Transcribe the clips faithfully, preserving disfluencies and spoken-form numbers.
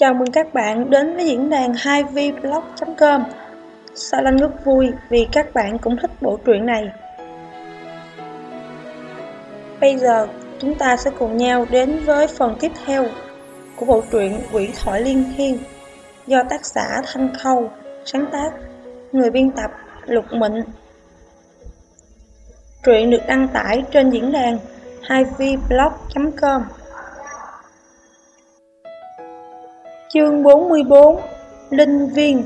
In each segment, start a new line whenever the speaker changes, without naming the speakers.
Chào mừng các bạn đến với diễn đàn hai v blog chấm com. Sa Lanh rất vui vì các bạn cũng thích bộ truyện này. Bây giờ chúng ta sẽ cùng nhau đến với phần tiếp theo của bộ truyện Quỷ Thoại Liên Thiên do tác giả Thanh Khâu sáng tác, người biên tập Lục Mịnh. Truyện được đăng tải trên diễn đàn hai v blog chấm com. Chương bốn mươi bốn. Linh Viên.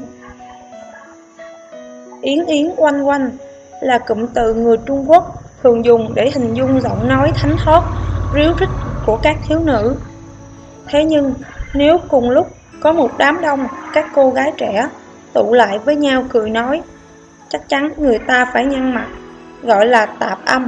Yến yến oanh oanh là cụm từ người Trung Quốc thường dùng để hình dung giọng nói thánh thót, ríu rít của các thiếu nữ. Thế nhưng, nếu cùng lúc có một đám đông các cô gái trẻ tụ lại với nhau cười nói, chắc chắn người ta phải nhăn mặt, gọi là tạp âm.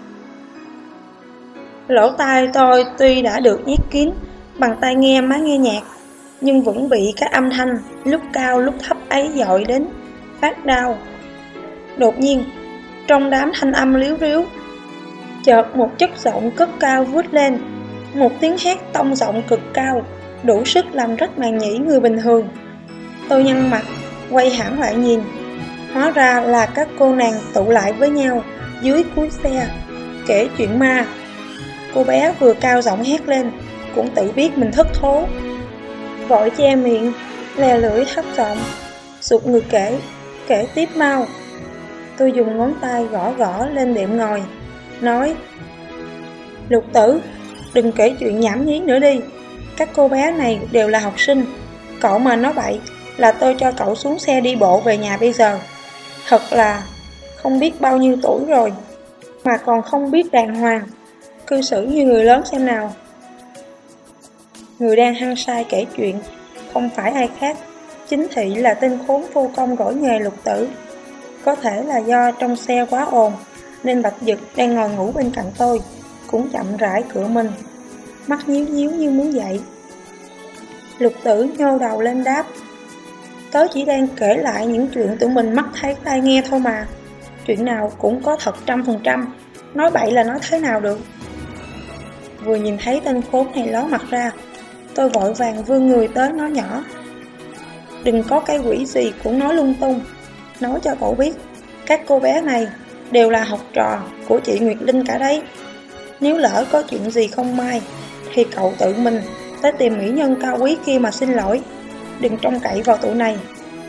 Lỗ tai tôi tuy đã được nhét kín bằng tai nghe máy nghe nhạc, nhưng vẫn bị các âm thanh lúc cao lúc thấp ấy dội đến phát đau. Đột nhiên, trong đám thanh âm líu ríu, chợt một chất giọng cất cao vút lên, một tiếng hét tông giọng cực cao, đủ sức làm rách màng nhĩ người bình thường. Tôi nhăn mặt, quay hẳn lại nhìn, hóa ra là các cô nàng tụ lại với nhau dưới cuối xe, kể chuyện ma. Cô bé vừa cao giọng hét lên, cũng tự biết mình thất thố, vội che miệng, lè lưỡi thấp giọng, sụt người kể, kể tiếp mau. Tôi dùng ngón tay gõ gõ lên đệm ngồi, nói, Lục Tử, đừng kể chuyện nhảm nhí nữa đi. Các cô bé này đều là học sinh, cậu mà nói bậy là tôi cho cậu xuống xe đi bộ về nhà bây giờ. Thật là không biết bao nhiêu tuổi rồi mà còn không biết đàng hoàng, cư xử như người lớn xem nào. Người đang hăng say kể chuyện không phải ai khác, chính thị là tên khốn vô công gỏi nghề Lục Tử. Có thể là do trong xe quá ồn, nên Bạch Dực đang ngồi ngủ bên cạnh tôi cũng chậm rãi cựa mình, mắt nhíu nhíu như muốn dậy. Lục Tử nhô đầu lên đáp, tớ chỉ đang kể lại những chuyện tụi mình mắt thấy tai nghe thôi mà. Chuyện nào cũng có thật trăm phần trăm, nói bậy là nói thế nào được. Vừa nhìn thấy tên khốn này ló mặt ra, tôi vội vàng vươn người tới nói nhỏ, đừng có cái quỷ gì cũng nói lung tung. Nói cho cậu biết, các cô bé này đều là học trò của chị Nguyệt Linh cả đấy. Nếu lỡ có chuyện gì không may, thì cậu tự mình tới tìm mỹ nhân cao quý kia mà xin lỗi, đừng trông cậy vào tụi này.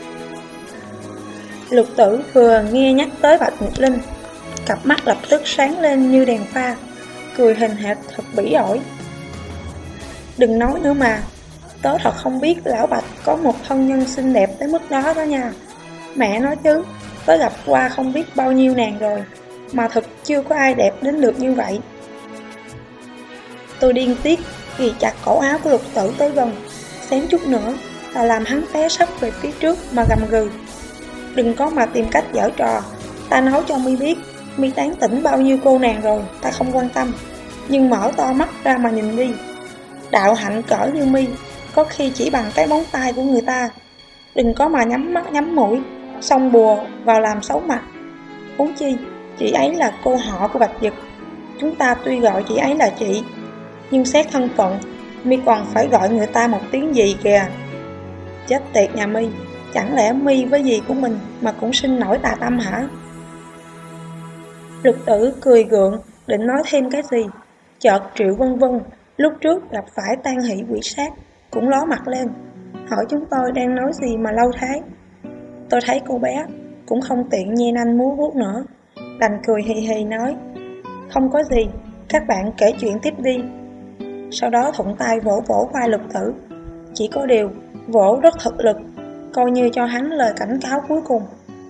Lục Tử vừa nghe nhắc tới Bạch Nguyệt Linh, cặp mắt lập tức sáng lên như đèn pha, cười hình hệt thật bỉ ổi. Đừng nói nữa mà, tớ thật không biết lão Bạch có một thân nhân xinh đẹp tới mức đó đó nha. Mẹ nói chứ, tớ gặp qua không biết bao nhiêu nàng rồi, mà thực chưa có ai đẹp đến lượt như vậy. Tôi điên tiết vì chặt cổ áo của Lục Tử tới gần, xém chút nữa là làm hắn té sấp về phía trước mà gầm gừ. Đừng có mà tìm cách giở trò, ta nói cho mi biết, mi tán tỉnh bao nhiêu cô nàng rồi, ta không quan tâm. Nhưng mở to mắt ra mà nhìn đi, đạo hạnh cỡ như mi, có khi chỉ bằng cái móng tay của người ta. Đừng có mà nhắm mắt nhắm mũi, xông bùa vào làm xấu mặt. Huống chi, chị ấy là cô họ của Bạch Dực. Chúng ta tuy gọi chị ấy là chị, nhưng xét thân phận, mi còn phải gọi người ta một tiếng gì kìa. Chết tiệt nhà mi, chẳng lẽ mi với dì của mình mà cũng sinh nổi tà tâm hả? Lục Tử cười gượng, định nói thêm cái gì, chợt Triệu Vân Vân lúc trước gặp phải Tan Hỷ quỷ sát cũng ló mặt lên, hỏi chúng tôi đang nói gì mà lâu thế. Tôi thấy cô bé cũng không tiện nhe nanh múa vuốt nữa, đành cười hì hì nói, không có gì, các bạn kể chuyện tiếp đi. Sau đó thuận tay vỗ vỗ vai Lục Tử, chỉ có điều vỗ rất thực lực, coi như cho hắn lời cảnh cáo cuối cùng.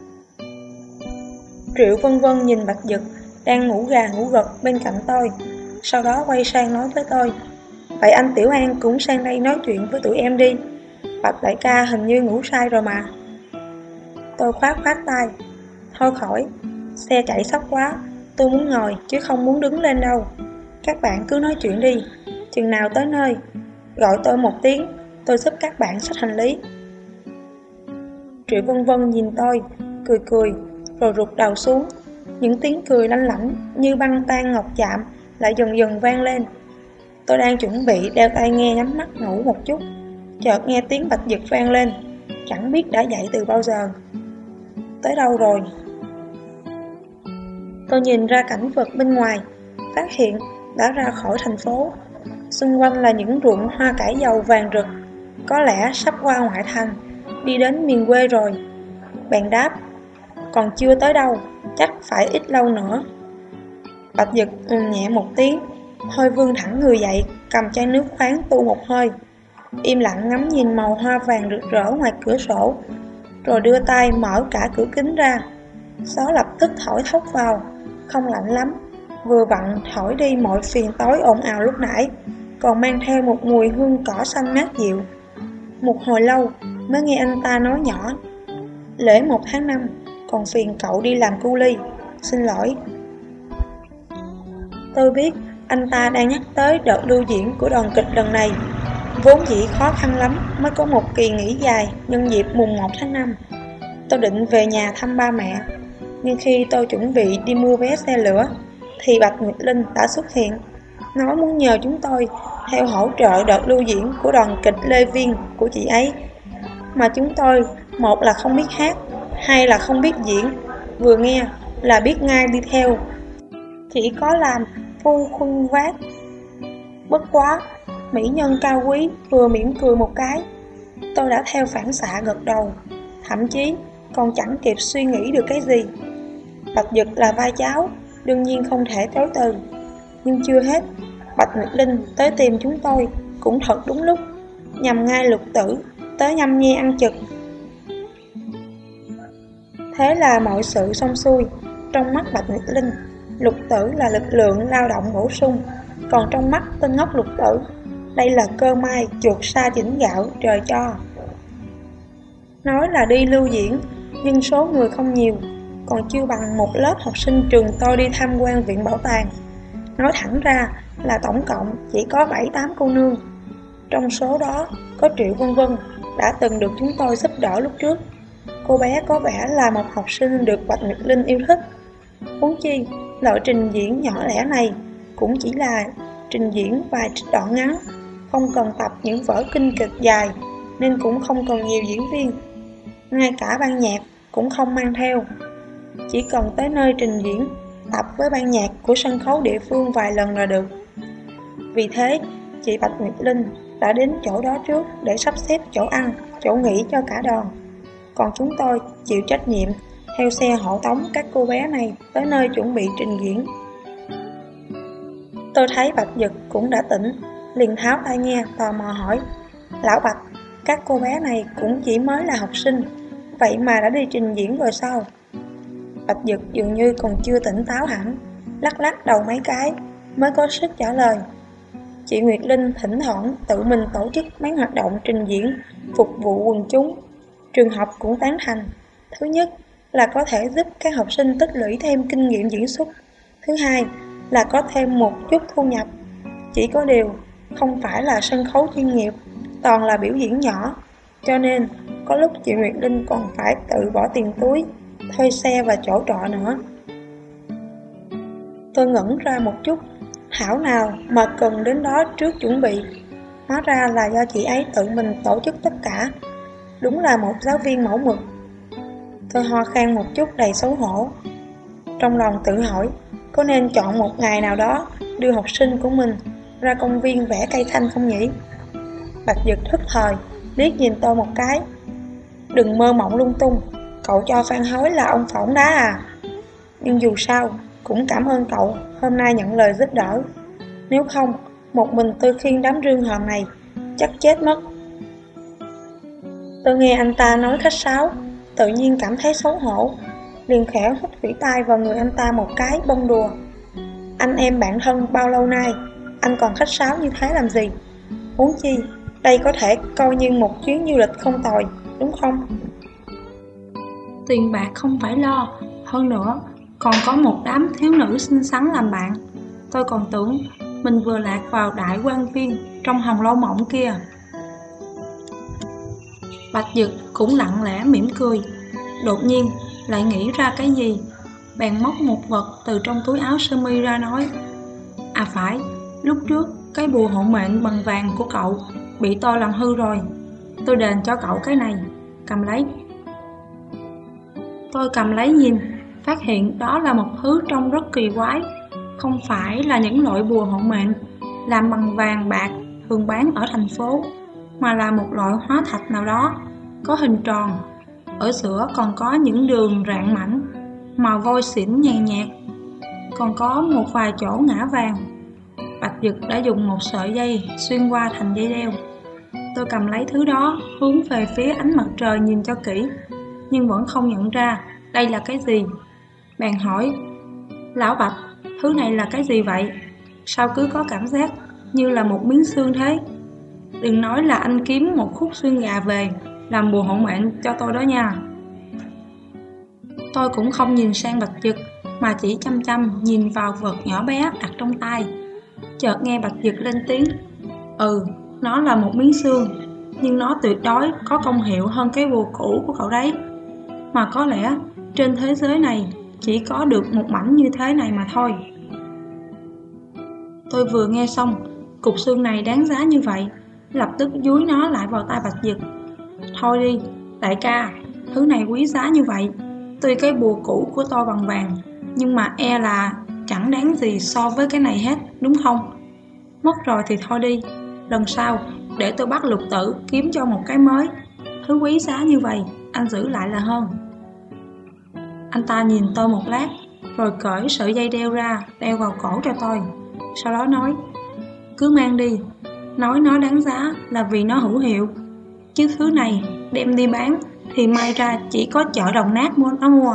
Triệu Vân Vân nhìn Bạch Dực đang ngủ gà ngủ gật bên cạnh tôi, sau đó quay sang nói với tôi, vậy anh Tiểu An cũng sang đây nói chuyện với tụi em đi, Bạch đại ca hình như ngủ say rồi mà. Tôi khoát khoát tay, thôi khỏi, xe chạy sắp quá, tôi muốn ngồi chứ không muốn đứng lên đâu. Các bạn cứ nói chuyện đi, chừng nào tới nơi, gọi tôi một tiếng, tôi giúp các bạn xách hành lý. Triệu Vân Vân nhìn tôi, cười cười, rồi rụt đầu xuống. Những tiếng cười lanh lảnh như băng tan ngọc chạm lại dần dần vang lên. Tôi đang chuẩn bị đeo tai nghe nhắm mắt ngủ một chút, Chợt nghe tiếng Bạch Dực vang lên, chẳng biết đã dậy từ bao giờ. Tới đâu rồi? Tôi nhìn ra cảnh vật bên ngoài, phát hiện đã ra khỏi thành phố. Xung quanh là những ruộng hoa cải dầu vàng rực, có lẽ sắp qua ngoại thành, đi đến miền quê rồi. Bèn đáp, còn chưa tới đâu, chắc phải ít lâu nữa. Bạch Dực ừ nhẹ một tiếng, hơi vươn thẳng người dậy, cầm chai nước khoáng tu một hơi, im lặng ngắm nhìn màu hoa vàng rực rỡ ngoài cửa sổ, rồi đưa tay mở cả cửa kính ra. Gió lập tức thổi thốc vào, không lạnh lắm, vừa vặn thổi đi mọi phiền tối ồn ào lúc nãy, còn mang theo một mùi hương cỏ xanh mát dịu. Một hồi lâu mới nghe anh ta nói nhỏ, lễ một tháng năm, còn phiền cậu đi làm cu ly, xin lỗi. Tôi biết anh ta đang nhắc tới đợt lưu diễn của đoàn kịch lần này. Vốn dĩ khó khăn lắm mới có một kỳ nghỉ dài nhân dịp mùng một tháng năm. Tôi định về nhà thăm ba mẹ, nhưng khi tôi chuẩn bị đi mua vé xe lửa thì Bạch Nguyệt Linh đã xuất hiện, nói muốn nhờ chúng tôi theo hỗ trợ đợt lưu diễn của đoàn kịch Lê Viên của chị ấy. Mà chúng tôi, một là không biết hát, hai là không biết diễn, vừa nghe là biết ngay đi theo, chỉ có làm phu khuân vác. Bất quá, mỹ nhân cao quý vừa mỉm cười một cái, tôi đã theo phản xạ gật đầu, thậm chí còn chẳng kịp suy nghĩ được cái gì. Bạch Dực là vai cháu, đương nhiên không thể chối từ. Nhưng chưa hết, Bạch Nguyệt Linh tới tìm chúng tôi cũng thật đúng lúc, nhằm ngay Lục Tử tới nhâm nhi ăn chực. Thế là mọi sự xong xuôi. Trong mắt Bạch Nguyệt Linh, Lục Tử là lực lượng lao động bổ sung, còn trong mắt tên ngốc Lục Tử, đây là cơ may chuột sa chỉnh gạo trời cho. Nói là đi lưu diễn, nhưng số người không nhiều, còn chưa bằng một lớp học sinh trường tôi đi tham quan viện bảo tàng. Nói thẳng ra là tổng cộng chỉ có bảy tám cô nương. Trong số đó có Triệu Vân Vân, đã từng được chúng tôi giúp đỡ lúc trước. Cô bé có vẻ là một học sinh được Bạch Nguyệt Linh yêu thích. Huống chi, loại trình diễn nhỏ lẻ này cũng chỉ là trình diễn vài trích đoạn ngắn, không cần tập những vở kinh kịch dài, nên cũng không cần nhiều diễn viên. Ngay cả ban nhạc cũng không mang theo, chỉ cần tới nơi trình diễn, tập với ban nhạc của sân khấu địa phương vài lần là được. Vì thế, chị Bạch Nguyệt Linh đã đến chỗ đó trước để sắp xếp chỗ ăn, chỗ nghỉ cho cả đoàn. Còn chúng tôi chịu trách nhiệm theo xe hộ tống các cô bé này tới nơi chuẩn bị trình diễn. Tôi thấy Bạch Dực cũng đã tỉnh, liền tháo tai nghe tò mò hỏi, Lão Bạch, các cô bé này cũng chỉ mới là học sinh, vậy mà đã đi trình diễn rồi sao? Bạch Dực dường như còn chưa tỉnh táo hẳn, lắc lắc đầu mấy cái mới có sức trả lời. Chị Nguyệt Linh thỉnh thoảng tự mình tổ chức mấy hoạt động trình diễn phục vụ quần chúng. Trường học cũng tán thành. Thứ nhất là có thể giúp các học sinh tích lũy thêm kinh nghiệm diễn xuất. Thứ hai là có thêm một chút thu nhập. Chỉ có điều không phải là sân khấu chuyên nghiệp, toàn là biểu diễn nhỏ, cho nên có lúc chị Nguyệt Linh còn phải tự bỏ tiền túi, thuê xe và chỗ trọ nữa. Tôi ngẩn ra một chút, thảo nào mà cần đến đó trước chuẩn bị. Hóa ra là do chị ấy tự mình tổ chức tất cả. Đúng là một giáo viên mẫu mực. Tôi ho khan một chút đầy xấu hổ. Trong lòng tự hỏi, có nên chọn một ngày nào đó đưa học sinh của mình ra công viên vẽ cây xanh không nhỉ? Bạch Dực thức thời, liếc nhìn tôi một cái. Đừng mơ mộng lung tung, cậu cho Phan Hối là ông phỏng đá à? Nhưng dù sao, cũng cảm ơn cậu hôm nay nhận lời giúp đỡ. Nếu không, một mình tôi khiêng đám rương hòm này, chắc chết mất. Tôi nghe anh ta nói khách sáo, tự nhiên cảm thấy xấu hổ, liền khẽ hút vĩ tai vào người anh ta một cái bông đùa. Anh em bạn thân bao lâu nay, anh còn khách sáo như thế làm gì? Huống chi, đây có thể coi như một chuyến du lịch không tồi, đúng không?
Tiền bạc không phải lo, hơn nữa còn có một đám thiếu nữ xinh xắn làm bạn. Tôi còn tưởng mình vừa lạc vào đại quan viên trong Hồng Lâu Mộng kia. Bạch Dực cũng lặng lẽ mỉm cười, đột nhiên lại nghĩ ra cái gì, bèn móc một vật từ trong túi áo sơ mi ra nói, à phải, lúc trước cái bùa hộ mệnh bằng vàng của cậu bị tôi làm hư rồi, tôi đền cho cậu cái này, cầm lấy. Tôi cầm lấy nhìn, phát hiện đó là một thứ trông rất kỳ quái. Không phải là những loại bùa hộ mệnh làm bằng vàng bạc thường bán ở thành phố, mà là một loại hóa thạch nào đó, có hình tròn, ở giữa còn có những đường rạn mảnh, màu vôi xỉn nhàn nhạt, còn có một vài chỗ ngã vàng. Bạch Dực đã dùng một sợi dây xuyên qua thành dây đeo. Tôi cầm lấy thứ đó, hướng về phía ánh mặt trời nhìn cho kỹ, nhưng vẫn không nhận ra đây là cái gì. Bèn hỏi, Lão Bạch, thứ này là cái gì vậy? Sao cứ có cảm giác như là một miếng xương thế? Đừng nói là anh kiếm một khúc xương gà về làm bùa hộ mệnh cho tôi đó nha. Tôi cũng không nhìn sang Bạch Dực, mà chỉ chăm chăm nhìn vào vật nhỏ bé đặt trong tay. Chợt nghe Bạch Dực lên tiếng, Ừ, nó là một miếng xương, nhưng nó tuyệt đối có công hiệu hơn cái bùa cũ của cậu đấy. Mà có lẽ trên thế giới này chỉ có được một mảnh như thế này mà thôi. Tôi vừa nghe xong, cục xương này đáng giá như vậy, lập tức dúi nó lại vào tay Bạch Dực. Thôi đi, đại ca, thứ này quý giá như vậy, tuy cái bùa cũ của tôi bằng vàng, nhưng mà e là chẳng đáng gì so với cái này hết, đúng không? Mất rồi thì thôi đi, lần sau để tôi bắt Lục Tử kiếm cho một cái mới. Thứ quý giá như vậy, anh giữ lại là hơn. Anh ta nhìn tôi một lát, rồi cởi sợi dây đeo ra, đeo vào cổ cho tôi. Sau đó nói, cứ mang đi, nói nó đáng giá là vì nó hữu hiệu, chứ thứ này đem đi bán thì may ra chỉ có chợ Đồng Nát mua nó mua.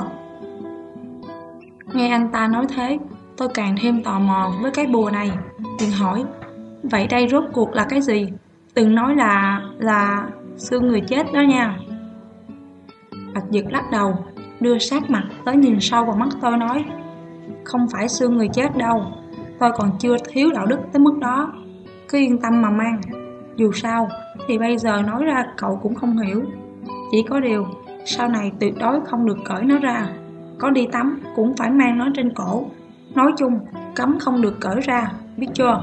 Nghe anh ta nói thế, tôi càng thêm tò mò với cái bùa này, liền hỏi, vậy đây rốt cuộc là cái gì? Đừng nói là... là... xương người chết đó nha. Bạch Dực lắc đầu, đưa sát mặt tới nhìn sâu vào mắt tôi nói, không phải xương người chết đâu, tôi còn chưa thiếu đạo đức tới mức đó, cứ yên tâm mà mang. Dù sao thì bây giờ nói ra cậu cũng không hiểu. Chỉ có điều sau này tuyệt đối không được cởi nó ra, có đi tắm cũng phải mang nó trên cổ. Nói chung cấm không được cởi ra, biết chưa?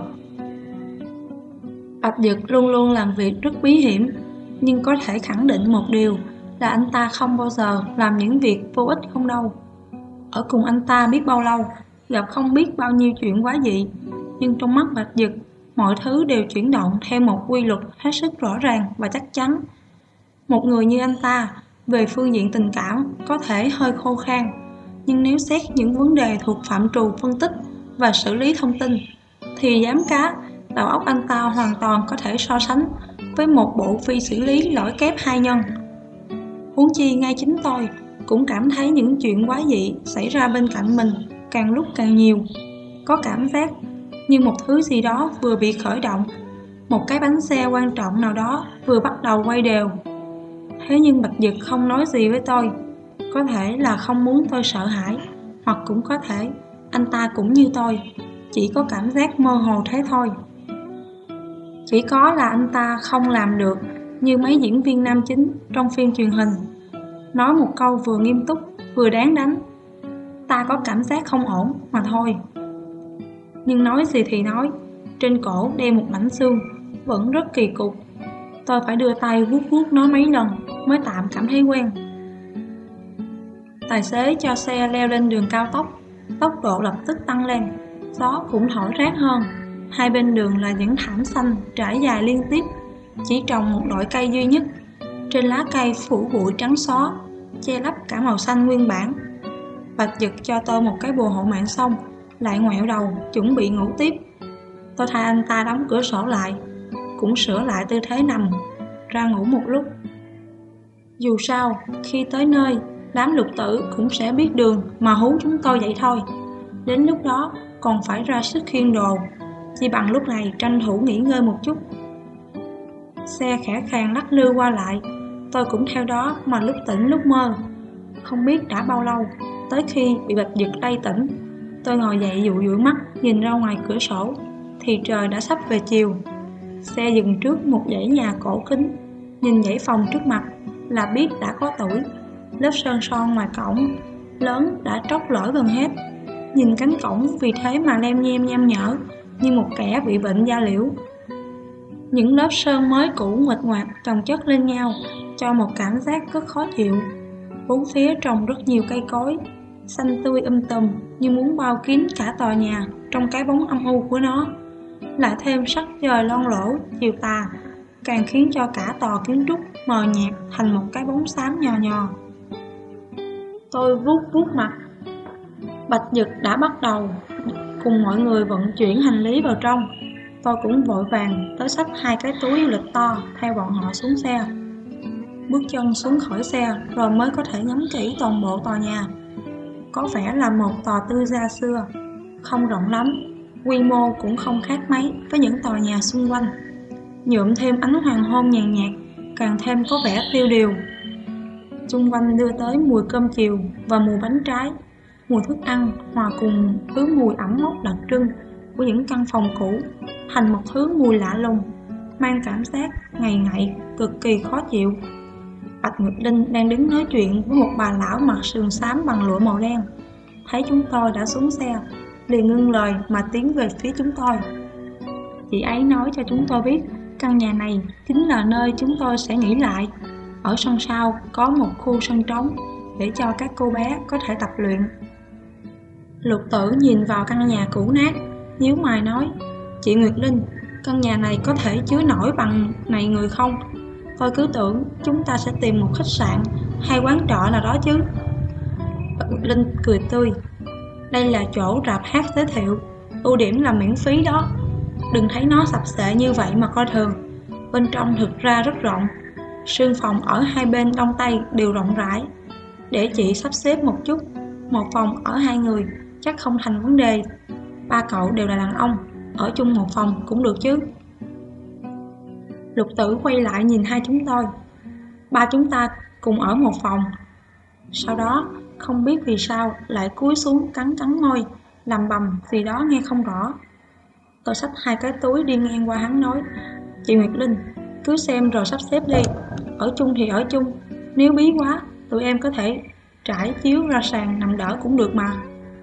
Bạch Dực luôn luôn làm việc rất bí hiểm, nhưng có thể khẳng định một điều là anh ta không bao giờ làm những việc vô ích không đâu. Ở cùng anh ta biết bao lâu, gặp không biết bao nhiêu chuyện quá dị, nhưng trong mắt Bạch Dực, mọi thứ đều chuyển động theo một quy luật hết sức rõ ràng và chắc chắn. Một người như anh ta, về phương diện tình cảm có thể hơi khô khan, nhưng nếu xét những vấn đề thuộc phạm trù phân tích và xử lý thông tin, thì dám cá, đầu óc anh ta hoàn toàn có thể so sánh với một bộ phi xử lý lỗi kép hai nhân. Huống chi ngay chính tôi cũng cảm thấy những chuyện quá dị xảy ra bên cạnh mình càng lúc càng nhiều. Có cảm giác như một thứ gì đó vừa bị khởi động, một cái bánh xe quan trọng nào đó vừa bắt đầu quay đều. Thế nhưng Bạch Dực không nói gì với tôi. Có thể là không muốn tôi sợ hãi, hoặc cũng có thể anh ta cũng như tôi, chỉ có cảm giác mơ hồ thế thôi. Chỉ có là anh ta không làm được như mấy diễn viên nam chính trong phim truyền hình, nói một câu vừa nghiêm túc vừa đáng đánh. Ta có cảm giác không ổn mà thôi. Nhưng nói gì thì nói, trên cổ đeo một mảnh xương vẫn rất kỳ cục. Tôi phải đưa tay vuốt vuốt nó mấy lần mới tạm cảm thấy quen. Tài xế cho xe leo lên đường cao tốc, tốc độ lập tức tăng lên, gió cũng thổi rát hơn. Hai bên đường là những thảm xanh trải dài liên tiếp, chỉ trồng một loại cây duy nhất. Trên lá cây phủ bụi trắng xóa, che lấp cả màu xanh nguyên bản. Bạch Dực cho tôi một cái bùa hộ mệnh xong, lại ngoẹo đầu chuẩn bị ngủ tiếp. Tôi thay anh ta đóng cửa sổ lại, cũng sửa lại tư thế nằm, ra ngủ một lúc. Dù sao, khi tới nơi, đám Lục Tử cũng sẽ biết đường mà hú chúng tôi vậy thôi. Đến lúc đó còn phải ra sức khiêng đồ, chỉ bằng lúc này tranh thủ nghỉ ngơi một chút. Xe khẽ khàng lắc lư qua lại, tôi cũng theo đó mà lúc tỉnh lúc mơ. Không biết đã bao lâu, tới khi bị Bạch Dực lay tỉnh, tôi ngồi dậy dụi dụi mắt nhìn ra ngoài cửa sổ, thì trời đã sắp về chiều. Xe dừng trước một dãy nhà cổ kính, nhìn dãy phòng trước mặt là biết đã có tuổi. Lớp sơn son ngoài cổng lớn đã tróc lỗi gần hết, nhìn cánh cổng vì thế mà lem nhem nham nhở như một kẻ bị bệnh da liễu. Những lớp sơn mới cũ nguệch ngoạc chồng chất lên nhau, cho một cảm giác rất khó chịu. Bốn phía trồng rất nhiều cây cối, xanh tươi um tùm như muốn bao kín cả tòa nhà trong cái bóng âm u của nó. Lại thêm sắc trời loang lổ, chiều tà, càng khiến cho cả tòa kiến trúc mờ nhạt thành một cái bóng xám nhò nhò. Tôi vuốt vuốt mặt. Bạch Dực đã bắt đầu cùng mọi người vận chuyển hành lý vào trong. Tôi cũng vội vàng tới xách hai cái túi du lịch to theo bọn họ xuống xe. Bước chân xuống khỏi xe rồi mới có thể ngắm kỹ toàn bộ tòa nhà. Có vẻ là một tòa tư gia xưa, không rộng lắm, quy mô cũng không khác mấy với những tòa nhà xung quanh. Nhuộm thêm ánh hoàng hôn nhàn nhạt, càng thêm có vẻ tiêu điều. Xung quanh đưa tới mùi cơm chiều và mùi bánh trái, mùi thức ăn hòa cùng thứ mùi ẩm mốc đặc trưng của những căn phòng cũ, thành một thứ mùi lạ lùng, mang cảm giác ngậy ngậy, cực kỳ khó chịu. Bạch Nguyệt Linh đang đứng nói chuyện với một bà lão mặc sườn xám bằng lụa màu đen. Thấy chúng tôi đã xuống xe, liền ngưng lời mà tiến về phía chúng tôi. Chị ấy nói cho chúng tôi biết căn nhà này chính là nơi chúng tôi sẽ nghỉ lại. Ở sân sau có một khu sân trống để cho các cô bé có thể tập luyện. Lục Tử nhìn vào căn nhà cũ nát, nhíu mày nói: Chị Nguyệt Linh, căn nhà này có thể chứa nổi bằng này người không? Tôi cứ tưởng chúng ta sẽ tìm một khách sạn hay quán trọ nào đó chứ. Nguyệt Linh cười tươi: Đây là chỗ rạp hát giới thiệu, ưu điểm là miễn phí đó. Đừng thấy nó sập xệ như vậy mà coi thường. Bên trong thực ra rất rộng, sương phòng ở hai bên đông tây đều rộng rãi. Để chị sắp xếp một chút, một phòng ở hai người chắc không thành vấn đề. Ba cậu đều là đàn ông, ở chung một phòng cũng được chứ. Lục Tử quay lại nhìn hai chúng tôi. Ba chúng ta cùng ở một phòng. Sau đó không biết vì sao lại cúi xuống cắn cắn môi, lầm bầm gì đó nghe không rõ. Tôi xách hai cái túi đi ngang qua hắn nói: Chị Nguyệt Linh, cứ xem rồi sắp xếp đi. Ở chung thì ở chung, nếu bí quá tụi em có thể trải chiếu ra sàn nằm đỡ cũng được mà.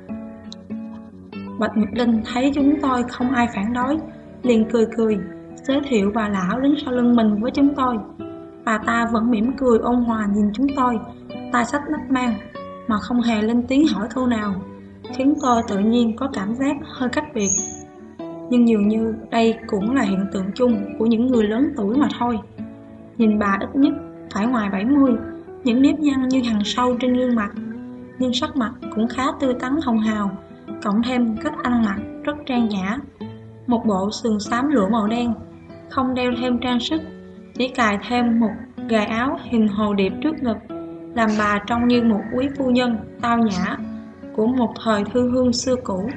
Bạch Nguyệt Linh thấy chúng tôi không ai phản đối, liền cười cười giới thiệu bà lão đứng sau lưng mình với chúng tôi. Bà ta vẫn mỉm cười ôn hòa nhìn chúng tôi, tay xách nách mang mà không hề lên tiếng hỏi câu nào, khiến tôi tự nhiên có cảm giác hơi cách biệt. Nhưng dường như đây cũng là hiện tượng chung của những người lớn tuổi mà thôi. Nhìn bà ít nhất phải ngoài bảy mươi, những nếp nhăn như hằn sâu trên gương mặt, nhưng sắc mặt cũng khá tươi tắn hồng hào, cộng thêm cách ăn mặc rất trang nhã. Một bộ sườn xám lụa màu đen, không đeo thêm trang sức, chỉ cài thêm một gài áo hình hồ điệp trước ngực, làm bà trông như một quý phu nhân tao nhã của một thời thư hương xưa cũ.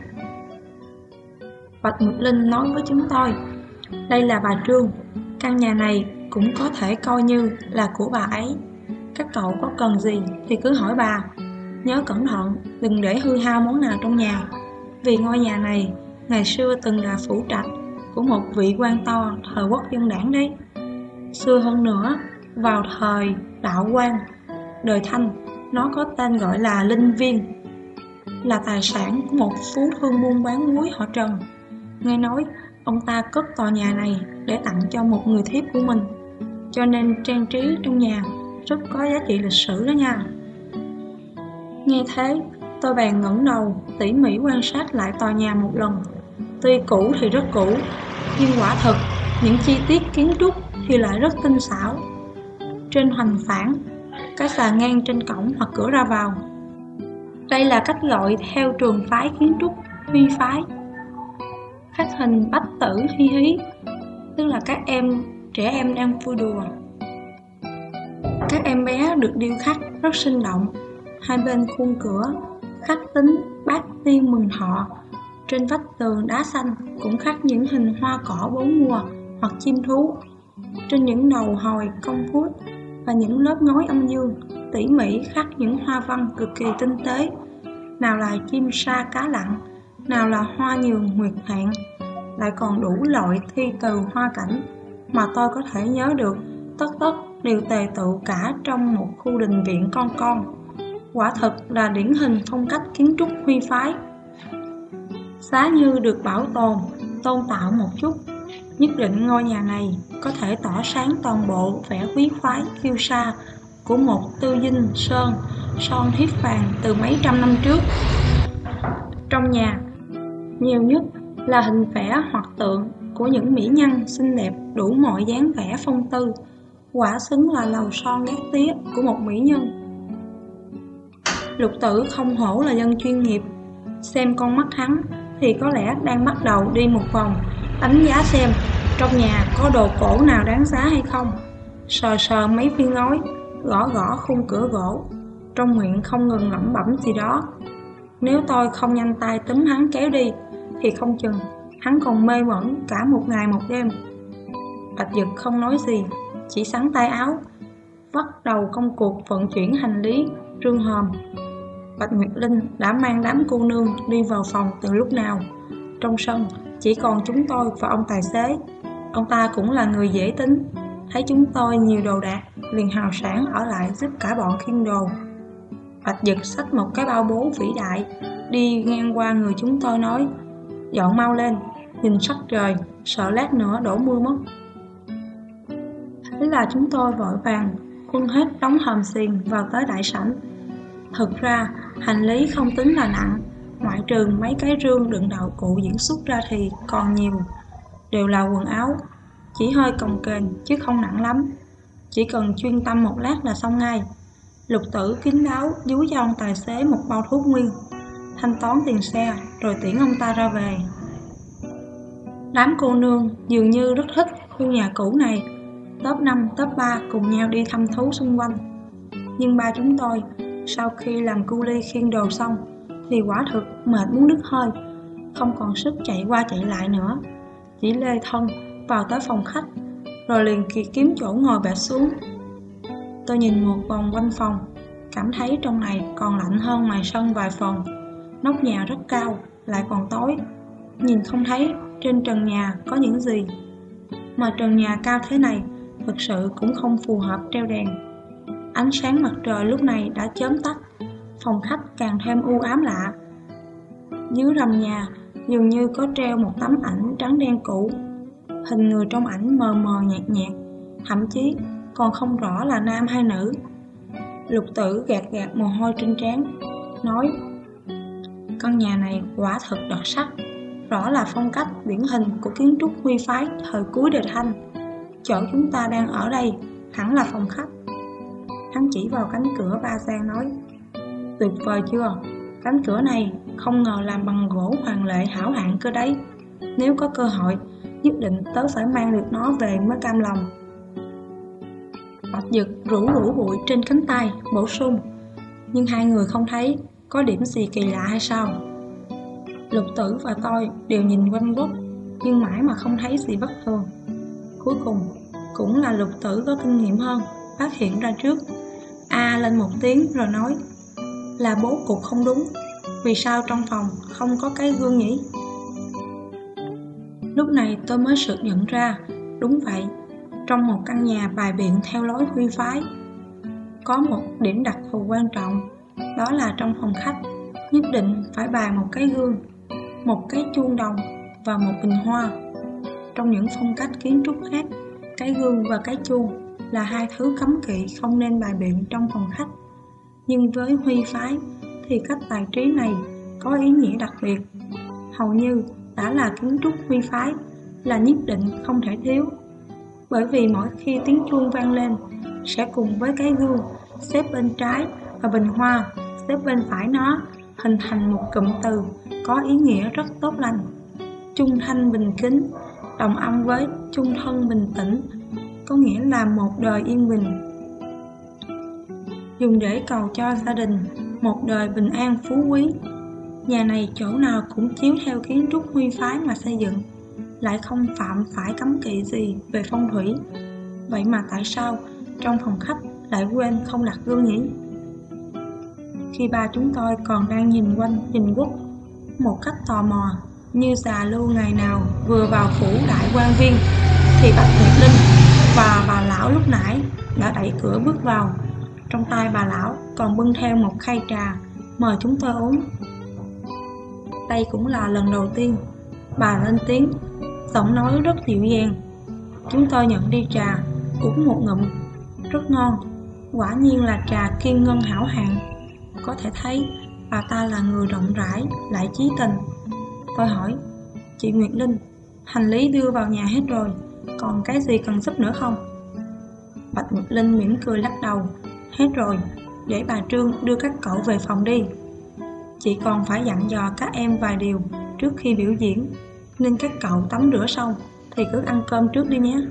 Bạch Nguyệt Linh nói với chúng tôi: Đây là bà Trương, căn nhà này cũng có thể coi như là của bà ấy. Các cậu có cần gì thì cứ hỏi bà, nhớ cẩn thận đừng để hư hao món nào trong nhà, vì ngôi nhà này ngày xưa từng là phủ trạch của một vị quan to thời Quốc dân đảng đấy. Xưa hơn nữa, vào thời Đạo Quang, đời Thanh, nó có tên gọi là Linh Viên, là tài sản của một phú thương buôn bán muối họ Trần. Nghe nói ông ta cất tòa nhà này để tặng cho một người thiếp của mình, cho nên trang trí trong nhà rất có giá trị lịch sử đó nha. Nghe thế, tôi bèn ngẩng đầu tỉ mỉ quan sát lại tòa nhà một lần. Tuy cũ thì rất cũ, nhưng quả thực những chi tiết kiến trúc thì lại rất tinh xảo. Trên hoành phản, cái xà ngang trên cổng hoặc cửa ra vào. Đây là cách gọi theo trường phái kiến trúc Huy phái. Khắc hình bách tử hi hí, tức là các em trẻ em đang vui đùa. Các em bé được điêu khắc rất sinh động. Hai bên khuôn cửa khắc tính bát tiên mừng thọ. Trên vách tường đá xanh cũng khắc những hình hoa cỏ bốn mùa hoặc chim thú. Trên những đầu hồi cong vuốt và những lớp ngói âm dương tỉ mỉ khắc những hoa văn cực kỳ tinh tế. Nào là chim sa cá lặn, nào là hoa nhường nguyệt hạn, lại còn đủ loại thi từ hoa cảnh mà tôi có thể nhớ được, tất tất đều tề tựu cả trong một khu đình viện con con. Quả thật là điển hình phong cách kiến trúc Huy phái. Giá như được bảo tồn, tôn tạo một chút, Nhất định ngôi nhà này có thể tỏ sáng toàn bộ vẻ quý phái kiêu sa của một tư dinh sơn son thiếp vàng từ mấy trăm năm trước. Trong nhà, nhiều nhất là hình vẽ hoặc tượng của những mỹ nhân xinh đẹp đủ mọi dáng vẻ phong tư, quả xứng là lầu son gác tía của một mỹ nhân. Lục Tử không hổ là dân chuyên nghiệp, xem con mắt hắn thì có lẽ đang bắt đầu đi một vòng, đánh giá xem trong nhà có đồ cổ nào đáng giá hay không. Sờ sờ mấy viên ngói, gõ gõ khung cửa gỗ, trong miệng không ngừng lẩm bẩm gì đó. Nếu tôi không nhanh tay túm hắn kéo đi thì không chừng hắn còn mê mẩn cả một ngày một đêm. Bạch Dực không nói gì, chỉ xắn tay áo, bắt đầu công cuộc vận chuyển hành lý rương hòm. Bạch Nguyệt Linh đã mang đám cô nương đi vào phòng từ lúc nào. Trong sân chỉ còn chúng tôi và ông tài xế. Ông ta cũng là người dễ tính, thấy chúng tôi nhiều đồ đạc liền hào sảng ở lại giúp cả bọn khiêng đồ. Bạch Dực xách một cái bao bố vĩ đại đi ngang qua người chúng tôi nói: dọn mau lên, nhìn sắc trời, sợ lát nữa đổ mưa mất. Thế là chúng tôi vội vàng khuân hết đống hòm xiềng vào tới đại sảnh. Thực ra hành lý không tính là nặng, ngoại trừ mấy cái rương đựng đạo cụ diễn xuất ra thì còn nhiều, đều là quần áo, chỉ hơi cồng kềnh chứ không nặng lắm, chỉ cần chuyên tâm một lát là xong ngay. Lục Tử kín đáo dúi cho ông tài xế một bao thuốc nguyên, thanh toán tiền xe rồi tiễn ông ta ra về. Đám cô nương dường như rất thích khu nhà cũ này, top năm, top ba cùng nhau đi thăm thú xung quanh. Nhưng ba chúng tôi sau khi làm cu ly khiêng đồ xong thì quả thực mệt muốn đứt hơi, không còn sức chạy qua chạy lại nữa, chỉ lê thân vào tới phòng khách rồi liền kịp kiếm chỗ ngồi bệt xuống. Tôi nhìn một vòng quanh phòng, cảm thấy trong này còn lạnh hơn ngoài sân vài phần. Nóc nhà rất cao, lại còn tối, nhìn không thấy trên trần nhà có những gì. Mà trần nhà cao thế này thực sự cũng không phù hợp treo đèn. Ánh sáng mặt trời lúc này đã chớm tắt, phòng khách càng thêm u ám lạ. Dưới rầm nhà dường như có treo một tấm ảnh trắng đen cũ, hình người trong ảnh mờ mờ nhạt nhạt, thậm chí còn không rõ là nam hay nữ. Lục Tử gạt gạt mồ hôi trên trán, nói: căn nhà này quả thật đặc sắc, rõ là phong cách điển hình của kiến trúc huy phái thời cuối đời Thanh. Chỗ chúng ta đang ở đây hẳn là phòng khách. Hắn chỉ vào cánh cửa ba gian nói: tuyệt vời chưa? Cánh cửa này không ngờ làm bằng gỗ hoàng lệ hảo hạng cơ đấy. Nếu có cơ hội, nhất định tớ phải mang được nó về mới cam lòng. Bạch Dực rủ rủ bụi trên cánh tay, bổ sung: nhưng hai người không thấy có điểm gì kỳ lạ hay sao? Lục Tử và tôi đều nhìn quanh quất, nhưng mãi mà không thấy gì bất thường. Cuối cùng cũng là Lục Tử có kinh nghiệm hơn, phát hiện ra trước, a lên một tiếng rồi nói: là bố cục không đúng, vì sao trong phòng không có cái gương nhỉ? Lúc này tôi mới sực nhận ra, đúng vậy, trong một căn nhà bài biện theo lối huy phái, có một điểm đặc thù quan trọng, đó là trong phòng khách nhất định phải bày một cái gương, một cái chuông đồng và một bình hoa. Trong những phong cách kiến trúc khác, cái gương và cái chuông là hai thứ cấm kỵ không nên bày biện trong phòng khách. Nhưng với huy phái thì cách bài trí này có ý nghĩa đặc biệt, hầu như đã là kiến trúc huy phái, là nhất định không thể thiếu. Bởi vì mỗi khi tiếng chuông vang lên, sẽ cùng với cái gương xếp bên trái và bình hoa xếp bên phải nó, hình thành một cụm từ có ý nghĩa rất tốt lành: trung thanh bình kính, đồng âm với trung thân bình tĩnh, có nghĩa là một đời yên bình, dùng để cầu cho gia đình một đời bình an phú quý. Nhà này chỗ nào cũng chiếu theo kiến trúc huy phái mà xây dựng, lại không phạm phải cấm kỵ gì về phong thủy. Vậy mà tại sao trong phòng khách lại quên không đặt gương nhỉ? Khi ba chúng tôi còn đang nhìn quanh nhìn quất một cách tò mò, như già lưu ngày nào vừa vào phủ đại quan viên, thì Bạch Nguyệt Linh và bà lão lúc nãy đã đẩy cửa bước vào. Trong tay bà lão còn bưng theo một khay trà mời chúng tôi uống. Đây cũng là lần đầu tiên bà lên tiếng: giọng nói rất dịu dàng. Chúng tôi nhận đi trà, uống một ngụm, rất ngon. Quả nhiên là trà Kiên Ngân hảo hạng. Có thể thấy bà ta là người rộng rãi, lại chí tình. Tôi hỏi, chị Nguyệt Linh, hành lý đưa vào nhà hết rồi, còn cái gì cần giúp nữa không? Bạch Nguyệt Linh mỉm cười lắc đầu, hết rồi, để bà Trương đưa các cậu về phòng đi. Chị còn phải dặn dò các em vài điều trước khi biểu diễn, nên các cậu tắm rửa xong thì cứ ăn cơm trước đi nhé.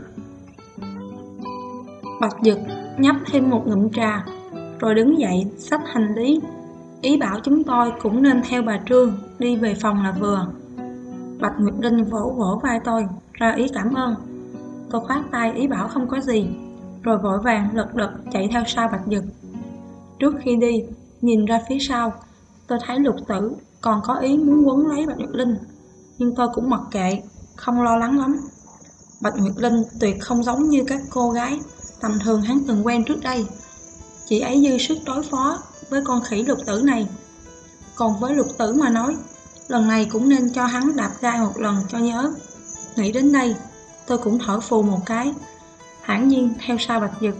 Bạch Dực nhấp thêm một ngụm trà, rồi đứng dậy xách hành lý, ý bảo chúng tôi cũng nên theo bà Trương đi về phòng là vừa. Bạch Nguyệt Linh vỗ vỗ vai tôi, ra ý cảm ơn. Tôi khoát tay ý bảo không có gì, rồi vội vàng lật đật chạy theo sau Bạch Dực. Trước khi đi, nhìn ra phía sau, tôi thấy Lục Tử còn có ý muốn quấn lấy Bạch Nguyệt Linh, nhưng tôi cũng mặc kệ, không lo lắng lắm. Bạch Nguyệt Linh tuyệt không giống như các cô gái tầm thường hắn từng quen trước đây. Chị ấy dư sức đối phó với con khỉ Lục Tử này. Còn với Lục Tử mà nói, lần này cũng nên cho hắn đạp gai một lần cho nhớ. Nghĩ đến đây, tôi cũng thở phù một cái, thản nhiên theo sau Bạch Dực.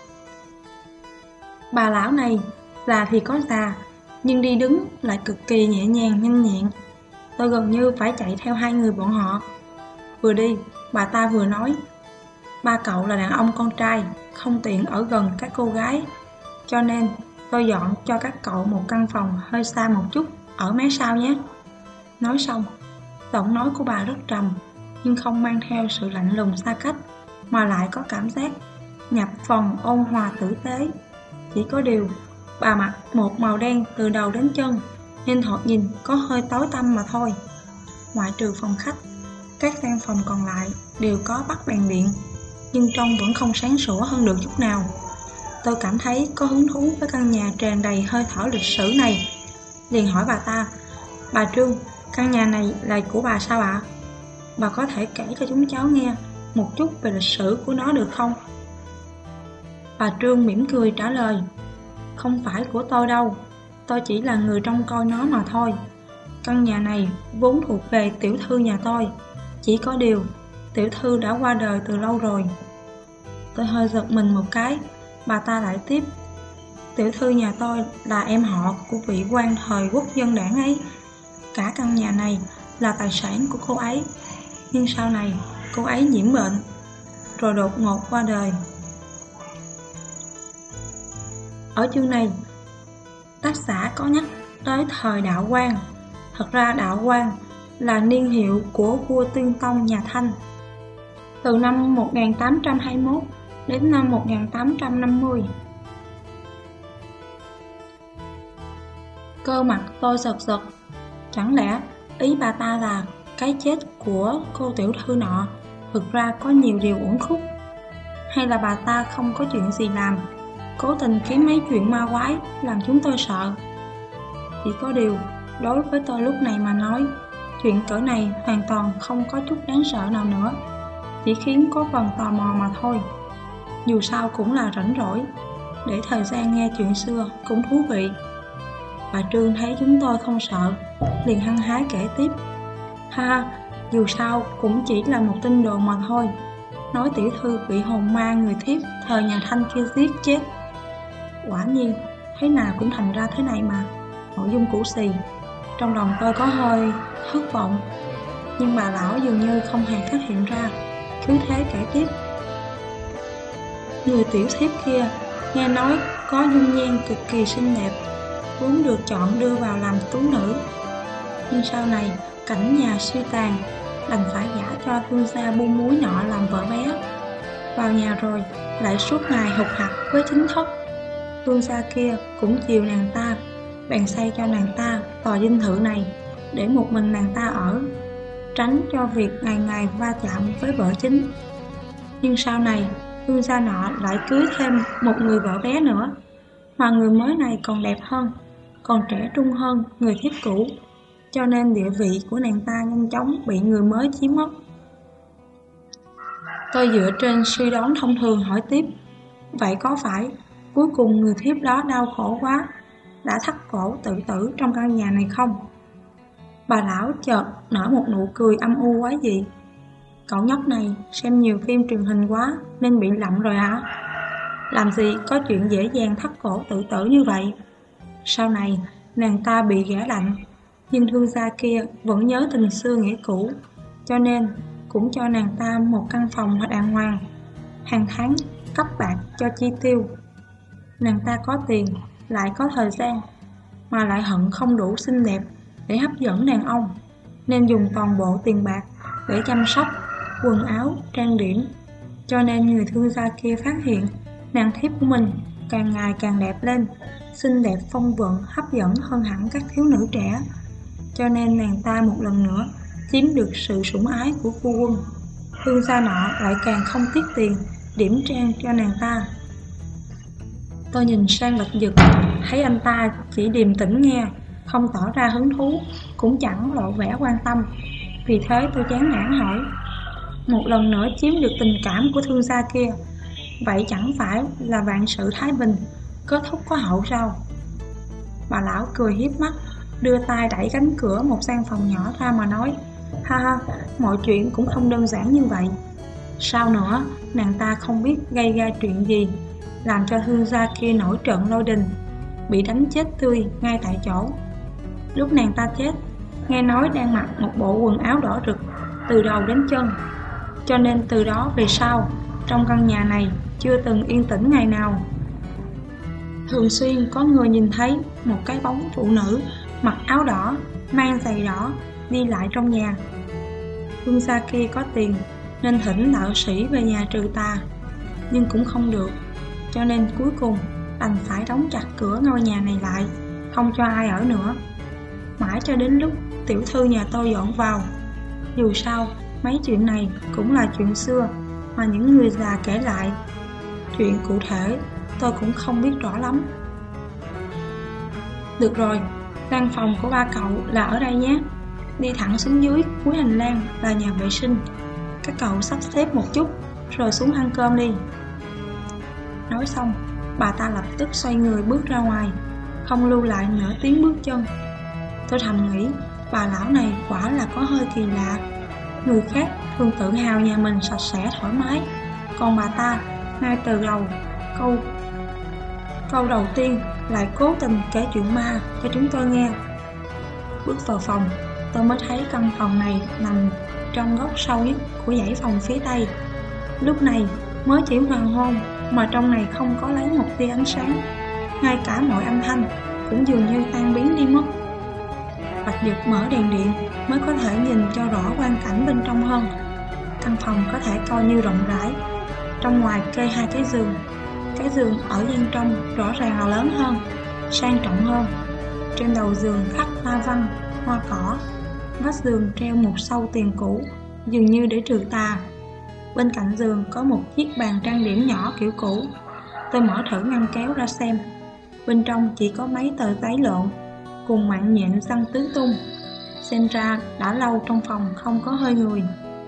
Bà lão này già thì có già, nhưng đi đứng lại cực kỳ nhẹ nhàng nhanh nhẹn. Tôi gần như phải chạy theo hai người bọn họ. Vừa đi, bà ta vừa nói, ba cậu là đàn ông con trai, không tiện ở gần các cô gái, cho nên tôi dọn cho các cậu một căn phòng hơi xa một chút, ở mé sau nhé. Nói xong, giọng nói của bà rất trầm, nhưng không mang theo sự lạnh lùng xa cách, mà lại có cảm giác nhập phòng ôn hòa tử tế. Chỉ có điều, bà mặc một màu đen từ đầu đến chân, nên thoạt nhìn có hơi tối tăm mà thôi. Ngoại trừ phòng khách, các gian phòng còn lại đều có bắt đèn điện, nhưng trông vẫn không sáng sủa hơn được chút nào. Tôi cảm thấy có hứng thú với căn nhà tràn đầy hơi thở lịch sử này, liền hỏi bà ta, bà Trương, căn nhà này là của bà sao ạ? Bà có thể kể cho chúng cháu nghe một chút về lịch sử của nó được không? Bà Trương mỉm cười trả lời, không phải của tôi đâu, tôi chỉ là người trông coi nó mà thôi. Căn nhà này vốn thuộc về tiểu thư nhà tôi, chỉ có điều tiểu thư đã qua đời từ lâu rồi. Tôi hơi giật mình một cái, bà ta lại tiếp, tiểu thư nhà tôi là em họ của vị quan thời quốc dân đảng ấy. Cả căn nhà này là tài sản của cô ấy, nhưng sau này cô ấy nhiễm bệnh, rồi đột ngột qua đời. Ở chương này, tác giả có nhắc tới thời Đạo Quang. Thật ra Đạo Quang là niên hiệu của vua Tuyên Tông nhà Thanh, từ năm một nghìn tám trăm hai mươi mốt đến năm một nghìn tám trăm năm mươi. Cơ mặt tôi giật giật, chẳng lẽ ý bà ta là cái chết của cô tiểu thư nọ thực ra có nhiều điều uẩn khúc, hay là bà ta không có chuyện gì làm, cố tình kiếm mấy chuyện ma quái làm chúng tôi sợ? Chỉ có điều, đối với tôi lúc này mà nói, chuyện cỡ này hoàn toàn không có chút đáng sợ nào nữa, chỉ khiến có phần tò mò mà thôi. Dù sao cũng là rảnh rỗi, để thời gian nghe chuyện xưa cũng thú vị. Bà Trương thấy chúng tôi không sợ, liền hăng hái kể tiếp, ha, dù sao cũng chỉ là một tin đồn mà thôi, nói tiểu thư bị hồn ma người thiếp thời nhà Thanh kia giết chết. Quả nhiên, thế nào cũng thành ra thế này mà. Nội dung cũ xì, trong lòng tôi có hơi thất vọng, nhưng bà lão dường như không hề phát hiện ra, cứ thế kể tiếp. Người tiểu thiếp kia nghe nói có dung nhan cực kỳ xinh đẹp, vốn được chọn đưa vào làm tú nữ, nhưng sau này cảnh nhà suy tàn, đành phải gả cho thương gia buôn muối nọ làm vợ bé. Vào nhà rồi lại suốt ngày hụt hặc với chính thất. Thương gia kia cũng chiều nàng ta, bèn xây cho nàng ta tòa dinh thự này để một mình nàng ta ở, tránh cho việc ngày ngày va chạm với vợ chính. Nhưng sau này thương gia nọ lại cưới thêm một người vợ bé nữa, mà người mới này còn đẹp hơn, còn trẻ trung hơn người thiếp cũ, cho nên địa vị của nàng ta nhanh chóng bị người mới chiếm mất. Tôi dựa trên suy đoán thông thường hỏi tiếp, vậy có phải cuối cùng người thiếp đó đau khổ quá, đã thắt cổ tự tử trong căn nhà này không? Bà lão chợt nở một nụ cười âm u quái dị. Cậu nhóc này xem nhiều phim truyền hình quá nên bị lậm rồi hả? Làm gì có chuyện dễ dàng thắt cổ tự tử như vậy. Sau này nàng ta bị ghẻ lạnh, nhưng thương gia kia vẫn nhớ tình xưa nghĩa cũ, cho nên cũng cho nàng ta một căn phòng đàng hoàng, hàng tháng cấp bạc cho chi tiêu. Nàng ta có tiền, lại có thời gian, mà lại hận không đủ xinh đẹp để hấp dẫn đàn ông, nên dùng toàn bộ tiền bạc để chăm sóc, quần áo, trang điểm. Cho nên người thương gia kia phát hiện nàng thiếp của mình càng ngày càng đẹp lên, xinh đẹp phong vận, hấp dẫn hơn hẳn các thiếu nữ trẻ. Cho nên nàng ta một lần nữa chiếm được sự sủng ái của phu quân. Thương gia nọ lại càng không tiếc tiền điểm trang cho nàng ta. Tôi nhìn sang Bạch Dực, thấy anh ta chỉ điềm tĩnh nghe, không tỏ ra hứng thú, cũng chẳng lộ vẻ quan tâm. Vì thế tôi chán nản hỏi, một lần nữa chiếm được tình cảm của thương gia kia, vậy chẳng phải là vạn sự thái bình, kết thúc có hậu sao? Bà lão cười hiếp mắt, đưa tay đẩy cánh cửa một gian phòng nhỏ ra mà nói, ha ha, mọi chuyện cũng không đơn giản như vậy. Sao nữa, nàng ta không biết gây ra chuyện gì, làm cho thương gia kia nổi trận lôi đình, bị đánh chết tươi ngay tại chỗ. Lúc nàng ta chết, nghe nói đang mặc một bộ quần áo đỏ rực từ đầu đến chân, cho nên từ đó về sau, trong căn nhà này chưa từng yên tĩnh ngày nào. Thường xuyên có người nhìn thấy một cái bóng phụ nữ mặc áo đỏ, mang giày đỏ đi lại trong nhà. Thương gia kia có tiền nên thỉnh đạo sĩ về nhà trừ tà, nhưng cũng không được, cho nên cuối cùng đành phải đóng chặt cửa ngôi nhà này lại, không cho ai ở nữa. Mãi cho đến lúc tiểu thư nhà tôi dọn vào. Dù sao, mấy chuyện này cũng là chuyện xưa mà những người già kể lại. Chuyện cụ thể tôi cũng không biết rõ lắm. Được rồi, căn phòng của ba cậu là ở đây nhé. Đi thẳng xuống dưới cuối hành lang là nhà vệ sinh. Các cậu sắp xếp một chút rồi xuống ăn cơm đi. Nói xong, bà ta lập tức xoay người bước ra ngoài, không lưu lại nửa tiếng bước chân. Tôi thầm nghĩ, bà lão này quả là có hơi kỳ lạ. Người khác thường tự hào nhà mình sạch sẽ thoải mái, còn bà ta ngay từ đầu câu câu đầu tiên lại cố tình kể chuyện ma cho chúng tôi nghe. Bước vào phòng, tôi mới thấy căn phòng này nằm trong góc sâu nhất của dãy phòng phía tây. Lúc này mới chỉ hoàng hôn mà trong này không có lấy một tia ánh sáng, ngay cả mọi âm thanh cũng dường như tan biến đi mất. Bạch Dực mở đèn điện mới có thể nhìn cho rõ quang cảnh bên trong hơn. Căn phòng có thể coi như rộng rãi. Trong ngoài kê hai cái giường. Cái giường ở gian trong rõ ràng là lớn hơn, sang trọng hơn. Trên đầu giường khắc hoa văn, hoa cỏ. Vách giường treo một sâu tiền cũ, dường như để trừ tà. Bên cạnh giường có một chiếc bàn trang điểm nhỏ kiểu cũ. Tôi mở thử ngăn kéo ra xem. Bên trong chỉ có mấy tờ giấy lộn cùng mạng nhện răng tứ tung. Xem ra đã lâu trong phòng không có hơi người.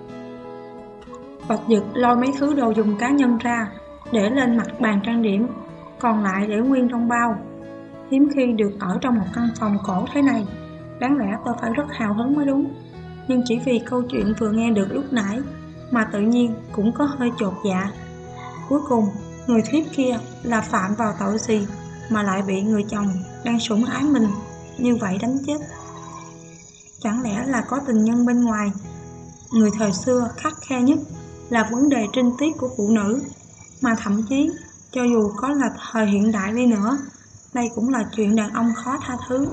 Bạch Dực lôi mấy thứ đồ dùng cá nhân ra, để lên mặt bàn trang điểm, còn lại để nguyên trong bao. Hiếm khi được ở trong một căn phòng cổ thế này, đáng lẽ tôi phải rất hào hứng mới đúng. Nhưng chỉ vì câu chuyện vừa nghe được lúc nãy mà tự nhiên cũng có hơi chột dạ. Cuối cùng, người thiếp kia là phạm vào tội gì mà lại bị người chồng đang sủng ái mình như vậy đánh chết? Chẳng lẽ là có tình nhân bên ngoài? Người thời xưa khắt khe nhất là vấn đề trinh tiết của phụ nữ, mà thậm chí cho dù có là thời hiện đại đi nữa, đây cũng là chuyện đàn ông khó tha thứ.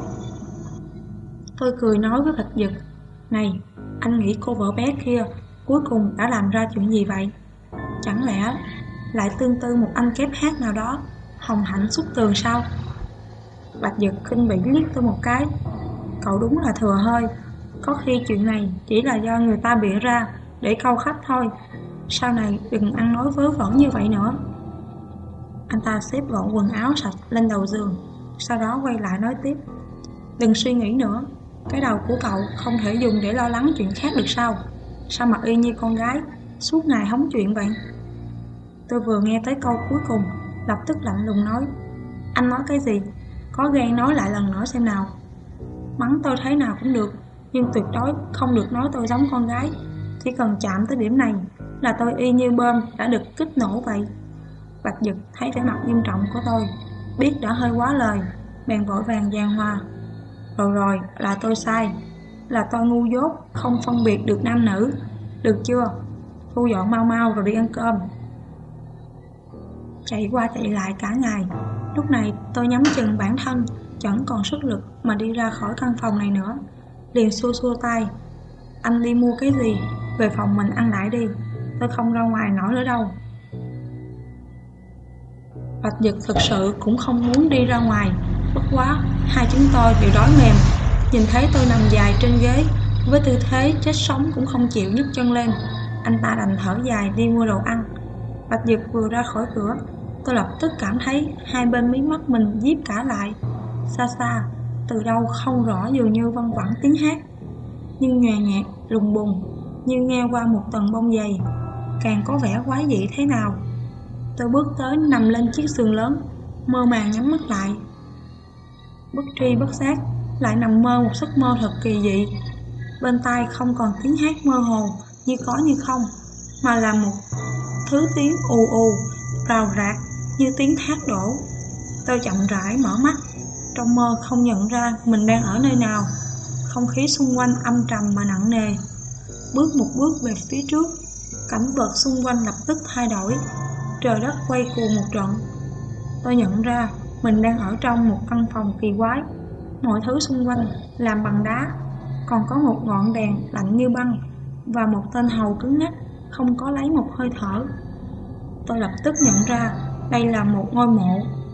Tôi cười nói với Bạch Dực, này, anh nghĩ cô vợ bé kia cuối cùng đã làm ra chuyện gì vậy? Chẳng lẽ lại tương tư một anh kép hát nào đó, hồng hạnh xuất tường sao? Bạch Dực khinh bỉ liếc tôi một cái, cậu đúng là thừa hơi. Có khi chuyện này chỉ là do người ta bịa ra để câu khách thôi. Sau này đừng ăn nói vớ vẩn như vậy nữa. Anh ta xếp gọn quần áo sạch lên đầu giường, sau đó quay lại nói tiếp, đừng suy nghĩ nữa. Cái đầu của cậu không thể dùng để lo lắng chuyện khác được sao? Sao mà y như con gái, suốt ngày hóng chuyện vậy? Tôi vừa nghe tới câu cuối cùng, lập tức lạnh lùng nói, anh nói cái gì? Có gan nói lại lần nữa xem nào. Mắng tôi thế nào cũng được, nhưng tuyệt đối không được nói tôi giống con gái. Chỉ cần chạm tới điểm này là tôi y như bom đã được kích nổ vậy. Bạch Dực thấy vẻ mặt nghiêm trọng của tôi, biết đã hơi quá lời, bèn vội vàng giảng hòa. Rồi rồi, là tôi sai, là tôi ngu dốt, không phân biệt được nam nữ. Được chưa? Thu dọn mau mau rồi đi ăn cơm. Chạy qua chạy lại cả ngày, lúc này tôi nhắm chừng bản thân chẳng còn sức lực mà đi ra khỏi căn phòng này nữa. Liền xua xua tay. Anh đi mua cái gì? Về phòng mình ăn lại đi, tôi không ra ngoài nổi nữa đâu. Bạch Dực thực sự cũng không muốn đi ra ngoài, bất quá hai chúng tôi đều đói mềm. Nhìn thấy tôi nằm dài trên ghế với tư thế chết sống cũng không chịu nhấc chân lên, anh ta đành thở dài đi mua đồ ăn. Bạch Dực vừa ra khỏi cửa, tôi lập tức cảm thấy hai bên mí mắt mình díp cả lại. Xa xa, từ đâu không rõ dường như văng vẳng tiếng hát, nhưng nhòe nhạt, lùng bùng, như nghe qua một tầng bông dày, càng có vẻ quái dị thế nào. Tôi bước tới nằm lên chiếc giường lớn, mơ màng nhắm mắt lại. Bất tri bất giác, lại nằm mơ một giấc mơ thật kỳ dị. Bên tai không còn tiếng hát mơ hồ như có như không, mà là một thứ tiếng ù ù, rào rạc như tiếng thác đổ. Tôi chậm rãi mở mắt, trong mơ không nhận ra mình đang ở nơi nào. Không khí xung quanh âm trầm mà nặng nề. Bước một bước về phía trước, cảnh vật xung quanh lập tức thay đổi, trời đất quay cuồng một trận. Tôi nhận ra mình đang ở trong một căn phòng kỳ quái. Mọi thứ xung quanh làm bằng đá, còn có một ngọn đèn lạnh như băng và một tên hầu cứng nhắc, không có lấy một hơi thở. Tôi lập tức nhận ra đây là một ngôi mộ.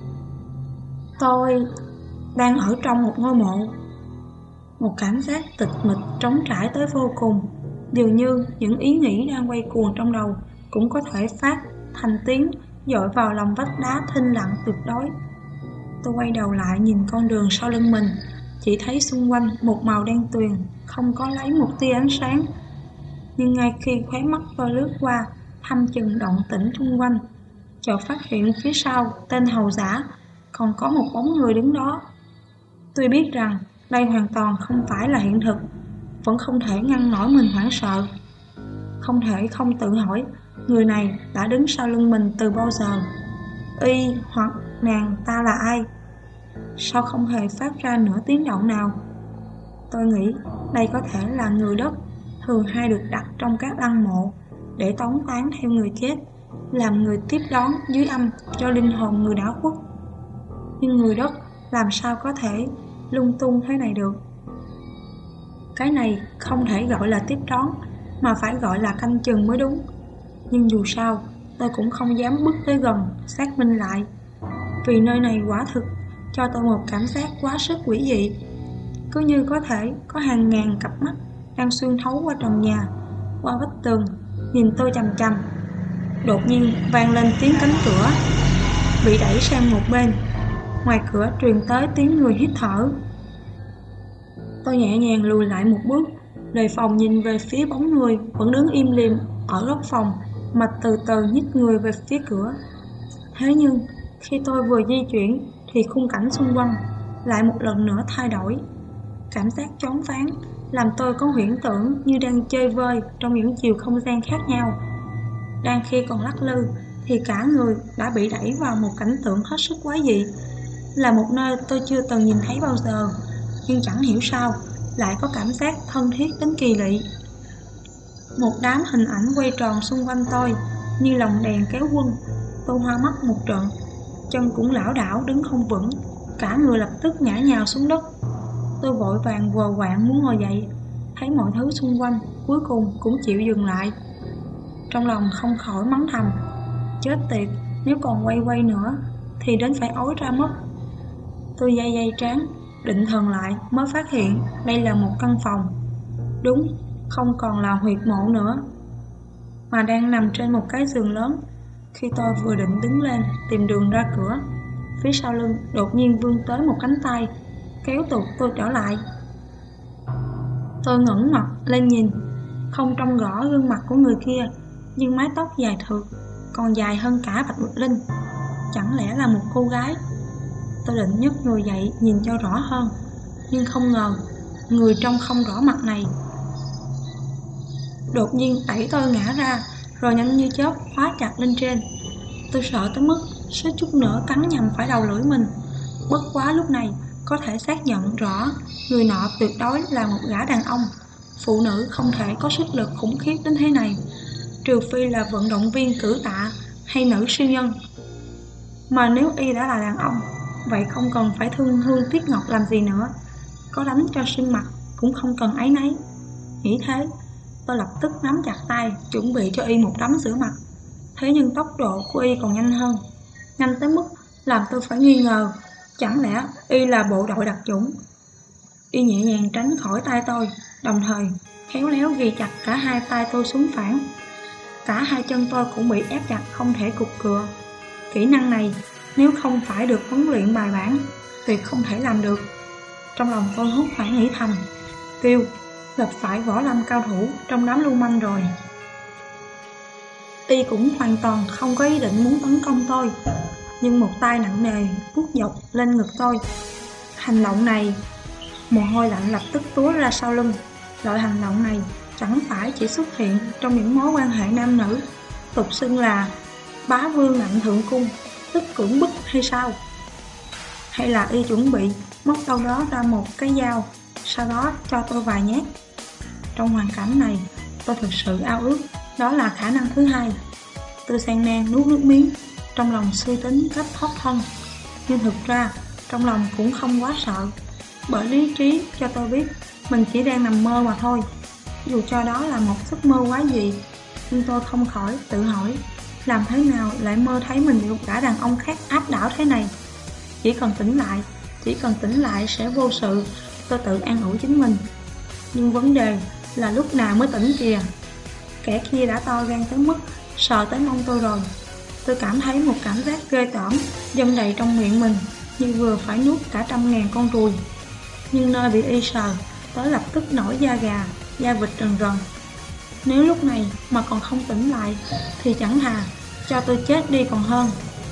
Tôi đang ở trong một ngôi mộ. Một cảm giác tịch mịch trống trải tới vô cùng, dường như những ý nghĩ đang quay cuồng trong đầu cũng có thể phát thành tiếng dội vào lòng vách đá thinh lặng tuyệt đối. Tôi quay đầu lại nhìn con đường sau lưng mình, chỉ thấy xung quanh một màu đen tuyền, không có lấy một tia ánh sáng. Nhưng ngay khi khóe mắt tôi lướt qua thăm chừng động tĩnh xung quanh, chợt phát hiện phía sau tên hầu giả còn có một bóng người đứng đó. Tôi biết rằng đây hoàn toàn không phải là hiện thực, vẫn không thể ngăn nổi mình hoảng sợ. Không thể không tự hỏi người này đã đứng sau lưng mình từ bao giờ. Y hoặc nàng ta là ai? Sao không hề phát ra nửa tiếng động nào? Tôi nghĩ đây có thể là người đất, thường hay được đặt trong các lăng mộ để tống táng theo người chết, làm người tiếp đón dưới âm cho linh hồn người đã khuất. Nhưng người đất làm sao có thể lung tung thế này được? Cái này không thể gọi là tiếp đón, mà phải gọi là canh chừng mới đúng. Nhưng dù sao, tôi cũng không dám bước tới gần xác minh lại, vì nơi này quả thực cho tôi một cảm giác quá sức quỷ dị. Cứ như có thể có hàng ngàn cặp mắt đang xuyên thấu qua trần nhà, qua vách tường, nhìn tôi chằm chằm. Đột nhiên vang lên tiếng cánh cửa bị đẩy sang một bên. Ngoài cửa truyền tới tiếng người hít thở. Tôi nhẹ nhàng lùi lại một bước, đề phòng nhìn về phía bóng người vẫn đứng im lìm ở góc phòng, mà từ từ nhích người về phía cửa. Thế nhưng khi tôi vừa di chuyển thì khung cảnh xung quanh lại một lần nữa thay đổi. Cảm giác choáng váng làm tôi có huyễn tưởng như đang chơi vơi trong những chiều không gian khác nhau. Đang khi còn lắc lư thì cả người đã bị đẩy vào một cảnh tượng hết sức quái dị, là một nơi tôi chưa từng nhìn thấy bao giờ, nhưng chẳng hiểu sao lại có cảm giác thân thiết đến kỳ lị. Một đám hình ảnh quay tròn xung quanh tôi như lồng đèn kéo quân. Tôi hoa mắt một trận, chân cũng lảo đảo đứng không vững, cả người lập tức ngã nhào xuống đất. Tôi vội vàng vờ quạng muốn ngồi dậy, thấy mọi thứ xung quanh cuối cùng cũng chịu dừng lại. Trong lòng không khỏi mắng thầm, chết tiệt, nếu còn quay quay nữa thì đến phải ói ra mất. Tôi day day trán, định thần lại mới phát hiện đây là một căn phòng. Đúng, không còn là huyệt mộ nữa, mà đang nằm trên một cái giường lớn. Khi tôi vừa định đứng lên tìm đường ra cửa, phía sau lưng đột nhiên vươn tới một cánh tay kéo tụt tôi trở lại. Tôi ngẩng mặt lên nhìn, không trông rõ gương mặt của người kia, nhưng mái tóc dài thượt, còn dài hơn cả Bạch Nguyệt Linh. Chẳng lẽ là một cô gái? Tôi định nhấc người dậy nhìn cho rõ hơn, nhưng không ngờ người trông không rõ mặt này đột nhiên đẩy tôi ngã ra, rồi nhanh như chớp khóa chặt lên trên. Tôi sợ tới mức suýt chút nữa cắn nhầm phải đầu lưỡi mình. Bất quá lúc này có thể xác nhận rõ người nọ tuyệt đối là một gã đàn ông. Phụ nữ không thể có sức lực khủng khiếp đến thế này, trừ phi là vận động viên cử tạ hay nữ siêu nhân. Mà nếu y đã là đàn ông, vậy không cần phải thương Hương Tuyết Ngọc làm gì nữa. Có đánh cho sưng mặt cũng không cần áy náy. Nghĩ thế, tôi lập tức nắm chặt tay, chuẩn bị cho y một đấm sữa mặt. Thế nhưng tốc độ của y còn nhanh hơn, nhanh tới mức làm tôi phải nghi ngờ, chẳng lẽ y là bộ đội đặc chủng. Y nhẹ nhàng tránh khỏi tay tôi, đồng thời khéo léo ghi chặt cả hai tay tôi xuống phản. Cả hai chân tôi cũng bị ép chặt không thể cục cựa. Kỹ năng này nếu không phải được huấn luyện bài bản, tuyệt không thể làm được. Trong lòng tôi hốt hoảng nghĩ thầm, Kiều gặp phải võ lâm cao thủ trong đám lưu manh rồi. Y cũng hoàn toàn không có ý định muốn tấn công tôi, nhưng một tay nặng nề vuốt dọc lên ngực tôi. Hành động này, mồ hôi lạnh lập tức túa ra sau lưng. Loại hành động này chẳng phải chỉ xuất hiện trong những mối quan hệ nam nữ, tục xưng là bá vương ngạnh thượng cung, tức cưỡng bức hay sao? Hay là y chuẩn bị móc đâu đó ra một cái dao, sau đó cho tôi vài nhát? Trong hoàn cảnh này, tôi thực sự ao ước đó là khả năng thứ hai. Tôi san nan nuốt nước miếng, trong lòng suy tính cách thoát thân. Nhưng thực ra trong lòng cũng không quá sợ, bởi lý trí cho tôi biết mình chỉ đang nằm mơ mà thôi. Dù cho đó là một giấc mơ quá dị, nhưng tôi không khỏi tự hỏi, làm thế nào lại mơ thấy mình bị một gã đàn ông khác áp đảo thế này? Chỉ cần tỉnh lại, chỉ cần tỉnh lại sẽ vô sự, tôi tự an ủi chính mình. Nhưng vấn đề là lúc nào mới tỉnh kìa. Kẻ kia đã to gan tới mức sợ tới mông tôi rồi. Tôi cảm thấy một cảm giác ghê tởm dâng đầy trong miệng mình, như vừa phải nuốt cả trăm ngàn con ruồi. Nhưng nơi bị y sờ, tôi lập tức nổi da gà, da vịt rần rần. Nếu lúc này mà còn không tỉnh lại thì chẳng thà cho tôi chết đi còn hơn.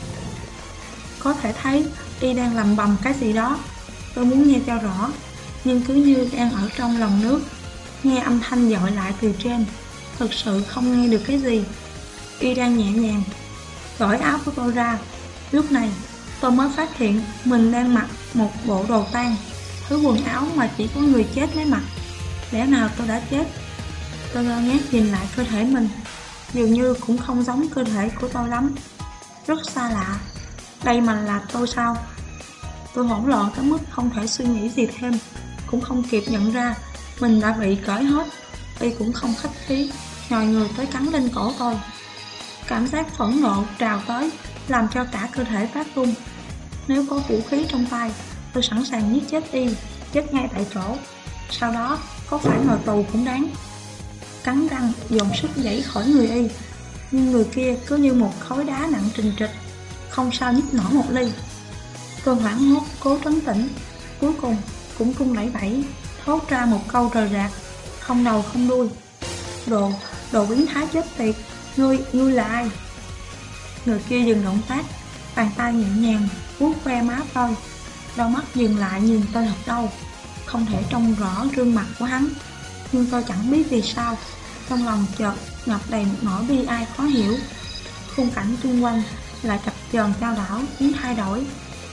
Có thể thấy y đang lầm bầm cái gì đó. Tôi muốn nghe cho rõ, nhưng cứ như đang ở trong lòng nước, nghe âm thanh dội lại từ trên, thực sự không nghe được cái gì. Y đang nhẹ nhàng cởi áo của tôi ra. Lúc này tôi mới phát hiện mình đang mặc một bộ đồ tang, thứ quần áo mà chỉ có người chết mới mặc. Lẽ nào tôi đã chết? Tôi ngơ ngác nhìn lại cơ thể mình, dường như cũng không giống cơ thể của tôi lắm, rất xa lạ. Đây mà là tôi sao? Tôi hỗn loạn tới mức không thể suy nghĩ gì thêm, cũng không kịp nhận ra mình đã bị cởi hết. Y cũng không khách khí, nhòi người tới cắn lên cổ tôi. Cảm giác phẫn nộ trào tới, làm cho cả cơ thể phát run. Nếu có vũ khí trong tay, tôi sẵn sàng giết chết y, chết ngay tại chỗ. Sau đó có phải ngồi tù cũng đáng. Cắn răng dồn sức giãy khỏi người y, nhưng người kia cứ như một khối đá nặng trình trịch, không sao nhích nổi một ly. Tôi hoảng hốt cố trấn tĩnh, cuối cùng cũng run lẩy bẩy, thốt ra một câu rời rạc, không đầu không đuôi. Đồ, đồ biến thái chết tiệt, ngươi, ngươi là ai? Người kia dừng động tác, bàn tay nhẹ nhàng vuốt ve má tôi. Đôi mắt dừng lại nhìn tôi thật lâu, không thể trông rõ gương mặt của hắn. Nhưng tôi chẳng biết vì sao, trong lòng chợt ngập đầy một nỗi bi ai khó hiểu. Khung cảnh xung quanh lại chập chờn chao đảo biến thay đổi.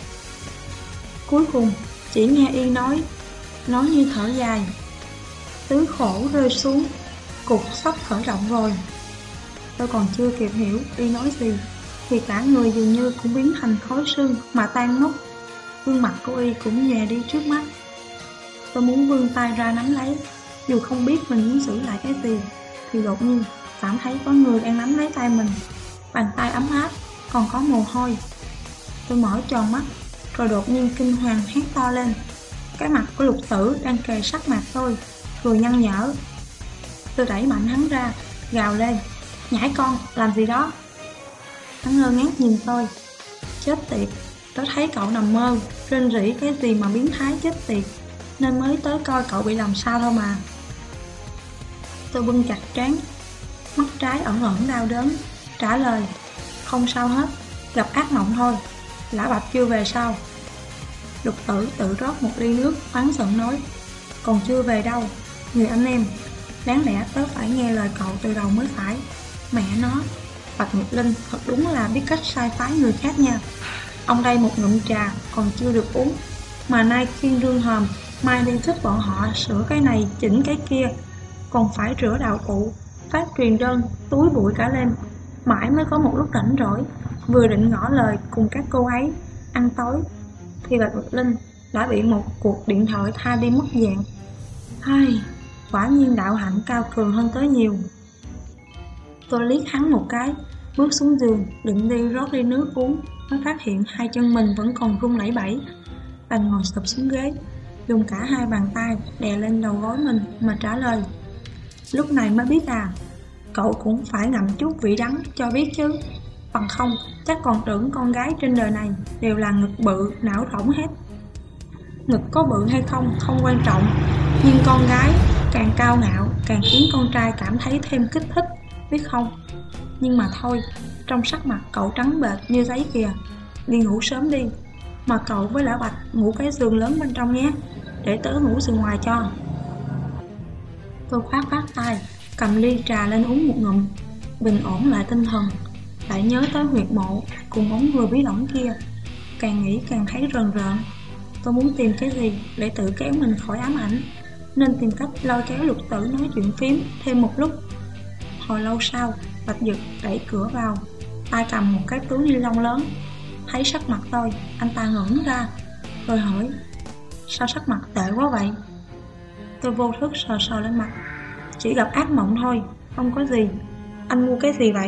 Cuối cùng chỉ nghe y nói, nói như thở dài, tứ khổ rơi xuống, cục sắp khởi động rồi. Tôi còn chưa kịp hiểu y nói gì thì cả người dường như cũng biến thành khối xương mà tan mất. Gương mặt của y cũng nhòe đi trước mắt. Tôi muốn vươn tay ra nắm lấy, dù không biết mình muốn giữ lại cái gì, thì đột nhiên cảm thấy có người đang nắm lấy tay mình. Bàn tay ấm áp, còn có mồ hôi. Tôi mở tròn mắt, rồi đột nhiên kinh hoàng hét to lên. Cái mặt của Lục Tử đang kề sát mặt tôi, cười nhăn nhở. Tôi đẩy mạnh hắn ra, gào lên, nhãi con, làm gì đó? Hắn ngơ ngác nhìn tôi. Chết tiệt, tớ thấy cậu nằm mơ, rên rỉ cái gì mà biến thái chết tiệt, nên mới tới coi cậu bị làm sao thôi mà. Tôi bưng chặt trán, mắt trái ẩn ẩn đau đớn, trả lời, không sao hết, gặp ác mộng thôi. Lã Bạch chưa về sao? Lục Tử tự rót một ly nước, oán giận nói, còn chưa về đâu, người anh em, Đáng lẽ tớ phải nghe lời cậu từ đầu mới phải. Mẹ nó, Bạch Nguyệt Linh thật đúng là biết cách sai phái người khác nha. Ông đây một ngụm trà còn chưa được uống, mà nay khiêng rương hòm, mai đi giúp bọn họ sửa cái này chỉnh cái kia, còn phải rửa đạo cụ, phát truyền đơn, túi bụi cả lên. Mãi mới có một lúc rảnh rỗi, vừa định ngỏ lời cùng các cô ấy ăn tối, thì Bạch Nguyệt Linh đã bị một cuộc điện thoại tha đi mất dạng. Ai, quả nhiên đạo hạnh cao cường hơn tới nhiều. Tôi liếc hắn một cái, bước xuống giường, định đi rót ly nước uống, mới phát hiện hai chân mình vẫn còn run lẩy bẩy. Đành ngồi sụp xuống ghế, dùng cả hai bàn tay đè lên đầu gối mình mà trả lời. Lúc này mới biết à, cậu cũng phải ngậm chút vị đắng cho biết chứ. Bằng không, chắc còn tưởng con gái trên đời này đều là ngực bự, não rỗng hết. Ngực có bự hay không không quan trọng, nhưng con gái càng cao ngạo càng khiến con trai cảm thấy thêm kích thích, biết không? Nhưng mà thôi, trong sắc mặt cậu trắng bệch như giấy kìa. Đi ngủ sớm đi, mà cậu với Lão Bạch ngủ cái giường lớn bên trong nhé, để tớ ngủ giường ngoài cho. Tôi khoát khoát tay, cầm ly trà lên uống một ngụm, bình ổn lại tinh thần. Lại nhớ tới huyệt mộ cùng bóng người bí ẩn kia, càng nghĩ càng thấy rờn rợn. Tôi muốn tìm cái gì để tự kéo mình khỏi ám ảnh, nên tìm cách lôi kéo Lục Tử nói chuyện phím thêm một lúc. Hồi lâu sau, Bạch Dực đẩy cửa vào, tay cầm một cái túi ni lông lớn. Thấy sắc mặt tôi, anh ta ngẩng ra, rồi hỏi: sao sắc mặt tệ quá vậy? Tôi vô thức sờ sờ lên mặt: chỉ gặp ác mộng thôi, không có gì. Anh mua cái gì vậy?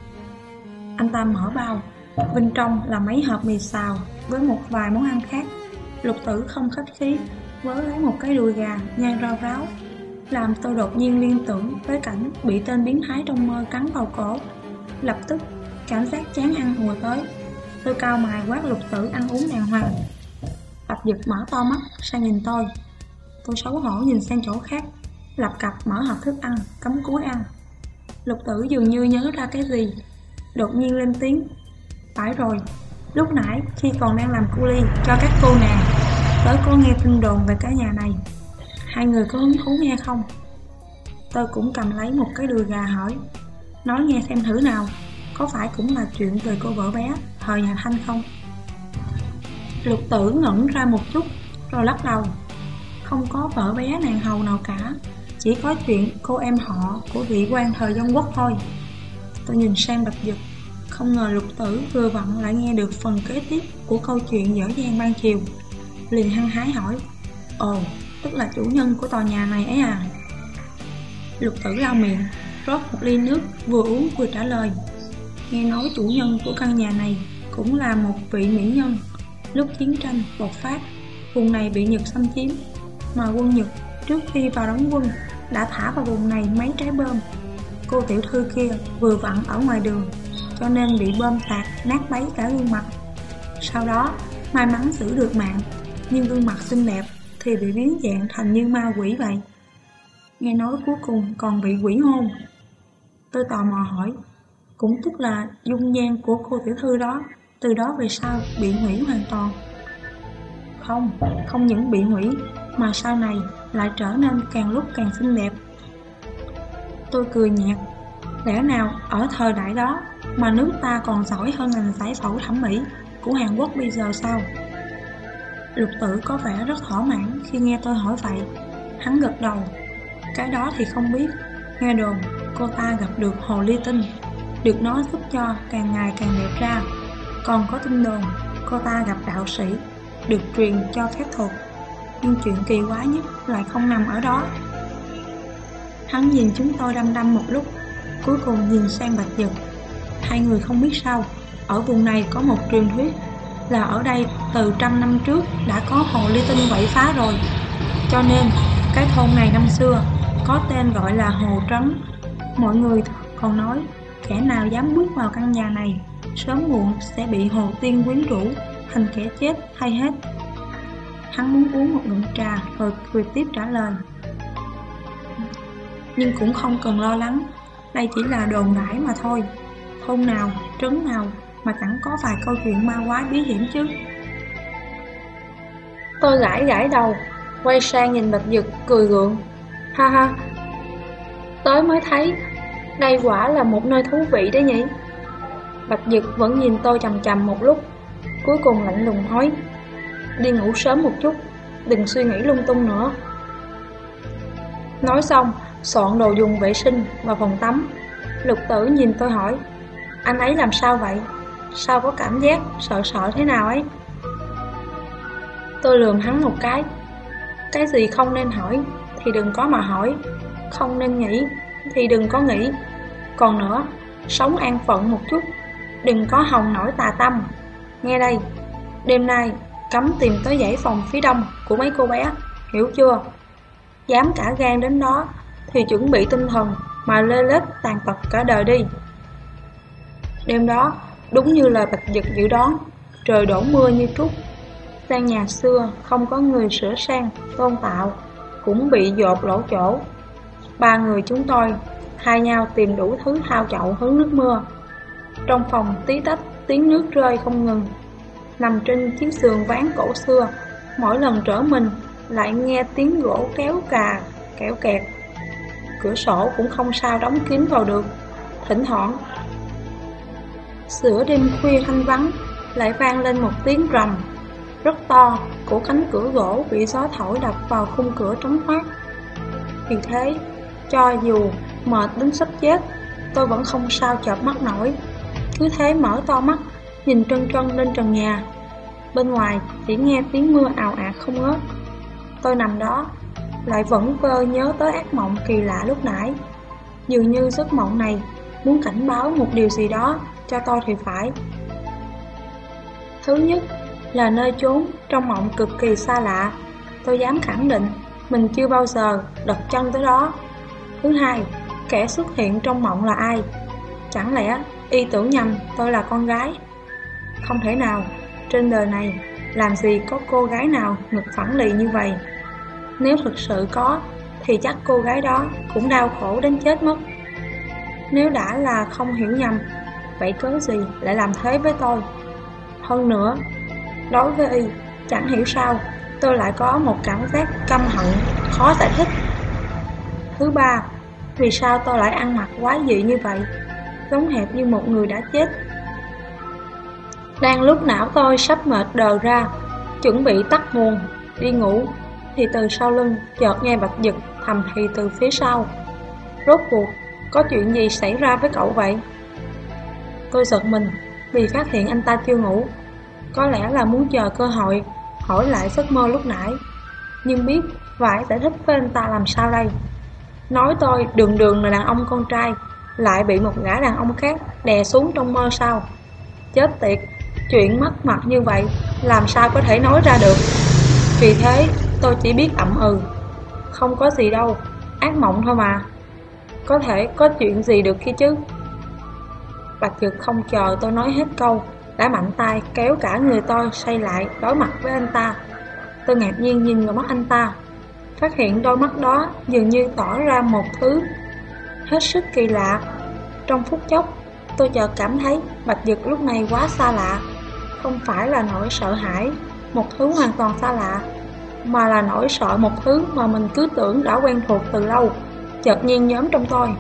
Anh ta mở bao, bên trong là mấy hộp mì xào với một vài món ăn khác. Lục Tử không khách khí vớ lấy một cái đùi gà nhai rau ráo, làm tôi đột nhiên liên tưởng với cảnh bị tên biến thái trong mơ cắn vào cổ. Lập tức cảm giác chán ăn ùa tới. Tôi cau mày quát Lục Tử ăn uống đàng hoàng. Bạch Dực mở to mắt sang nhìn tôi. Tôi xấu hổ nhìn sang chỗ khác, lập cập mở hộp thức ăn cắm cúi ăn. Lục Tử dường như nhớ ra cái gì, đột nhiên lên tiếng: phải rồi, lúc nãy khi còn đang làm cu ly cho các cô nàng, tớ có nghe tin đồn về cái nhà này. Hai người có hứng thú nghe không? Tôi cũng cầm lấy một cái đùi gà hỏi: nói nghe xem thử nào, có phải cũng là chuyện về cô vợ bé thời nhà Thanh không? Lục Tử ngẩn ra một chút rồi lắc đầu: không có vợ bé nàng hầu nào cả, chỉ có chuyện cô em họ của vị quan thời Dân Quốc thôi. Tôi nhìn sang Bạch Dực, không ngờ Lục Tử vừa vặn lại nghe được phần kế tiếp của câu chuyện dở dang ban chiều, liền hăng hái hỏi: ồ, tức là chủ nhân của tòa nhà này ấy à? Lục Tử lau miệng, rót một ly nước, vừa uống vừa trả lời: nghe nói chủ nhân của căn nhà này cũng là một vị mỹ nhân. Lúc chiến tranh bộc phát, vùng này bị Nhật xâm chiếm, mà quân Nhật trước khi vào đóng quân đã thả vào vùng này mấy trái bom. Cô tiểu thư kia vừa vặn ở ngoài đường, cho nên bị bom tạc nát bấy cả gương mặt. Sau đó may mắn giữ được mạng, nhưng gương mặt xinh đẹp thì bị biến dạng thành như ma quỷ vậy. Nghe nói cuối cùng còn bị quỷ hôn. Tôi tò mò hỏi: cũng tức là dung nhan của cô tiểu thư đó từ đó về sau bị hủy hoàn toàn? Không, không những bị hủy mà sau này lại trở nên càng lúc càng xinh đẹp. Tôi cười nhạt: lẽ nào ở thời đại đó mà nước ta còn giỏi hơn ngành giải phẫu thẩm mỹ của Hàn Quốc bây giờ sao? Lục Tử có vẻ rất thỏa mãn khi nghe tôi hỏi vậy. Hắn gật đầu: cái đó thì không biết. Nghe đồn cô ta gặp được hồ ly tinh, được nó giúp cho càng ngày càng đẹp ra. Còn có tin đồn cô ta gặp đạo sĩ, được truyền cho phép thuật. Nhưng chuyện kỳ quái nhất lại không nằm ở đó. Hắn nhìn chúng tôi đăm đăm một lúc, cuối cùng nhìn sang Bạch Dực: hai người không biết sao, ở vùng này có một truyền thuyết là ở đây từ trăm năm trước đã có hồ ly tinh quậy phá rồi. Cho nên cái thôn này năm xưa có tên gọi là Hồ Trấn. Mọi người còn nói kẻ nào dám bước vào căn nhà này sớm muộn sẽ bị hồ tiên quyến rũ thành kẻ chết hay hết. Hắn muốn uống một ngụm trà rồi cười tiếp trả lời: nhưng cũng không cần lo lắng, đây chỉ là đồn đãi mà thôi. Thôn nào, trấn nào mà chẳng có vài câu chuyện ma quái bí hiểm chứ. Tôi gãi gãi đầu, quay sang nhìn Bạch Dực cười gượng: ha ha, tới mới thấy đây quả là một nơi thú vị đấy nhỉ. Bạch Dực vẫn nhìn tôi chằm chằm một lúc, cuối cùng lạnh lùng nói: đi ngủ sớm một chút, đừng suy nghĩ lung tung nữa. Nói xong, soạn đồ dùng vệ sinh vào phòng tắm. Lục Tử nhìn tôi hỏi: anh ấy làm sao vậy? Sao có cảm giác sợ sợ thế nào ấy? Tôi lườm hắn một cái: cái gì không nên hỏi thì đừng có mà hỏi, không nên nghĩ thì đừng có nghĩ. Còn nữa, sống an phận một chút, đừng có hòng nổi tà tâm. Nghe đây, đêm nay cấm tìm tới dãy phòng phía đông của mấy cô bé, hiểu chưa? Dám cả gan đến đó thì chuẩn bị tinh thần mà lê lết tàn tật cả đời đi. Đêm đó, đúng như lời Bạch Dực dự đoán, trời đổ mưa như trút. Gian nhà xưa không có người sửa sang, tôn tạo, cũng bị dột lỗ chỗ. Ba người chúng tôi thay nhau tìm đủ thứ thao chậu hứng nước mưa. Trong phòng tí tách tiếng nước rơi không ngừng. Nằm trên chiếc giường ván cổ xưa, mỗi lần trở mình lại nghe tiếng gỗ kéo cà, kẽo kẹt. Cửa sổ cũng không sao đóng kín vào được. Thỉnh thoảng, giữa đêm khuya thanh vắng, lại vang lên một tiếng rầm rất to của cánh cửa gỗ bị gió thổi đập vào khung cửa trống hoác. Vì thế, cho dù mệt đến sắp chết, tôi vẫn không sao chợp mắt nổi. Cứ thế mở to mắt, nhìn trân trân lên trần nhà. Bên ngoài chỉ nghe tiếng mưa ào ạt không ngớt. Tôi nằm đó, lại vẫn vơ nhớ tới ác mộng kỳ lạ lúc nãy. Dường như giấc mộng này muốn cảnh báo một điều gì đó cho tôi thì phải. Thứ nhất là nơi chốn trong mộng cực kỳ xa lạ. Tôi dám khẳng định mình chưa bao giờ đặt chân tới đó. Thứ hai, kẻ xuất hiện trong mộng là ai? Chẳng lẽ y tưởng nhầm tôi là con gái? Không thể nào, trên đời này làm gì có cô gái nào ngực phẳng lì như vậy. Nếu thực sự có thì chắc cô gái đó cũng đau khổ đến chết mất. Nếu đã là không hiểu nhầm, vậy cớ gì lại làm thế với tôi? Hơn nữa, đối với y, chẳng hiểu sao tôi lại có một cảm giác căm hận khó giải thích. Thứ ba, vì sao tôi lại ăn mặc quái dị như vậy, giống hệt như một người đã chết. Đang lúc não tôi sắp mệt đờ ra, chuẩn bị tắt nguồn đi ngủ, thì từ sau lưng chợt nghe Bạch Dực thầm thì từ phía sau: rốt cuộc có chuyện gì xảy ra với cậu vậy? Tôi giật mình vì phát hiện anh ta chưa ngủ. Có lẽ là muốn chờ cơ hội hỏi lại giấc mơ lúc nãy, nhưng biết phải giải thích với anh ta làm sao đây. Nói tôi đường đường là đàn ông con trai, lại bị một gã đàn ông khác đè xuống trong mơ sao? Chết tiệt, chuyện mất mặt như vậy làm sao có thể nói ra được. Vì thế tôi chỉ biết ậm ừ: không có gì đâu, ác mộng thôi mà. Có thể có chuyện gì được khi chứ? Bạch Dực không chờ tôi nói hết câu, đã mạnh tay kéo cả người tôi xoay lại đối mặt với anh ta. Tôi ngạc nhiên nhìn vào mắt anh ta, phát hiện đôi mắt đó dường như tỏ ra một thứ hết sức kỳ lạ. Trong phút chốc, tôi chợt cảm thấy Bạch Dực lúc này quá xa lạ. Không phải là nỗi sợ hãi, một thứ hoàn toàn xa lạ, mà là nỗi sợ một thứ mà mình cứ tưởng đã quen thuộc từ lâu, chợt nhiên nhóm trong tôi.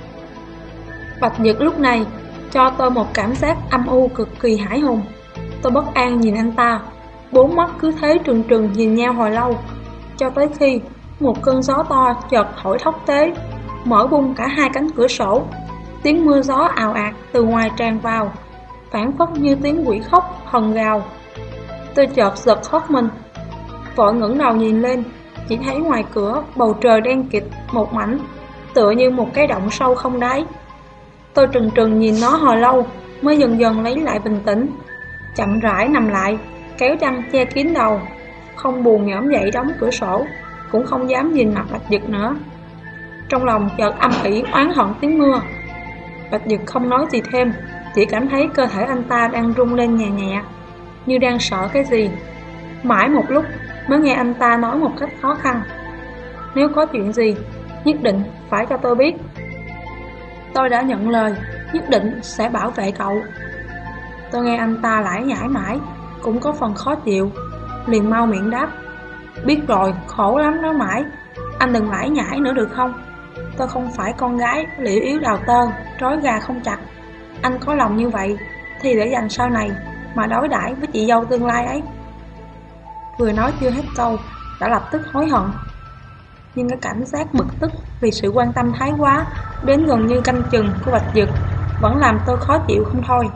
Bạch Dực lúc này cho tôi một cảm giác âm u cực kỳ hãi hùng. Tôi bất an nhìn anh ta, bốn mắt cứ thế trừng trừng nhìn nhau hồi lâu, cho tới khi một cơn gió to chợt thổi thốc tế, mở bung cả hai cánh cửa sổ. Tiếng mưa gió ào ạt từ ngoài tràn vào, phảng phất như tiếng quỷ khóc hần gào. Tôi chợt giật thoát mình, vội ngẩng đầu nhìn lên, chỉ thấy ngoài cửa bầu trời đen kịt một mảnh, tựa như một cái động sâu không đáy. Tôi trừng trừng nhìn nó hồi lâu mới dần dần lấy lại bình tĩnh, chậm rãi nằm lại, kéo chăn che kín đầu, không buồn nhõm dậy đóng cửa sổ, cũng không dám nhìn mặt Bạch Dực nữa. Trong lòng chợt âm ỉ oán hận tiếng mưa. Bạch Dực không nói gì thêm, chỉ cảm thấy cơ thể anh ta đang rung lên nhẹ nhẹ, như đang sợ cái gì. Mãi một lúc mới nghe anh ta nói một cách khó khăn: nếu có chuyện gì, nhất định phải cho tôi biết. Tôi đã nhận lời, nhất định sẽ bảo vệ cậu. Tôi nghe anh ta lải nhải mãi, cũng có phần khó chịu, liền mau miệng đáp: biết rồi, khổ lắm nói mãi, anh đừng lải nhải nữa được không? Tôi không phải con gái liễu yếu đào tơ, trói gà không chặt. Anh có lòng như vậy thì để dành sau này mà đối đãi với chị dâu tương lai ấy. Vừa nói chưa hết câu đã lập tức hối hận. Nhưng cái cảm giác bực tức vì sự quan tâm thái quá đến gần như canh chừng của Bạch Dực vẫn làm tôi khó chịu không thôi.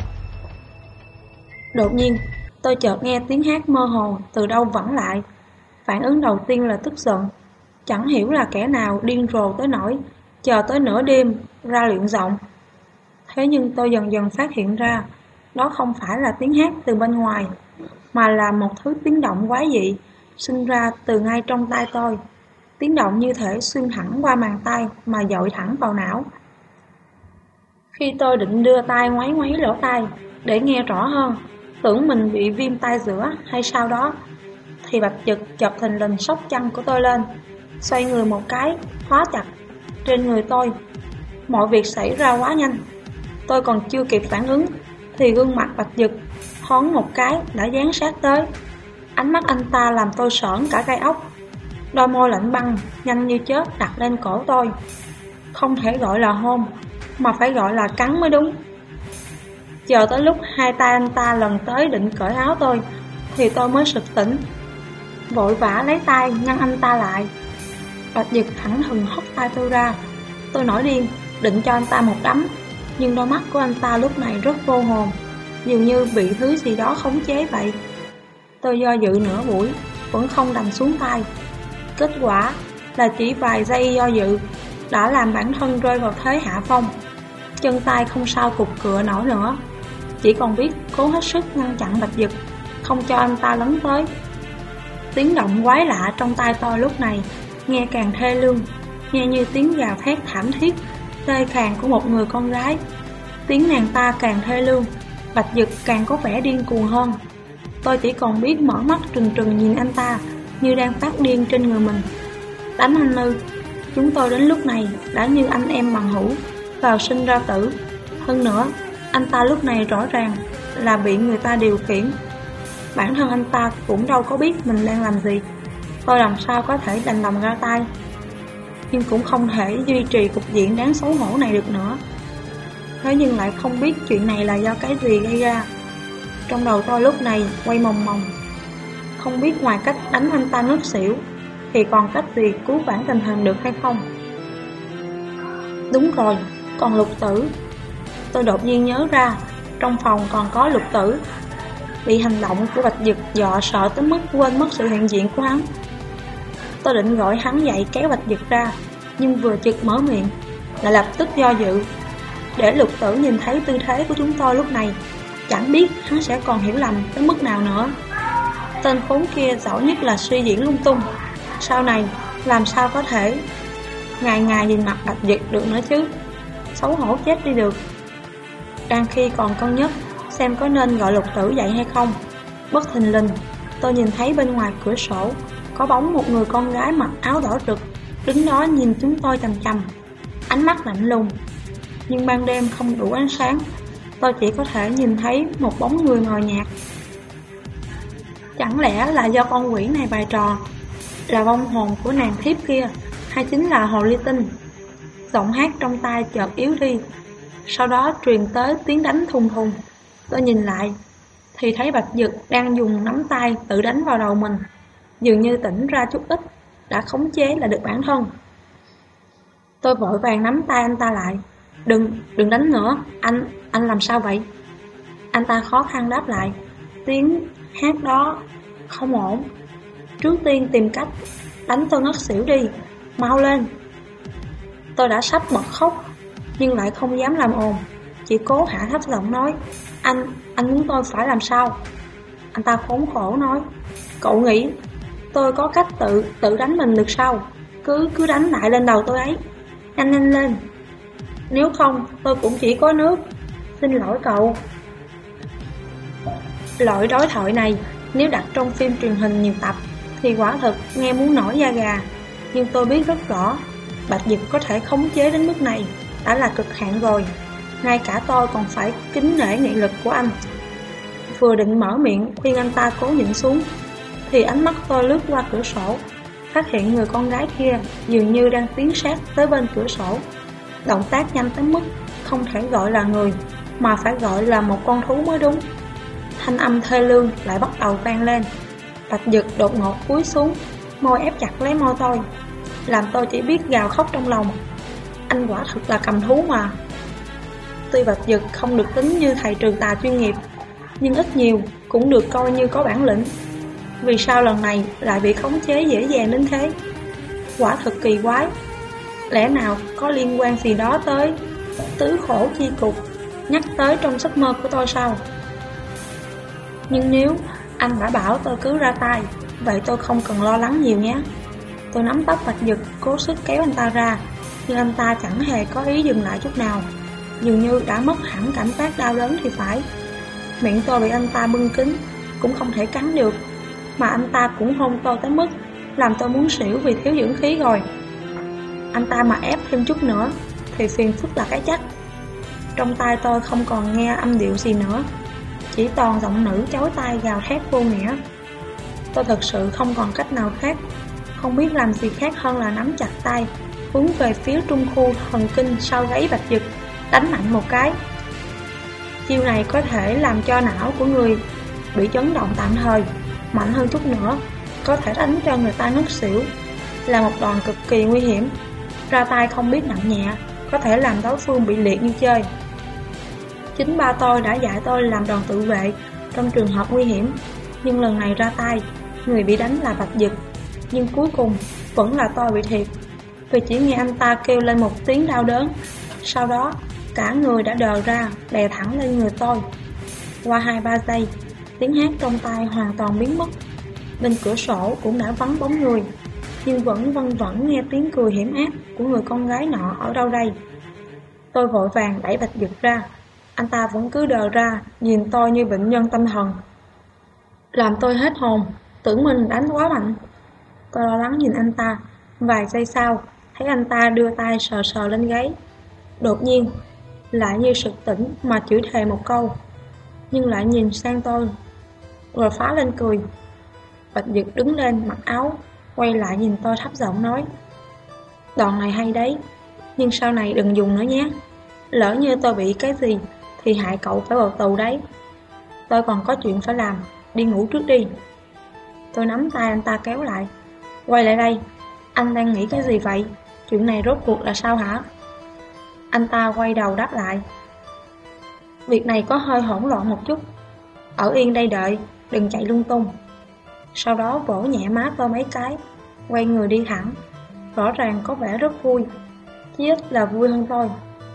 Đột nhiên tôi chợt nghe tiếng hát mơ hồ từ đâu vẳng lại. Phản ứng đầu tiên là tức giận. Chẳng hiểu là kẻ nào điên rồ tới nỗi chờ tới nửa đêm ra luyện giọng. Thế nhưng tôi dần dần phát hiện ra đó không phải là tiếng hát từ bên ngoài, mà là một thứ tiếng động quái dị sinh ra từ ngay trong tai tôi. Tiếng động như thể xuyên thẳng qua màng tai mà dội thẳng vào não. Khi tôi định đưa tay ngoáy ngoáy lỗ tai để nghe rõ hơn, tưởng mình bị viêm tai giữa hay sao đó, thì Bạch Dực chợt thình lình xốc chân của tôi lên, xoay người một cái, khóa chặt trên người tôi. Mọi việc xảy ra quá nhanh. Tôi còn chưa kịp phản ứng thì gương mặt Bạch Dực thoáng một cái đã dán sát tới. Ánh mắt anh ta làm tôi sởn cả gai ốc. Đôi môi lạnh băng nhanh như chớp đặt lên cổ tôi. Không thể gọi là hôn, mà phải gọi là cắn mới đúng. Chờ tới lúc hai tay anh ta lần tới định cởi áo tôi thì tôi mới sực tỉnh, vội vã lấy tay ngăn anh ta lại. Bạch Dực thẳng thừng hất tay tôi ra. Tôi nổi điên định cho anh ta một đấm, nhưng đôi mắt của anh ta lúc này rất vô hồn, dường như bị thứ gì đó khống chế vậy. Tôi do dự nửa buổi vẫn không đành xuống tay. Kết quả là chỉ vài giây do dự đã làm bản thân rơi vào thế hạ phong. Chân tay không sao cục cựa nổi nữa, chỉ còn biết cố hết sức ngăn chặn Bạch Dực, không cho anh ta lấn tới. Tiếng động quái lạ trong tai tôi lúc này nghe càng thê lương, nghe như tiếng gào thét thảm thiết tê khàn của một người con gái. Tiếng nàng ta càng thê lương, Bạch Dực càng có vẻ điên cuồng hơn. Tôi chỉ còn biết mở mắt trừng trừng nhìn anh ta như đang phát điên trên người mình. Đánh anh ư? Chúng tôi đến lúc này đã như anh em bằng hữu, vào sinh ra tử. Hơn nữa, anh ta lúc này rõ ràng là bị người ta điều khiển. Bản thân anh ta cũng đâu có biết mình đang làm gì. Tôi làm sao có thể đành lòng ra tay. Nhưng cũng không thể duy trì cục diện đáng xấu hổ này được nữa. Thế nhưng lại không biết chuyện này là do cái gì gây ra. Trong đầu tôi lúc này quay mòng mòng, không biết ngoài cách đánh anh ta ngất xỉu thì còn cách gì cứu vãn tình hình được hay không. Đúng rồi, còn Lục Tử. Tôi đột nhiên nhớ ra trong phòng còn có Lục Tử. Bị hành động của Bạch Dực dọa sợ tới mức quên mất sự hiện diện của hắn. Tôi định gọi hắn dậy kéo Bạch Dực ra, nhưng vừa chực mở miệng lại lập tức do dự. Để Lục Tử nhìn thấy tư thế của chúng tôi lúc này, chẳng biết hắn sẽ còn hiểu lầm tới mức nào nữa. Tên khốn kia giỏi nhất là suy diễn lung tung, sau này làm sao có thể ngày ngày nhìn mặt Bạch Dực được nữa chứ. Xấu hổ chết đi được. Đang khi còn cân nhắc xem có nên gọi Lục Tử dậy hay không, bất thình lình tôi nhìn thấy bên ngoài cửa sổ có bóng một người con gái mặc áo đỏ rực đứng đó nhìn chúng tôi chằm chằm, ánh mắt lạnh lùng. Nhưng ban đêm không đủ ánh sáng, tôi chỉ có thể nhìn thấy một bóng người mờ nhạt. Chẳng lẽ là do con quỷ này bày trò, là vong hồn của nàng thiếp kia, hay chính là hồ ly tinh? Giọng hát trong tai chợt yếu đi, sau đó truyền tới tiếng đánh thùng thùng. Tôi nhìn lại thì thấy Bạch Dực đang dùng nắm tay tự đánh vào đầu mình, dường như tỉnh ra chút ít, đã khống chế là được bản thân. Tôi vội vàng nắm tay anh ta lại. Đừng, đừng đánh nữa, anh, anh làm sao vậy? Anh ta khó khăn đáp lại. Tiếng hát đó không ổn. Trước tiên tìm cách đánh tôi ngất xỉu đi, mau lên. Tôi đã sắp bật khóc, nhưng lại không dám làm ồn, chỉ cố hạ thấp giọng nói. Anh, anh muốn tôi phải làm sao? Anh ta khốn khổ nói. Cậu nghĩ tôi có cách tự, tự đánh mình được sao? Cứ, cứ đánh lại lên đầu tôi ấy. Nhanh nhanh lên. Nếu không tôi cũng chỉ có nước. Xin lỗi cậu. Loại đối thoại này nếu đặt trong phim truyền hình nhiều tập thì quả thực nghe muốn nổi da gà. Nhưng tôi biết rất rõ Bạch Dực có thể khống chế đến mức này đã là cực hạn rồi. Ngay cả tôi còn phải kính nể nghị lực của anh. Vừa định mở miệng khuyên anh ta cố nhịn xuống thì ánh mắt tôi lướt qua cửa sổ, phát hiện người con gái kia dường như đang tiến sát tới bên cửa sổ. Động tác nhanh tới mức không thể gọi là người, mà phải gọi là một con thú mới đúng. Thanh âm thê lương lại bắt đầu vang lên. Bạch Dực đột ngột cúi xuống, môi ép chặt lấy môi tôi, làm tôi chỉ biết gào khóc trong lòng. Anh quả thật là cầm thú mà. Tuy Bạch Dực không được tính như thầy trường tà chuyên nghiệp, nhưng ít nhiều cũng được coi như có bản lĩnh. Vì sao lần này lại bị khống chế dễ dàng đến thế? Quả thật kỳ quái. Lẽ nào có liên quan gì đó tới tứ khổ chi cục nhắc tới trong giấc mơ của tôi sao? Nhưng nếu anh đã bảo tôi cứ ra tay, vậy tôi không cần lo lắng nhiều nhé. Tôi nắm tóc Bạch Dực, cố sức kéo anh ta ra, nhưng anh ta chẳng hề có ý dừng lại chút nào, dường như đã mất hẳn cảm giác đau đớn thì phải. Miệng tôi bị anh ta bưng kín, cũng không thể cắn được, mà anh ta cũng hôn tôi tới mức làm tôi muốn xỉu vì thiếu dưỡng khí rồi. Anh ta mà ép thêm chút nữa thì phiền phức là cái chắc. Trong tai tôi không còn nghe âm điệu gì nữa, chỉ toàn giọng nữ chói tai gào thét vô nghĩa. Tôi thật sự không còn cách nào khác, không biết làm gì khác hơn là nắm chặt tay, hướng về phía trung khu thần kinh sau gáy Bạch Dực, đánh mạnh một cái. Chiêu này có thể làm cho não của người bị chấn động tạm thời, mạnh hơn chút nữa có thể đánh cho người ta ngất xỉu, là một đòn cực kỳ nguy hiểm. Ra tay không biết nặng nhẹ, có thể làm đối phương bị liệt như chơi. Chính ba tôi đã dạy tôi làm đòn tự vệ trong trường hợp nguy hiểm, nhưng lần này ra tay, người bị đánh là Bạch Dực, nhưng cuối cùng vẫn là tôi bị thiệt. Vì chỉ nghe anh ta kêu lên một tiếng đau đớn, sau đó cả người đã đờ ra, đè thẳng lên người tôi. Qua hai ba giây, tiếng hát trong tai hoàn toàn biến mất. Bên cửa sổ cũng đã vắng bóng người, nhưng vẫn vân vẩn nghe tiếng cười hiểm ác của người con gái nọ ở đâu đây. Tôi vội vàng đẩy Bạch Dực ra. Anh ta vẫn cứ đờ ra, nhìn tôi như bệnh nhân tâm thần, làm tôi hết hồn, tưởng mình đánh quá mạnh. Tôi lo lắng nhìn anh ta. Vài giây sau, thấy anh ta đưa tay sờ sờ lên gáy. Đột nhiên, lại như sực tỉnh mà chửi thề một câu, nhưng lại nhìn sang tôi, rồi phá lên cười. Bạch Dực đứng lên mặc áo, quay lại nhìn tôi thấp giọng nói: "Đòn này hay đấy, nhưng sau này đừng dùng nữa nhé. Lỡ như tôi bị cái gì thì hại cậu phải vào tù đấy. Tôi còn có chuyện phải làm, đi ngủ trước đi." Tôi nắm tay anh ta kéo lại. "Quay lại đây, anh đang nghĩ cái gì vậy? Chuyện này rốt cuộc là sao hả?" Anh ta quay đầu đáp lại: "Việc này có hơi hỗn loạn một chút. Ở yên đây đợi, đừng chạy lung tung." Sau đó vỗ nhẹ má tôi mấy cái, quay người đi thẳng. Rõ ràng có vẻ rất vui, chí ít là vui hơn tôi.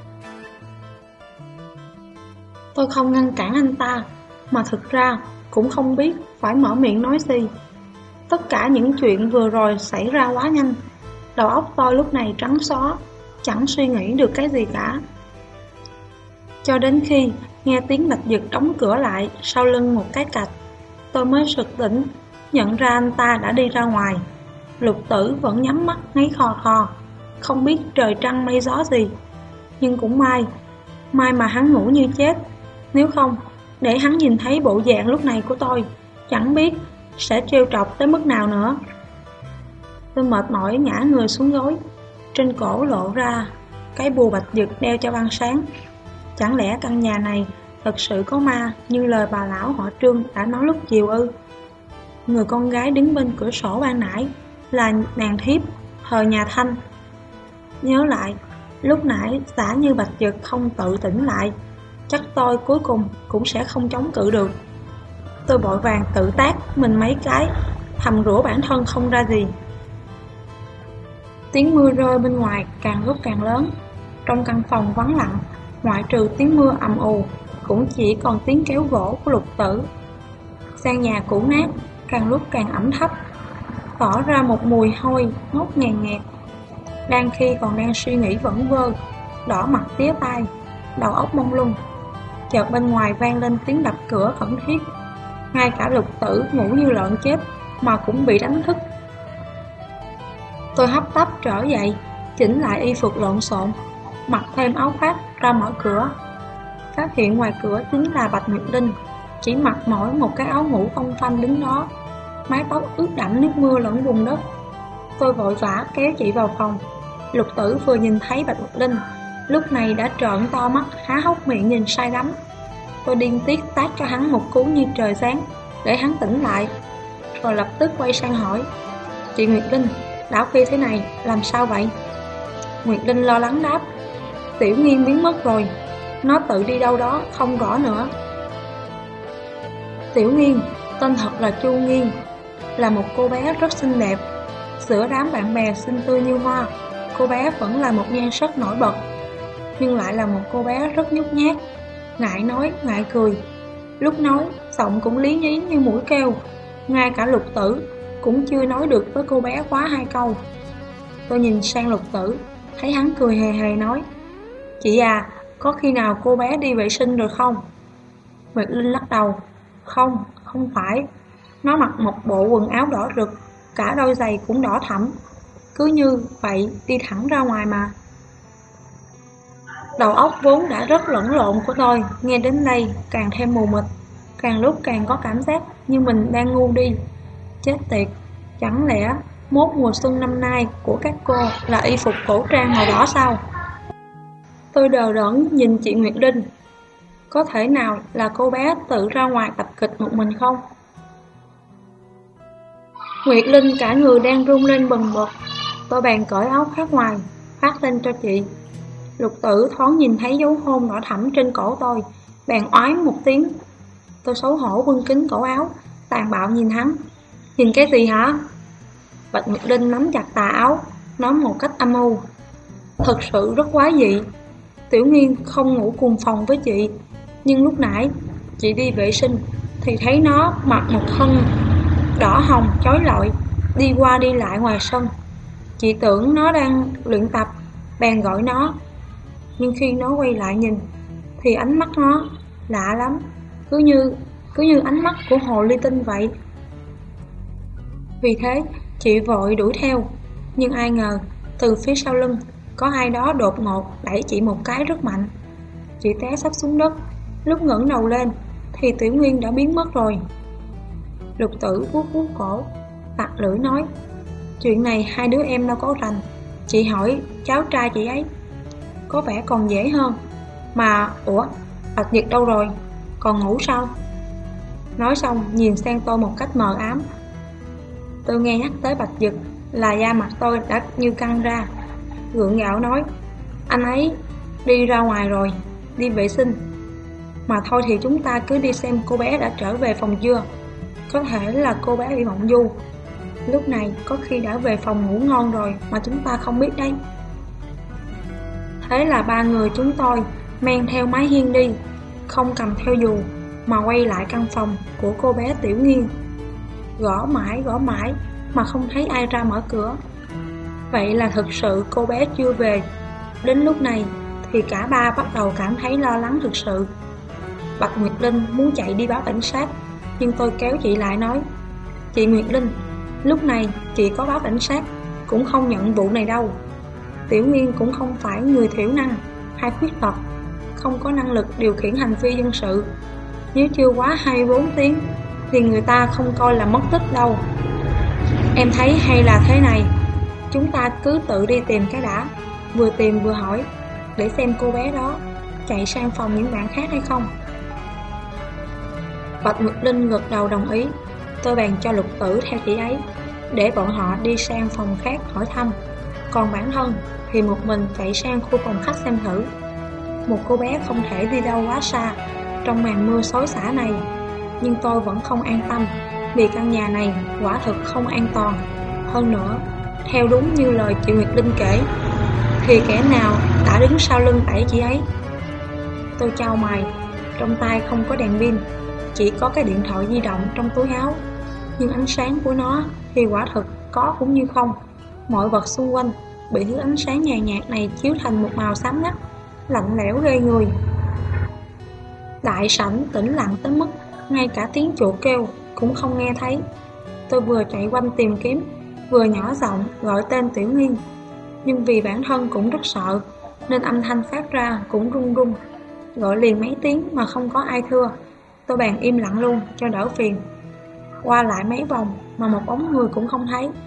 Tôi không ngăn cản anh ta, mà thực ra cũng không biết phải mở miệng nói gì. Tất cả những chuyện vừa rồi xảy ra quá nhanh, đầu óc tôi lúc này trắng xóa, chẳng suy nghĩ được cái gì cả. Cho đến khi nghe tiếng Bạch Dực đóng cửa lại sau lưng một cái cạch, tôi mới sực tỉnh, nhận ra anh ta đã đi ra ngoài. Lục Tử vẫn nhắm mắt ngáy khò khò, không biết trời trăng mây gió gì. Nhưng cũng may, may mà hắn ngủ như chết. Nếu không, để hắn nhìn thấy bộ dạng lúc này của tôi, chẳng biết sẽ trêu trọc tới mức nào nữa. Tôi mệt mỏi ngã người xuống gối, trên cổ lộ ra cái bùa Bạch Dực đeo cho ban sáng. Chẳng lẽ căn nhà này thật sự có ma như lời bà lão họ Trương đã nói lúc chiều ư? Người con gái đứng bên cửa sổ ban nãy là nàng thiếp thời nhà Thanh. Nhớ lại, lúc nãy giả như Bạch Dực không tự tỉnh lại, chắc tôi cuối cùng cũng sẽ không chống cự được. Tôi vội vàng tự tát mình mấy cái, thầm rủa bản thân không ra gì. Tiếng mưa rơi bên ngoài càng lúc càng lớn. Trong căn phòng vắng lặng, ngoại trừ tiếng mưa ầm ù, cũng chỉ còn tiếng kéo gỗ của Lục Tử. Sàn nhà cũ nát càng lúc càng ẩm thấp, tỏ ra một mùi hôi ngốc ngàn ngạt. Đang khi còn đang suy nghĩ vẩn vơ, đỏ mặt tía tai, đầu óc mông lung, chợt bên ngoài vang lên tiếng đập cửa khẩn thiết. Ngay cả Lục Tử ngủ như lợn chết mà cũng bị đánh thức. Tôi hấp tấp trở dậy, chỉnh lại y phục lộn xộn, mặc thêm áo khoác ra mở cửa. Phát hiện ngoài cửa chính là Bạch Nguyệt Linh, chỉ mặc mỗi một cái áo ngủ phông phanh đứng đó, mái tóc ướt đẫm nước mưa lẫn bùn đất. Tôi vội vã kéo chị vào phòng. Lục Tử vừa nhìn thấy Bạch Nguyệt Linh, lúc này đã trợn to mắt, há hốc miệng nhìn say đắm. Tôi điên tiết tát cho hắn một cú như trời giáng, để hắn tỉnh lại, rồi lập tức quay sang hỏi: "Chị Nguyệt Linh, đảo khuya thế này, làm sao vậy?" Nguyệt Linh lo lắng đáp: "Tiểu Nghiên biến mất rồi, nó tự đi đâu đó, không rõ nữa." Tiểu Nghiên, tên thật là Chu Nghiên, là một cô bé rất xinh đẹp. Giữa đám bạn bè xinh tươi như hoa, cô bé vẫn là một nhan sắc nổi bật, nhưng lại là một cô bé rất nhút nhát, ngại nói, ngại cười. Lúc nói, giọng cũng lý nhí như mũi kêu. Ngay cả Lục Tử cũng chưa nói được với cô bé quá hai câu. Tôi nhìn sang Lục Tử, thấy hắn cười hề hề nói: "Chị à, có khi nào cô bé đi vệ sinh rồi không?" Nguyệt Linh lắc đầu: "Không, không phải. Nó mặc một bộ quần áo đỏ rực, cả đôi giày cũng đỏ thẫm, cứ như vậy đi thẳng ra ngoài mà." Đầu óc vốn đã rất lẫn lộn của tôi, nghe đến đây càng thêm mù mịt, càng lúc càng có cảm giác như mình đang ngu đi. Chết tiệt, chẳng lẽ mốt mùa xuân năm nay của các cô là y phục cổ trang màu đỏ sao? Tôi đờ đẫn nhìn chị Nguyệt Linh. Có thể nào là cô bé tự ra ngoài tập kịch một mình không? Nguyệt Linh cả người đang run lên bần bật. Tôi bèn cởi áo khoác ngoài, phát lên cho chị. Lục Tử thoáng nhìn thấy dấu hôn đỏ thẫm trên cổ tôi, bèn oái một tiếng. Tôi xấu hổ bưng kín cổ áo, tàn bạo nhìn hắn. "Nhìn cái gì hả?" Bạch Nguyệt Linh nắm chặt tà áo, nói một cách âm u: "Thật sự rất quái dị. Tiểu Nghiên không ngủ cùng phòng với chị, nhưng lúc nãy chị đi vệ sinh thì thấy nó mặc một thân đỏ hồng chói lọi, đi qua đi lại ngoài sân. Chị tưởng nó đang luyện tập, bèn gọi nó. Nhưng khi nó quay lại nhìn thì ánh mắt nó lạ lắm, cứ như cứ như ánh mắt của hồ ly tinh vậy. Vì thế chị vội đuổi theo, nhưng ai ngờ từ phía sau lưng có ai đó đột ngột đẩy chị một cái rất mạnh. Chị té sắp xuống đất. Lúc ngẩng đầu lên thì Tiểu Nguyên đã biến mất rồi." Lục Tử vuốt vuốt cổ, tặc lưỡi nói: "Chuyện này hai đứa em đâu có rành. Chị hỏi cháu trai chị ấy có vẻ còn dễ hơn. Mà, ủa, Bạch Nhật đâu rồi? Còn ngủ sao?" Nói xong nhìn sang tôi một cách mờ ám. Tôi nghe nhắc tới Bạch Nhật là da mặt tôi đã như căng ra, gượng gạo nói: "Anh ấy đi ra ngoài rồi, đi vệ sinh. Mà thôi thì chúng ta cứ đi xem cô bé đã trở về phòng chưa. Có thể là cô bé bị mộng du. Lúc này có khi đã về phòng ngủ ngon rồi mà chúng ta không biết đấy." Thế là ba người chúng tôi men theo mái hiên đi, không cầm theo dù, mà quay lại căn phòng của cô bé Tiểu Nghiên. Gõ mãi gõ mãi mà không thấy ai ra mở cửa. Vậy là thực sự cô bé chưa về. Đến lúc này thì cả ba bắt đầu cảm thấy lo lắng thực sự. Bạch Nguyệt Linh muốn chạy đi báo cảnh sát, nhưng tôi kéo chị lại nói: "Chị Nguyệt Linh, lúc này chị có báo cảnh sát cũng không nhận vụ này đâu. Tiểu Nghiên cũng không phải người thiểu năng hay khuyết tật, không có năng lực điều khiển hành vi dân sự. Nếu chưa quá hai mươi bốn tiếng thì người ta không coi là mất tích đâu. Em thấy hay là thế này, chúng ta cứ tự đi tìm cái đã, vừa tìm vừa hỏi, để xem cô bé đó chạy sang phòng những bạn khác hay không." Bạch Nguyệt Linh gật đầu đồng ý. Tôi bèn cho Lục Tử theo chị ấy, để bọn họ đi sang phòng khác hỏi thăm, còn bản thân thì một mình chạy sang khu phòng khách xem thử. Một cô bé không thể đi đâu quá xa trong màn mưa xối xả này, nhưng tôi vẫn không an tâm, vì căn nhà này quả thực không an toàn. Hơn nữa, theo đúng như lời chị Nguyệt Linh kể, thì kẻ nào đã đứng sau lưng đẩy chị ấy. Tôi chau mày, trong tay không có đèn pin, chỉ có cái điện thoại di động trong túi áo, nhưng ánh sáng của nó thì quả thực có cũng như không. Mọi vật xung quanh bị thứ ánh sáng nhàn nhạt này chiếu thành một màu xám ngắt, lạnh lẽo ghê người. Đại sảnh tĩnh lặng tới mức ngay cả tiếng chuột kêu cũng không nghe thấy. Tôi vừa chạy quanh tìm kiếm, vừa nhỏ giọng gọi tên Tiểu Nghiên, nhưng vì bản thân cũng rất sợ nên âm thanh phát ra cũng run run. Gọi liền mấy tiếng mà không có ai thưa, tôi bèn im lặng luôn cho đỡ phiền. Qua lại mấy vòng mà một bóng người cũng không thấy.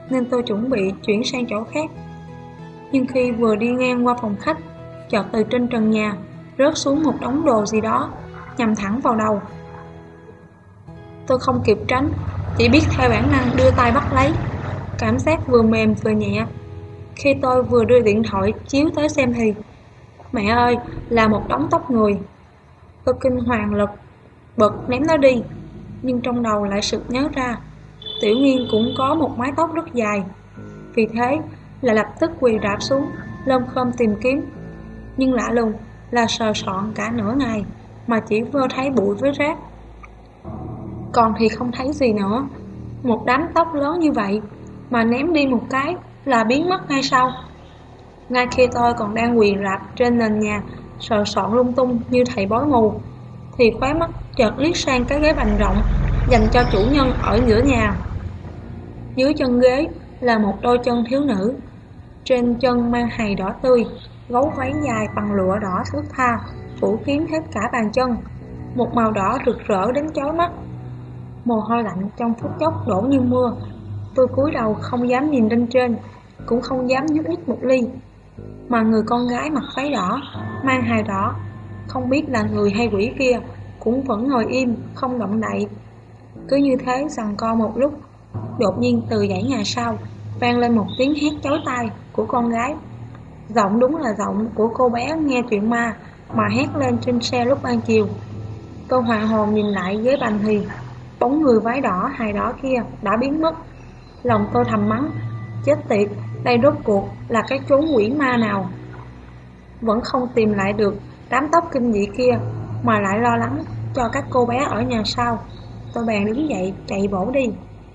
nên tôi chuẩn bị chuyển sang chỗ khác. Nhưng khi vừa đi ngang qua phòng khách, chợt từ trên trần nhà rớt xuống một đống đồ gì đó, nhằm thẳng vào đầu. Tôi không kịp tránh, chỉ biết theo bản năng đưa tay bắt lấy. Cảm giác vừa mềm vừa nhẹ. Khi tôi vừa đưa điện thoại chiếu tới xem thì mẹ ơi, là một đống tóc người. Tôi kinh hoàng lật bật ném nó đi, nhưng trong đầu lại sực nhớ ra Tiểu Nghiên cũng có một mái tóc rất dài. Vì thế là lập tức quỳ rạp xuống, lom khom tìm kiếm. Nhưng lạ lùng là sờ soạn cả nửa ngày mà chỉ vơ thấy bụi với rác. Còn thì không thấy gì nữa. Một đám tóc lớn như vậy mà ném đi một cái là biến mất ngay sau. Ngay khi tôi còn đang quỳ rạp trên nền nhà sờ soạn lung tung như thầy bói mù, thì khóe mắt chợt liếc sang cái ghế bành rộng dành cho chủ nhân ở giữa nhà. Dưới chân ghế là một đôi chân thiếu nữ, trên chân mang hày đỏ tươi, gấu váy dài bằng lụa đỏ thướt tha phủ kín hết cả bàn chân, một màu đỏ rực rỡ đến chói mắt. Mồ hôi lạnh trong phút chốc đổ như mưa. Tôi cúi đầu không dám nhìn lên trên, cũng không dám nhúc nhích một ly. Mà người con gái mặc váy đỏ, mang hài đỏ, không biết là người hay quỷ kia, cũng vẫn ngồi im, không động đậy. Cứ như thế giằng co một lúc, đột nhiên từ dãy nhà sau vang lên một tiếng hét chói tai của con gái. Giọng đúng là giọng của cô bé nghe chuyện ma mà hét lên trên xe lúc ban chiều. Tôi hoàn hồn nhìn lại ghế bành thì bóng người váy đỏ hài đỏ kia đã biến mất. Lòng tôi thầm mắng, chết tiệt, đây rốt cuộc là cái chốn quỷ ma nào. Vẫn không tìm lại được đám tóc kinh dị kia, mà lại lo lắng cho các cô bé ở nhà sau. Tôi bèn đứng dậy chạy bổ đi.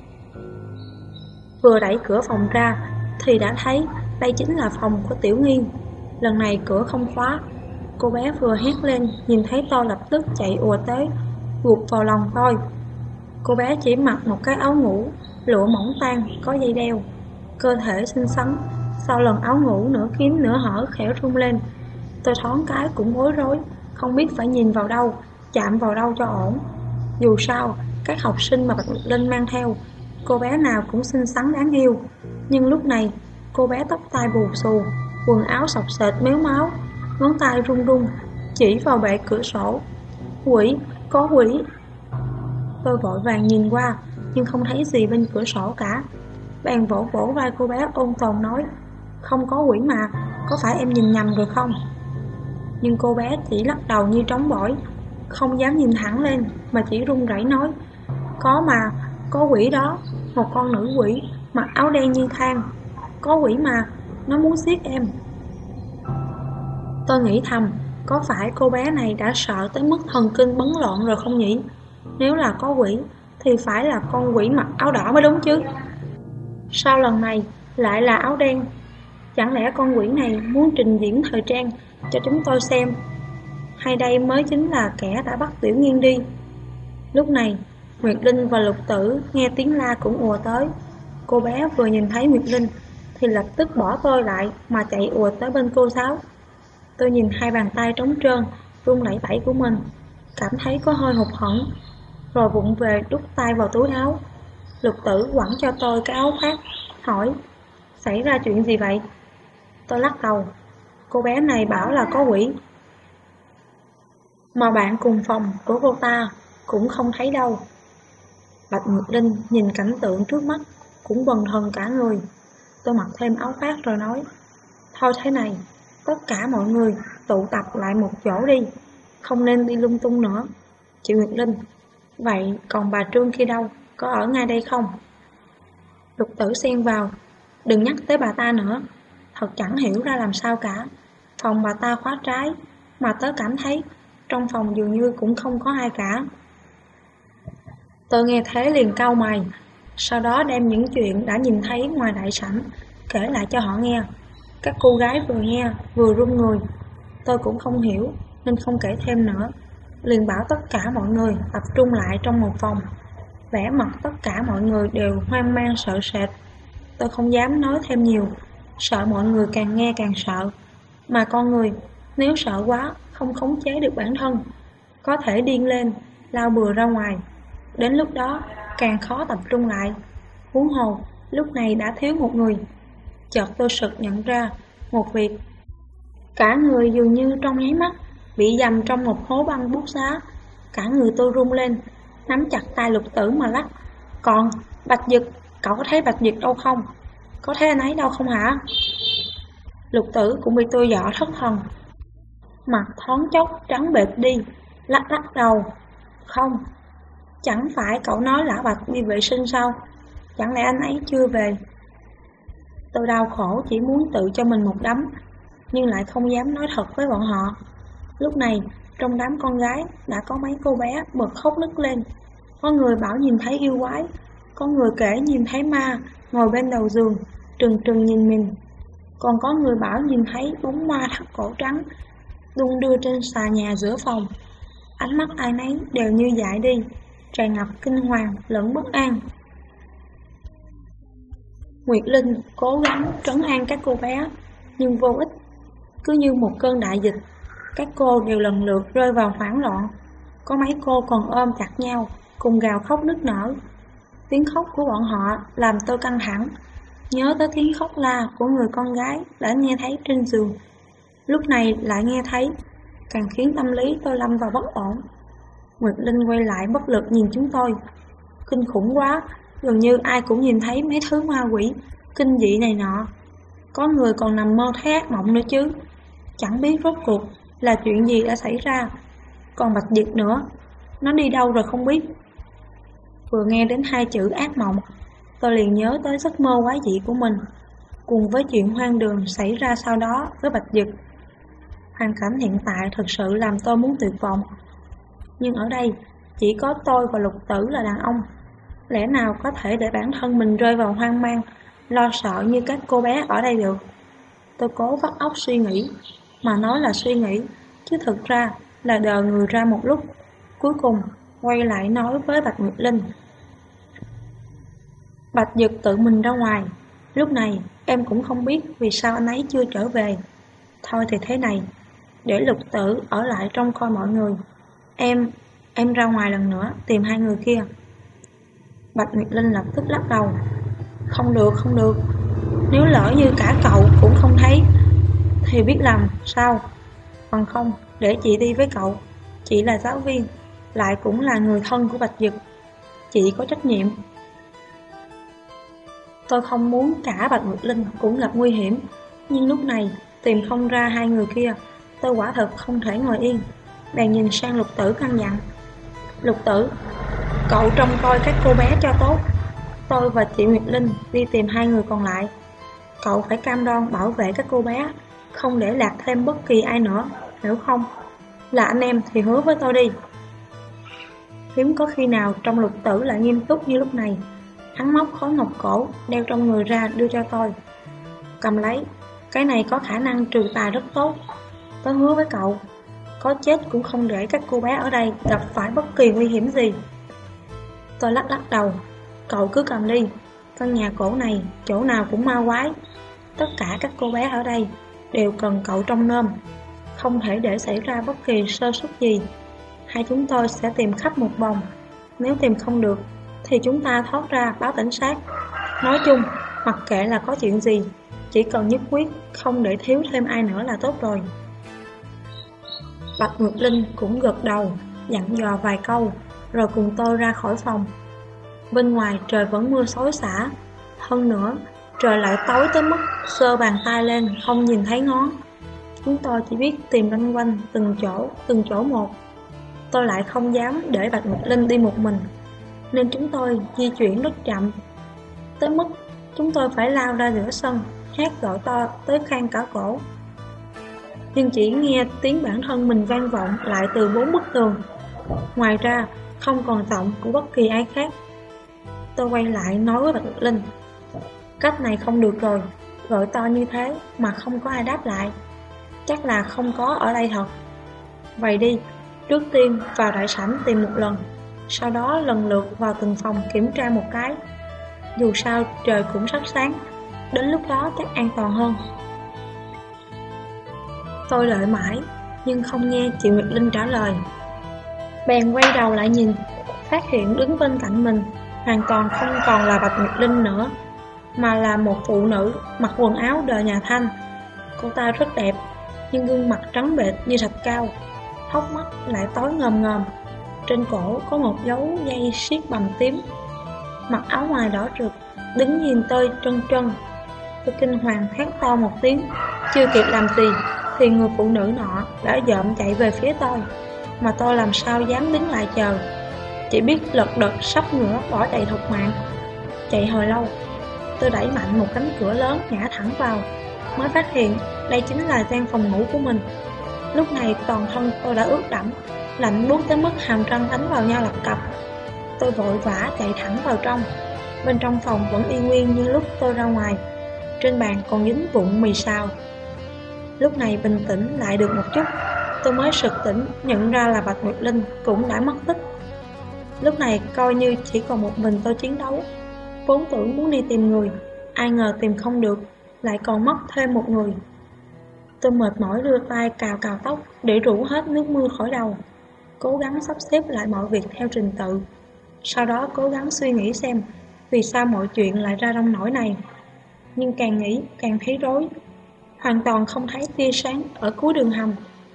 Vừa đẩy cửa phòng ra thì đã thấy đây chính là phòng của Tiểu Nghiên. Lần này cửa không khóa. Cô bé vừa hét lên, nhìn thấy tôi lập tức chạy ùa tới, gục vào lòng tôi. Cô bé chỉ mặc một cái áo ngủ lụa mỏng tang có dây đeo, cơ thể xinh xắn. Sau lần áo ngủ nửa kín nửa hở khẽ rung lên, tôi thoáng cái cũng bối rối, không biết phải nhìn vào đâu, chạm vào đâu cho ổn. Dù sao, các học sinh mà Bạch Nguyệt Linh mang theo, cô bé nào cũng xinh xắn đáng yêu. Nhưng lúc này, cô bé tóc tai bù xù, quần áo sọc sệt méo máu, ngón tay run run, chỉ vào bệ cửa sổ. Quỷ, có quỷ! Tôi vội vàng nhìn qua, nhưng không thấy gì bên cửa sổ cả. Bèn vỗ vỗ vai cô bé ôn tồn nói, không có quỷ mà, có phải em nhìn nhầm rồi không? Nhưng cô bé chỉ lắc đầu như trống bỏi, không dám nhìn thẳng lên, mà chỉ run rẩy nói, có mà, có quỷ đó, một con nữ quỷ, mặc áo đen như than. Có quỷ mà, nó muốn giết em. Tôi nghĩ thầm, có phải cô bé này đã sợ tới mức thần kinh bấn loạn rồi không nhỉ? Nếu là có quỷ, thì phải là con quỷ mặc áo đỏ mới đúng chứ. Sao lần này lại là áo đen? Chẳng lẽ con quỷ này muốn trình diễn thời trang cho chúng tôi xem? Hay đây mới chính là kẻ đã bắt Tiểu Nghiên đi? Lúc này, Nguyệt Linh và Lục Tử nghe tiếng la cũng ùa tới. Cô bé vừa nhìn thấy Nguyệt Linh thì lập tức bỏ tôi lại mà chạy ùa tới bên cô Sáu. Tôi nhìn hai bàn tay trống trơn, run lẩy bẩy của mình, cảm thấy có hơi hụt hẫng, rồi vụng về đút tay vào túi áo. Lục Tử quẳng cho tôi cái áo khoác, hỏi, xảy ra chuyện gì vậy? Tôi lắc đầu, cô bé này bảo là có quỷ, mà bạn cùng phòng của cô ta cũng không thấy đâu. Bạch Nguyệt Linh nhìn cảnh tượng trước mắt cũng bần thần cả người. Tôi mặc thêm áo khoác rồi nói, thôi thế này, tất cả mọi người tụ tập lại một chỗ đi, không nên đi lung tung nữa. Chị Nguyệt Linh, vậy còn bà Trương kia đâu, có ở ngay đây không? Lục Tử xen vào, đừng nhắc tới bà ta nữa, thật chẳng hiểu ra làm sao cả. Phòng bà ta khóa trái, mà tớ cảm thấy trong phòng dường như cũng không có ai cả. Tôi nghe thế liền cau mày, sau đó đem những chuyện đã nhìn thấy ngoài đại sảnh kể lại cho họ nghe. Các cô gái vừa nghe vừa run người. Tôi cũng không hiểu nên không kể thêm nữa, liền bảo tất cả mọi người tập trung lại trong một phòng. Vẻ mặt tất cả mọi người đều hoang mang sợ sệt. Tôi không dám nói thêm nhiều, sợ mọi người càng nghe càng sợ. Mà con người nếu sợ quá không khống chế được bản thân, có thể điên lên, lao bừa ra ngoài. Đến lúc đó càng khó tập trung lại. Huống hồ lúc này đã thiếu một người. Chợt tôi sực nhận ra một việc. Cả người dường như trong nháy mắt bị dầm trong một hố băng bút giá. Cả người tôi run lên, nắm chặt tay Lục Tử mà lắc. Còn, Bạch Dực, cậu có thấy Bạch Dực đâu không? Có thấy anh ấy đâu không hả? Lục Tử cũng bị tôi dọa thất thần. Mặt thoáng chốc trắng bệch đi, lắc lắc đầu. Không, chẳng phải cậu nói Lã Bạch đi vệ sinh sao? Chẳng lẽ anh ấy chưa về? Tôi đau khổ chỉ muốn tự cho mình một đấm, nhưng lại không dám nói thật với bọn họ. Lúc này, trong đám con gái đã có mấy cô bé bật khóc nức lên. Có người bảo nhìn thấy yêu quái, có người kể nhìn thấy ma ngồi bên đầu giường, trừng trừng nhìn mình. Còn có người bảo nhìn thấy bóng ma thắt cổ trắng đung đưa trên xà nhà giữa phòng. Ánh mắt ai nấy đều như dại đi, tràn ngập kinh hoàng lẫn bất an. Nguyệt Linh cố gắng trấn an các cô bé, nhưng vô ích. Cứ như một cơn đại dịch, các cô đều lần lượt rơi vào hoảng loạn. Có mấy cô còn ôm chặt nhau, cùng gào khóc nức nở. Tiếng khóc của bọn họ làm tôi căng thẳng, nhớ tới tiếng khóc la của người con gái đã nghe thấy trên giường. Lúc này lại nghe thấy, càng khiến tâm lý tôi lâm vào bất ổn. Nguyệt Linh quay lại bất lực nhìn chúng tôi. Kinh khủng quá, gần như ai cũng nhìn thấy mấy thứ ma quỷ, kinh dị này nọ. Có người còn nằm mơ thấy ác mộng nữa chứ. Chẳng biết rốt cuộc là chuyện gì đã xảy ra. Còn Bạch Dực nữa, nó đi đâu rồi không biết. Vừa nghe đến hai chữ ác mộng, tôi liền nhớ tới giấc mơ quái dị của mình, cùng với chuyện hoang đường xảy ra sau đó với Bạch Dực. Hoàn cảnh hiện tại thực sự làm tôi muốn tuyệt vọng. Nhưng ở đây, chỉ có tôi và Lục Tử là đàn ông. Lẽ nào có thể để bản thân mình rơi vào hoang mang, lo sợ như các cô bé ở đây được? Tôi cố vắt óc suy nghĩ, mà nói là suy nghĩ, chứ thực ra là đờ người ra một lúc. Cuối cùng, quay lại nói với Bạch Nguyệt Linh. Bạch Dực tự mình ra ngoài. Lúc này, em cũng không biết vì sao anh ấy chưa trở về. Thôi thì thế này, để Lục Tử ở lại trông coi mọi người. Em, em ra ngoài lần nữa tìm hai người kia. Bạch Nguyệt Linh lập tức lắc đầu. Không được, không được. Nếu lỡ như cả cậu cũng không thấy thì biết làm sao? Còn không, để chị đi với cậu. Chị là giáo viên, lại cũng là người thân của Bạch Dực. Chị có trách nhiệm. Tôi không muốn cả Bạch Nguyệt Linh cũng gặp nguy hiểm, nhưng lúc này tìm không ra hai người kia, tôi quả thật không thể ngồi yên. Bèn nhìn sang Lục Tử căn dặn. Lục Tử, cậu trông coi các cô bé cho tốt. Tôi và chị Nguyệt Linh đi tìm hai người còn lại. Cậu phải cam đoan bảo vệ các cô bé, không để lạc thêm bất kỳ ai nữa, hiểu không? Là anh em thì hứa với tôi đi. Hiếm có khi nào trong Lục Tử lại nghiêm túc như lúc này. Hắn móc khối ngọc cổ đeo trong người ra đưa cho tôi. Cầm lấy, cái này có khả năng trừ tà rất tốt. Tôi hứa với cậu, có chết cũng không để các cô bé ở đây gặp phải bất kỳ nguy hiểm gì. Tôi lắc lắc đầu. Cậu cứ cầm đi. Căn nhà cổ này chỗ nào cũng ma quái. Tất cả các cô bé ở đây đều cần cậu trông nom, không thể để xảy ra bất kỳ sơ suất gì. Hai chúng tôi sẽ tìm khắp một vòng. Nếu tìm không được thì chúng ta thoát ra báo cảnh sát. Nói chung, mặc kệ là có chuyện gì, chỉ cần nhất quyết không để thiếu thêm ai nữa là tốt rồi. Bạch Nguyệt Linh cũng gật đầu, dặn dò vài câu, rồi cùng tôi ra khỏi phòng. Bên ngoài trời vẫn mưa xối xả. Hơn nữa, trời lại tối tới mức sơ bàn tay lên không nhìn thấy ngón. Chúng tôi chỉ biết tìm loanh quanh từng chỗ, từng chỗ một. Tôi lại không dám để Bạch Nguyệt Linh đi một mình, nên chúng tôi di chuyển rất chậm, tới mức chúng tôi phải lao ra giữa sân, hét gọi to tới khan cả cổ. Nhưng chỉ nghe tiếng bản thân mình vang vọng lại từ bốn bức tường. Ngoài ra, không còn giọng của bất kỳ ai khác. Tôi quay lại nói với Bạch Nguyệt Linh. Cách này không được rồi, gọi to như thế mà không có ai đáp lại, chắc là không có ở đây thật. Vậy đi, trước tiên vào đại sảnh tìm một lần, sau đó lần lượt vào từng phòng kiểm tra một cái. Dù sao trời cũng sắp sáng, đến lúc đó chắc an toàn hơn. Tôi đợi mãi, nhưng không nghe chị Nguyệt Linh trả lời. Bèn quay đầu lại nhìn, phát hiện đứng bên cạnh mình hoàn toàn không còn là Bạch Nguyệt Linh nữa.
mà là một phụ nữ mặc quần áo đời nhà Thanh. Cô ta rất đẹp, nhưng gương mặt trắng bệch như thạch cao, hốc mắt lại tối ngòm ngòm. Trên cổ có một dấu dây siết bầm tím, mặc áo ngoài đỏ rực, đứng nhìn tôi trân trân. Tôi kinh hoàng hét to một tiếng, chưa kịp làm gì thì người phụ nữ nọ đã dợm chạy về phía tôi, mà tôi làm sao dám đứng lại chờ, chỉ biết lật đật sắp ngửa bỏ chạy thục mạng. Chạy hồi lâu, tôi đẩy mạnh một cánh cửa lớn ngã thẳng vào, mới phát hiện đây chính là gian phòng ngủ của mình. Lúc này toàn thân tôi đã ướt đẫm, lạnh buốt tới mức hàm răng đánh vào nhau lập cập. Tôi vội vã chạy thẳng vào trong. Bên trong phòng vẫn y nguyên như lúc tôi ra ngoài, trên bàn còn dính vụn mì xào. Lúc này bình tĩnh lại được một chút, tôi mới sực tỉnh nhận ra là Bạch Nguyệt Linh cũng đã mất tích. Lúc này coi như chỉ còn một mình tôi chiến đấu. Vốn tưởng muốn đi tìm người, ai ngờ tìm không được, lại còn mất thêm một người. Tôi mệt mỏi đưa tay cào cào tóc để rủ hết nước mưa khỏi đầu, cố gắng sắp xếp lại mọi việc theo trình tự. Sau đó cố gắng suy nghĩ xem vì sao mọi chuyện lại ra nông nỗi này. Nhưng càng nghĩ càng thấy rối, hoàn toàn không thấy tia sáng ở cuối đường hầm.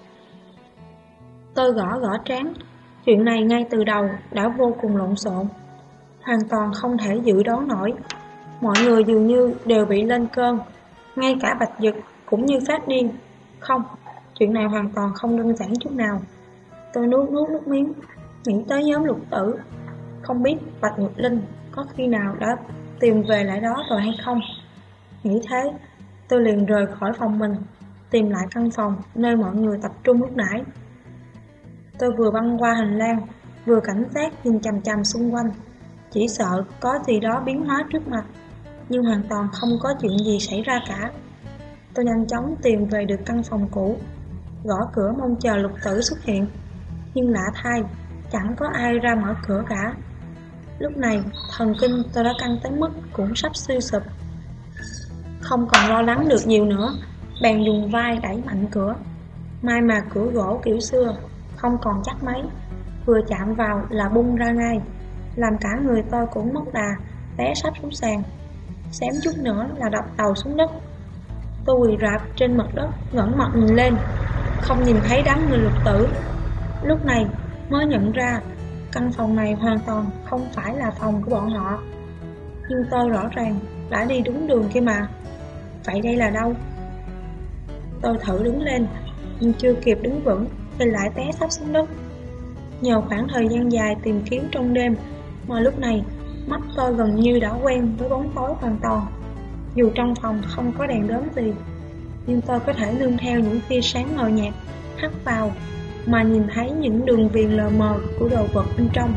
Tôi gõ gõ trán, chuyện này ngay từ đầu đã vô cùng lộn xộn, hoàn toàn không thể dự đoán nổi. Mọi người dường như đều bị lên cơn, ngay cả Bạch Dực cũng như phát điên. Không, chuyện này hoàn toàn không đơn giản chút nào. Tôi nuốt nuốt nước miếng, nghĩ tới nhóm Lục Tử. Không biết Bạch Nguyệt Linh có khi nào đã tìm về lại đó rồi hay không. Nghĩ thế, tôi liền rời khỏi phòng mình, tìm lại căn phòng nơi mọi người tập trung lúc nãy. Tôi vừa băng qua hành lang, vừa cảnh giác nhìn chằm chằm xung quanh, chỉ sợ có gì đó biến hóa trước mặt, nhưng hoàn toàn không có chuyện gì xảy ra cả. Tôi nhanh chóng tìm về được căn phòng cũ, gõ cửa mong chờ Lục Tử xuất hiện, nhưng lạ thay, chẳng có ai ra mở cửa cả. Lúc này, thần kinh tôi đã căng tới mức cũng sắp suy sụp. Không còn lo lắng được nhiều nữa, bèn dùng vai đẩy mạnh cửa. May mà cửa gỗ kiểu xưa, không còn chắc mấy, vừa chạm vào là bung ra ngay, làm cả người tôi cũng mất đà, té sắp xuống sàn, xém chút nữa là đập đầu xuống đất. Tôi quỳ rạp trên mặt đất, ngẩng mặt nhìn lên, không nhìn thấy đám người Lục Tử. Lúc này mới nhận ra căn phòng này hoàn toàn không phải là phòng của bọn họ. Nhưng tôi rõ ràng đã đi đúng đường kia mà. Vậy đây là đâu? Tôi thử đứng lên, nhưng chưa kịp đứng vững thì lại té sắp xuống đất. Nhờ khoảng thời gian dài tìm kiếm trong đêm mà lúc này mắt tôi gần như đã quen với bóng tối hoàn toàn. Dù trong phòng không có đèn đóm gì, nhưng tôi có thể nương theo những tia sáng mờ nhạt hắt vào mà nhìn thấy những đường viền lờ mờ của đồ vật bên trong.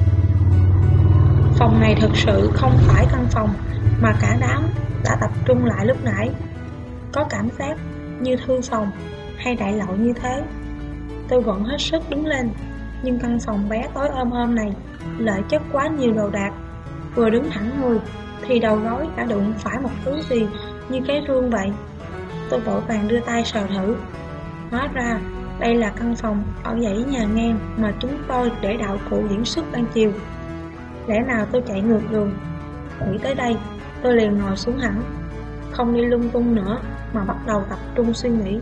Phòng này thực sự không phải căn phòng mà cả đám đã tập trung lại lúc nãy. Có cảm giác như thư phòng hay đại lộ như thế. Tôi vẫn hết sức đứng lên, nhưng căn phòng bé tối ôm ôm này lợi chất quá nhiều đồ đạc. Vừa đứng thẳng người thì đầu gối đã đụng phải một thứ gì như cái rương vậy. Tôi vội vàng đưa tay sờ thử. Hóa ra đây là căn phòng ở dãy nhà ngang mà chúng tôi để đạo cụ diễn xuất ban chiều. Lẽ nào tôi chạy ngược đường? Nghĩ tới đây, tôi liền ngồi xuống hẳn, không đi lung tung nữa mà bắt đầu tập trung suy nghĩ.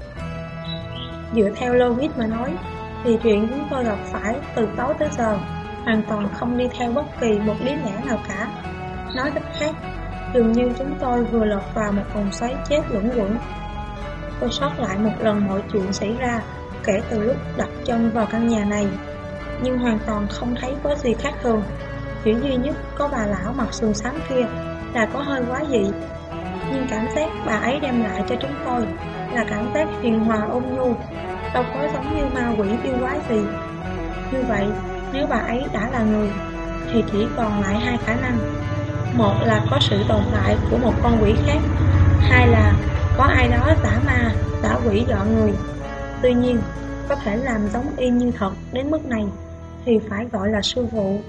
Dựa theo logic mà nói thì chuyện chúng tôi gặp phải từ tối tới giờ hoàn toàn không đi theo bất kỳ một lý lẽ nào cả. Nói cách khác, dường như chúng tôi vừa lọt vào một vòng xoáy chết luẩn quẩn. Tôi sót lại một lần mọi chuyện xảy ra kể từ lúc đặt chân vào căn nhà này, nhưng hoàn toàn không thấy có gì khác thường. Chỉ duy nhất có bà lão mặc sườn xám kia là có hơi quá dị, nhưng cảm giác bà ấy đem lại cho chúng tôi là cảm giác hiền hòa ôn nhu, đâu có giống như ma quỷ yêu quái gì. Như vậy, nếu bà ấy đã là người thì chỉ còn lại hai khả năng. Một là có sự tồn tại của một con quỷ khác, hai là có ai đó giả ma, giả quỷ dọn người. Tuy nhiên, có thể làm giống y như thật đến mức này thì phải gọi là sư phụ.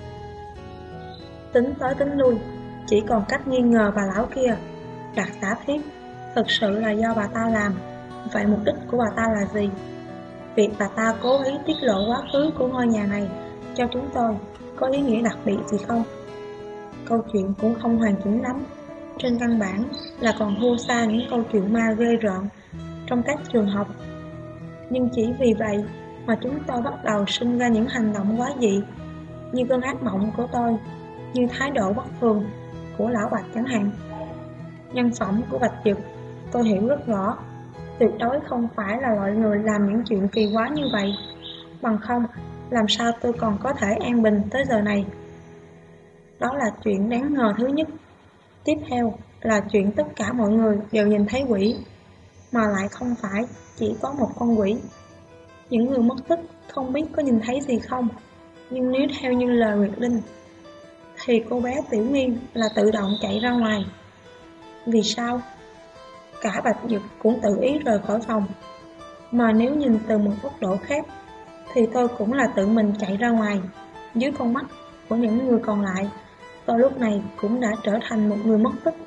Tính tới tính lui, chỉ còn cách nghi ngờ bà lão kia. Đặt giả thiết thực sự là do bà ta làm. Vậy mục đích của bà ta là gì? Việc bà ta cố ý tiết lộ quá khứ của ngôi nhà này cho chúng tôi có ý nghĩa đặc biệt gì không? câu chuyện cũng không hoàn chỉnh lắm. Trên căn bản là còn thua xa những câu chuyện ma ghê rợn trong các trường học. Nhưng chỉ vì vậy mà chúng tôi bắt đầu sinh ra những hành động quá dị, như cơn ác mộng của tôi, như thái độ bất thường của lão Bạch chẳng hạn. Nhân phẩm của Bạch Dực tôi hiểu rất rõ, tuyệt đối không phải là loại người làm những chuyện kỳ quái như vậy. Bằng không, làm sao tôi còn có thể an bình tới giờ này. Đó là chuyện đáng ngờ thứ nhất. Tiếp theo là chuyện tất cả mọi người đều nhìn thấy quỷ, mà lại không phải chỉ có một con quỷ. Những người mất tích không biết có nhìn thấy gì không, nhưng nếu theo như lời Nguyệt Linh thì cô bé Tiểu Nghiên là tự động chạy ra ngoài. Vì sao? Cả Bạch Dực cũng tự ý rời khỏi phòng. Mà nếu nhìn từ một góc độ khác thì tôi cũng là tự mình chạy ra ngoài. Dưới con mắt của những người còn lại, tôi lúc này cũng đã trở thành một người mất tích.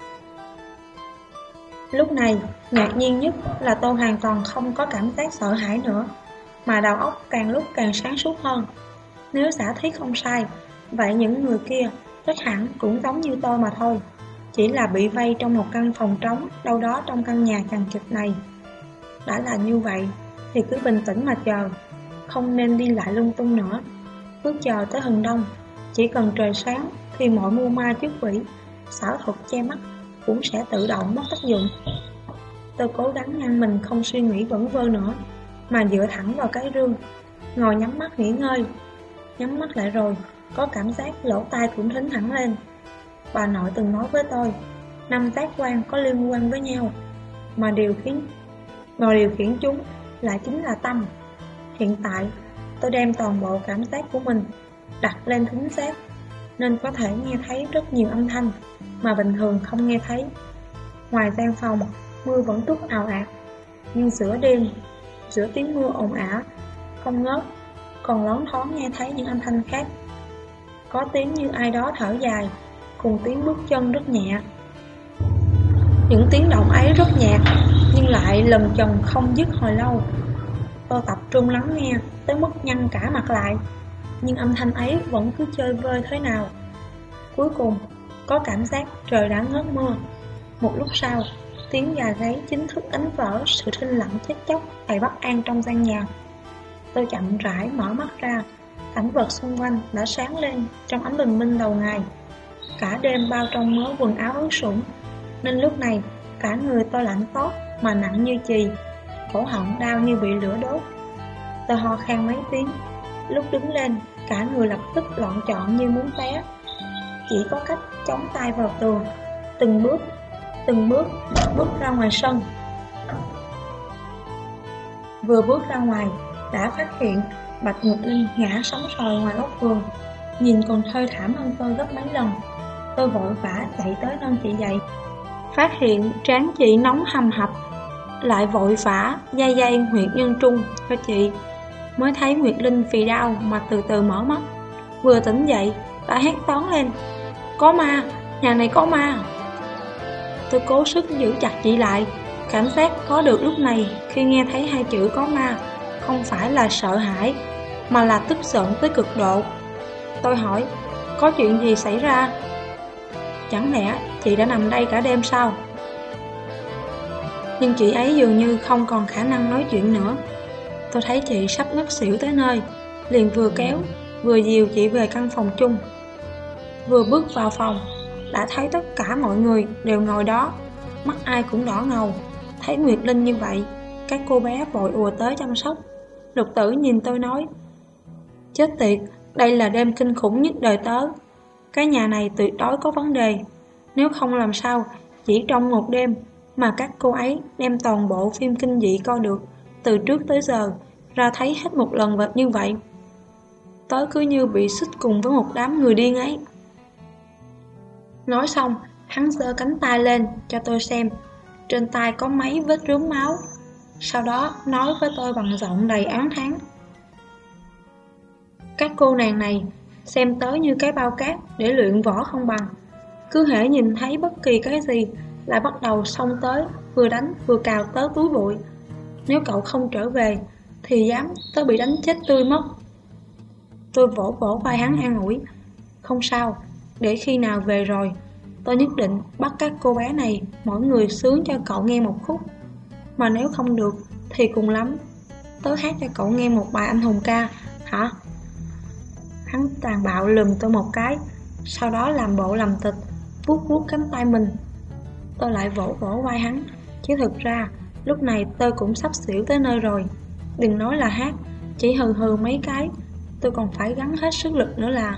Lúc này, ngạc nhiên nhất là tôi hoàn toàn không có cảm giác sợ hãi nữa, mà đầu óc càng lúc càng sáng suốt hơn. Nếu giả thiết không sai, vậy những người kia chắc hẳn cũng giống như tôi mà thôi, chỉ là bị vây trong một căn phòng trống đâu đó trong căn nhà chằng chịt này. Đã là như vậy thì cứ bình tĩnh mà chờ, không nên đi lại lung tung nữa. Cứ chờ tới hừng đông, chỉ cần trời sáng thì mọi mưu ma trước quỷ, xảo thuật che mắt cũng sẽ tự động mất tác dụng. Tôi cố gắng ngăn mình không suy nghĩ vẩn vơ nữa, mà dựa thẳng vào cái rương, ngồi nhắm mắt nghỉ ngơi. Nhắm mắt lại rồi, có cảm giác lỗ tai cũng thính hẳn lên. Bà nội từng nói với tôi, năm giác quan có liên quan với nhau, mà điều khiến mà điều khiển chúng lại chính là tâm. Hiện tại, tôi đem toàn bộ cảm giác của mình đặt lên thính giác, nên có thể nghe thấy rất nhiều âm thanh mà bình thường không nghe thấy. Ngoài gian phòng, mưa vẫn trút ào ạt, nhưng giữa đêm, giữa tiếng mưa ồn ào không ngớt, còn loáng thoáng nghe thấy những âm thanh khác. Có tiếng như ai đó thở dài, cùng tiếng bước chân rất nhẹ. Những tiếng động ấy rất nhạt, nhưng lại lần chồng không dứt hồi lâu. Tôi tập trung lắng nghe tới mức nhăn cả mặt lại, nhưng âm thanh ấy vẫn cứ chơi vơi thế nào. Cuối cùng, có cảm giác trời đã ngớt mưa. Một lúc sau, tiếng gà gáy chính thức đánh vỡ sự thinh lặng chết chóc đầy bất an trong gian nhà. Tôi chậm rãi mở mắt ra, cảnh vật xung quanh đã sáng lên trong ánh bình minh đầu ngày. Cả đêm bao trong mớ quần áo ướt sũng, nên lúc này cả người tôi lạnh toát mà nặng như chì, cổ họng đau như bị lửa đốt. Tôi ho khan mấy tiếng, lúc đứng lên cả người lập tức loạn trọn như muốn té. Chỉ có cách chống tay vào tường, từng bước, từng bước bước ra ngoài sân. Vừa bước ra ngoài đã phát hiện Bạch Nguyệt Linh ngã sóng sòi ngoài góc vườn, nhìn còn thê thảm hơn tôi gấp mấy lần. Tôi vội vã chạy tới nâng chị dậy, phát hiện trán chị nóng hầm hập, lại vội vã day day huyệt nhân trung cho chị, mới thấy Nguyệt Linh phì đau mà từ từ mở mắt. Vừa tỉnh dậy đã hét toáng lên, có ma, nhà này có ma. Tôi cố sức giữ chặt chị lại. Cảm giác có được lúc này khi nghe thấy hai chữ có ma không phải là sợ hãi, mà là tức giận tới cực độ. Tôi hỏi, có chuyện gì xảy ra? Chẳng lẽ chị đã nằm đây cả đêm sao? Nhưng chị ấy dường như không còn khả năng nói chuyện nữa. Tôi thấy chị sắp ngất xỉu tới nơi, liền vừa kéo vừa dìu chị về căn phòng chung. Vừa bước vào phòng đã thấy tất cả mọi người đều ngồi đó, mắt ai cũng đỏ ngầu. Thấy Nguyệt Linh như vậy, các cô bé vội ùa tới chăm sóc. Lục Tử nhìn tôi nói, chết tiệt, đây là đêm kinh khủng nhất đời tớ. Cái nhà này tuyệt đối có vấn đề. Nếu không làm sao chỉ trong một đêm mà các cô ấy đem toàn bộ phim kinh dị coi được từ trước tới giờ ra thấy hết một lần vật như vậy. Tớ cứ như bị xích cùng với một đám người điên ấy. Nói xong, hắn giơ cánh tay lên cho tôi xem. Trên tay có mấy vết rướm máu. Sau đó nói với tôi bằng giọng đầy oán thán, các cô nàng này xem tớ như cái bao cát để luyện võ không bằng. Cứ hễ nhìn thấy bất kỳ cái gì lại bắt đầu xông tới, vừa đánh vừa cào tớ túi bụi. Nếu cậu không trở về thì dám tớ bị đánh chết tươi mất. Tôi vỗ vỗ vai hắn an ủi, không sao,
Để khi nào về rồi, tôi nhất định bắt các cô bé này mỗi người sướng cho cậu nghe một khúc. Mà nếu không được thì cùng lắm tớ hát cho cậu nghe một bài anh hùng ca, hả? Hắn tàn bạo lườm tôi một cái, sau đó làm bộ làm tịch, vuốt vuốt cánh tay mình. Tôi lại vỗ vỗ vai hắn, chứ thực ra lúc này tôi cũng sắp xỉu tới nơi rồi. Đừng nói là hát, chỉ hừ hừ mấy cái tôi còn phải gắng hết sức lực nữa là.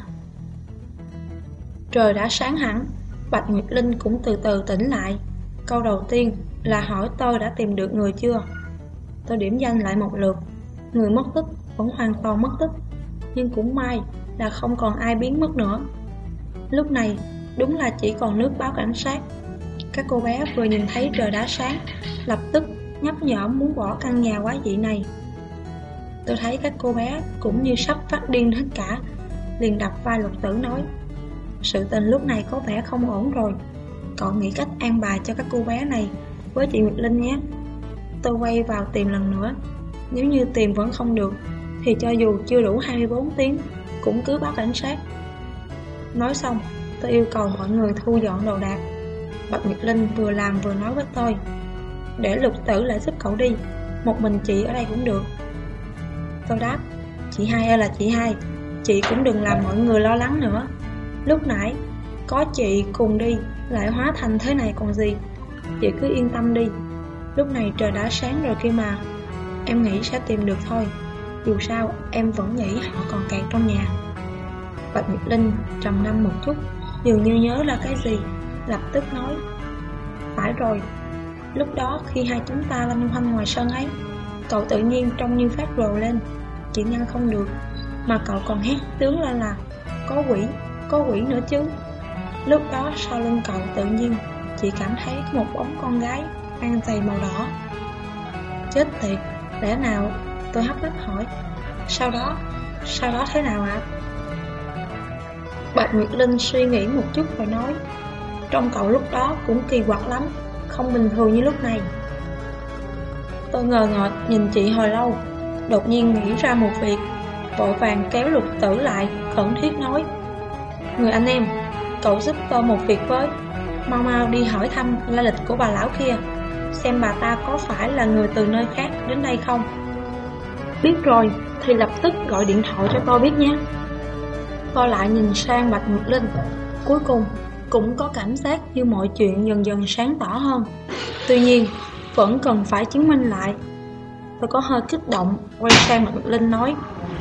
Trời đã sáng hẳn, Bạch Nguyệt Linh cũng từ từ tỉnh lại. Câu đầu tiên là hỏi tôi đã tìm được người chưa. Tôi điểm danh lại một lượt. Người mất tích vẫn hoàn toàn mất tích, nhưng cũng may là không còn ai biến mất nữa. Lúc này đúng là chỉ còn nước báo cảnh sát. Các cô bé vừa nhìn thấy trời đã sáng, lập tức nhấp nhổm muốn bỏ căn nhà quái dị này. Tôi thấy các cô bé cũng như sắp phát điên hết cả, liền đập vai Lục Tử nói: sự tình lúc này có vẻ không ổn rồi, cậu nghĩ cách an bài cho các cô bé này với chị Nguyệt Linh nhé. Tôi quay vào tìm lần nữa. Nếu như tìm vẫn không được thì cho dù chưa đủ hai mươi bốn tiếng cũng cứ báo cảnh sát. Nói xong, tôi yêu cầu mọi người thu dọn đồ đạc. Bạch Nguyệt Linh vừa làm vừa nói với tôi: để Lục Tử lại giúp cậu đi, một mình chị ở đây cũng được. Tôi đáp: chị hai ơi là chị hai, chị cũng đừng làm mọi người lo lắng nữa. Lúc nãy có chị cùng đi lại hóa thành thế này còn gì. Chị cứ yên tâm đi, lúc này trời đã sáng rồi kia mà. Em nghĩ sẽ tìm được thôi, dù sao em vẫn nghĩ họ còn kẹt trong nhà. Bạch Nguyệt Linh trầm ngâm một chút, dường như nhớ ra cái gì, lập tức nói: phải rồi, lúc đó khi hai chúng ta lanh quanh ngoài sân ấy, cậu tự nhiên trông như phát rồ lên, chị ngăn không được, mà cậu còn hét tướng lên là có quỷ, có quỷ nữa chứ. Lúc đó sau lưng cậu tự nhiên chị cảm thấy có một bóng con gái mang giày màu đỏ. Chết tiệt, lẽ nào? Tôi hấp tấp hỏi: sau đó, sau đó thế nào ạ? Bạch Nguyệt Linh suy nghĩ một chút rồi nói: trong cậu lúc đó cũng kỳ quặc lắm, không bình thường như lúc này. Tôi ngờ ngợt nhìn chị hồi lâu, đột nhiên nghĩ ra một việc, vội vàng kéo Lục Tử lại, khẩn thiết nói: người anh em, cậu giúp tôi một việc với, mau mau đi hỏi thăm la lịch của bà lão kia, xem bà ta có phải là người từ nơi khác đến đây không. Biết rồi, thì lập tức gọi điện thoại cho tôi biết nhé. Tôi lại nhìn sang Bạch Nguyệt Linh, cuối cùng cũng có cảm giác như mọi chuyện dần dần sáng tỏ hơn. Tuy nhiên, vẫn cần phải chứng minh lại. Tôi có hơi kích động, quay sang Bạch Nguyệt Linh nói: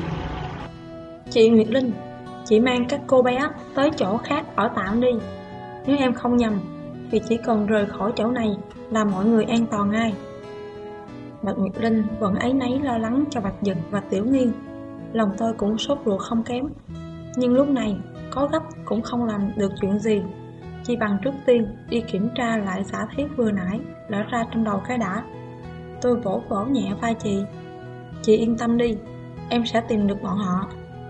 chị Nguyệt Linh, chị mang các cô bé tới chỗ khác ở tạm đi. Nếu em không nhầm thì chỉ cần rời khỏi chỗ này là mọi người an toàn ngay. Bạch Nguyệt Linh vẫn áy náy lo lắng cho Bạch Dực và Tiểu Nghiên. Lòng tôi cũng sốt ruột không kém, nhưng lúc này có gấp cũng không làm được chuyện gì, chỉ bằng trước tiên đi kiểm tra lại giả thiết vừa nãy lỡ ra trong đầu cái đã. Tôi vỗ vỗ nhẹ vai chị: chị yên tâm đi, em sẽ tìm được bọn họ.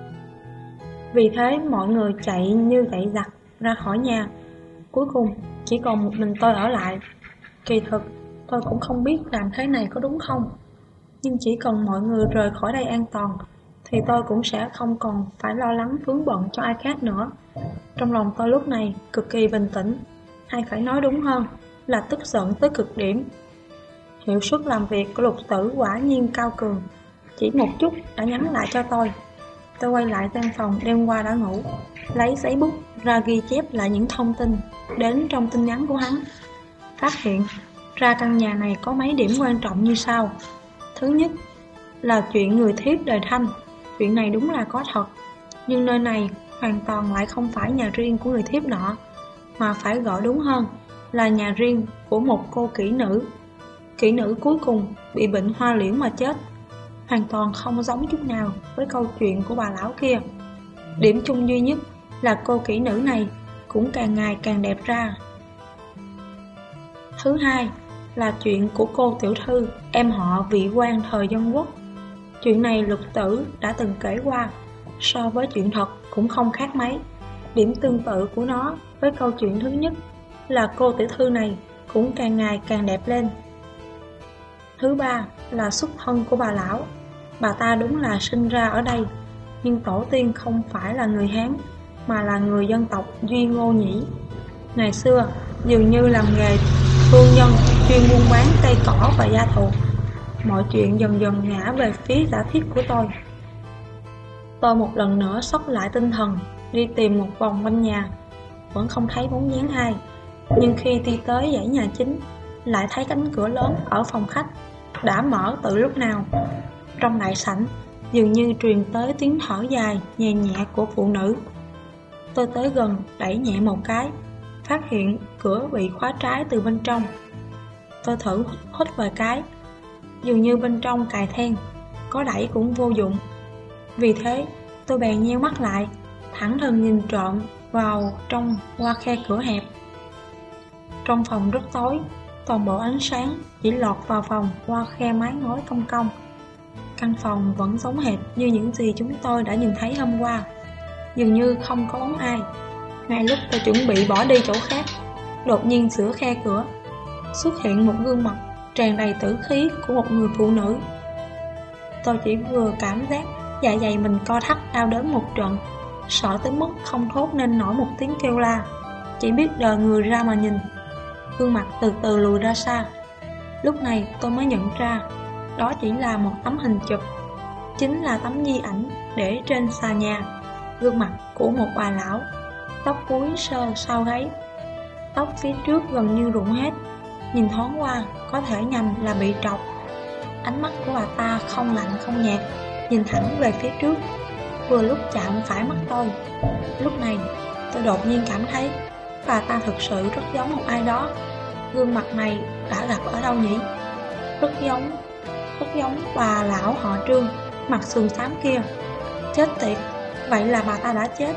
Vì thế mọi người chạy như gậy giặc ra khỏi nhà. Cuối cùng chỉ còn một mình tôi ở lại. Kỳ thực tôi cũng không biết làm thế này có đúng không, nhưng chỉ cần mọi người rời khỏi đây an toàn thì tôi cũng sẽ không còn phải lo lắng vướng bận cho ai khác nữa. Trong lòng tôi lúc này cực kỳ bình tĩnh, hay phải nói đúng hơn là tức giận tới cực điểm. Hiệu suất làm việc của Lục Tử quả nhiên cao cường, chỉ một chút đã nhắn lại cho tôi. Tôi quay lại căn phòng đêm qua đã ngủ, lấy giấy bút ra ghi chép lại những thông tin đến trong tin nhắn của hắn. Phát hiện ra căn nhà này có mấy điểm quan trọng như sau. Thứ nhất là chuyện người thiếp đời Thanh. Chuyện này đúng là có thật, nhưng nơi này hoàn toàn lại không phải nhà riêng của người thiếp nọ, mà phải gọi đúng hơn là nhà riêng của một cô kỹ nữ. Kỹ nữ cuối cùng bị bệnh hoa liễu mà chết, hoàn toàn không giống chút nào với câu chuyện của bà lão kia. Điểm chung duy nhất là cô kỹ nữ này cũng càng ngày càng đẹp ra. Thứ hai là chuyện của cô tiểu thư, em họ vị quan thời Dân Quốc. Chuyện này Lục Tử đã từng kể qua, so với chuyện thật cũng không khác mấy. Điểm tương tự của nó với câu chuyện thứ nhất là cô tiểu thư này cũng càng ngày càng đẹp lên. Thứ ba là xuất thân của bà lão. Bà ta đúng là sinh ra ở đây, nhưng tổ tiên không phải là người Hán, mà là người dân tộc Duy Ngô Nhĩ. Ngày xưa dường như làm nghề thương nhân, chuyên buôn bán cây cỏ và gia thụ. Mọi chuyện dần dần ngã về phía giả thiết của tôi. Tôi một lần nữa xốc lại tinh thần, đi tìm một vòng quanh nhà, vẫn không thấy bóng dáng ai. Nhưng khi đi tới dãy nhà chính, lại thấy cánh cửa lớn ở phòng khách đã mở từ lúc nào. Trong đại sảnh dường như truyền tới tiếng thở dài nhẹ nhẹ của phụ nữ. Tôi tới gần đẩy nhẹ một cái, phát hiện cửa bị khóa trái từ bên trong. Tôi thử hít vài cái, dường như bên trong cài then, có đẩy cũng vô dụng. Vì thế tôi bèn nheo mắt lại, thẳng thừng nhìn trộm vào trong qua khe cửa hẹp. Trong phòng rất tối, toàn bộ ánh sáng chỉ lọt vào phòng qua khe mái ngói cong cong. Căn phòng vẫn giống hệt như những gì chúng tôi đã nhìn thấy hôm qua, dường như không có bóng ai. Ngay lúc tôi chuẩn bị bỏ đi chỗ khác, đột nhiên giữa khe cửa xuất hiện một gương mặt tràn đầy tử khí của một người phụ nữ. Tôi chỉ vừa cảm giác dạ dày mình co thắt đau đớn một trận, sợ tới mức không thốt nên nổi một tiếng kêu la, chỉ biết đờ người ra mà nhìn. Gương mặt từ từ lùi ra xa. Lúc này tôi mới nhận ra đó chỉ là một tấm hình chụp, chính là tấm di ảnh để trên xà nhà. Gương mặt của một bà lão, tóc búi sơ sau gáy, tóc phía trước gần như rụng hết, nhìn thoáng qua có thể nhầm là bị trọc. Ánh mắt của bà ta không lạnh không nhạt, nhìn thẳng về phía trước, vừa lúc chạm phải mắt tôi. Lúc này tôi đột nhiên cảm thấy bà ta thực sự rất giống một ai đó. Gương mặt này đã gặp ở đâu nhỉ? Rất giống, rất giống bà lão họ Trương, mặt sườn xám kia. Chết tiệt, vậy là bà ta đã chết.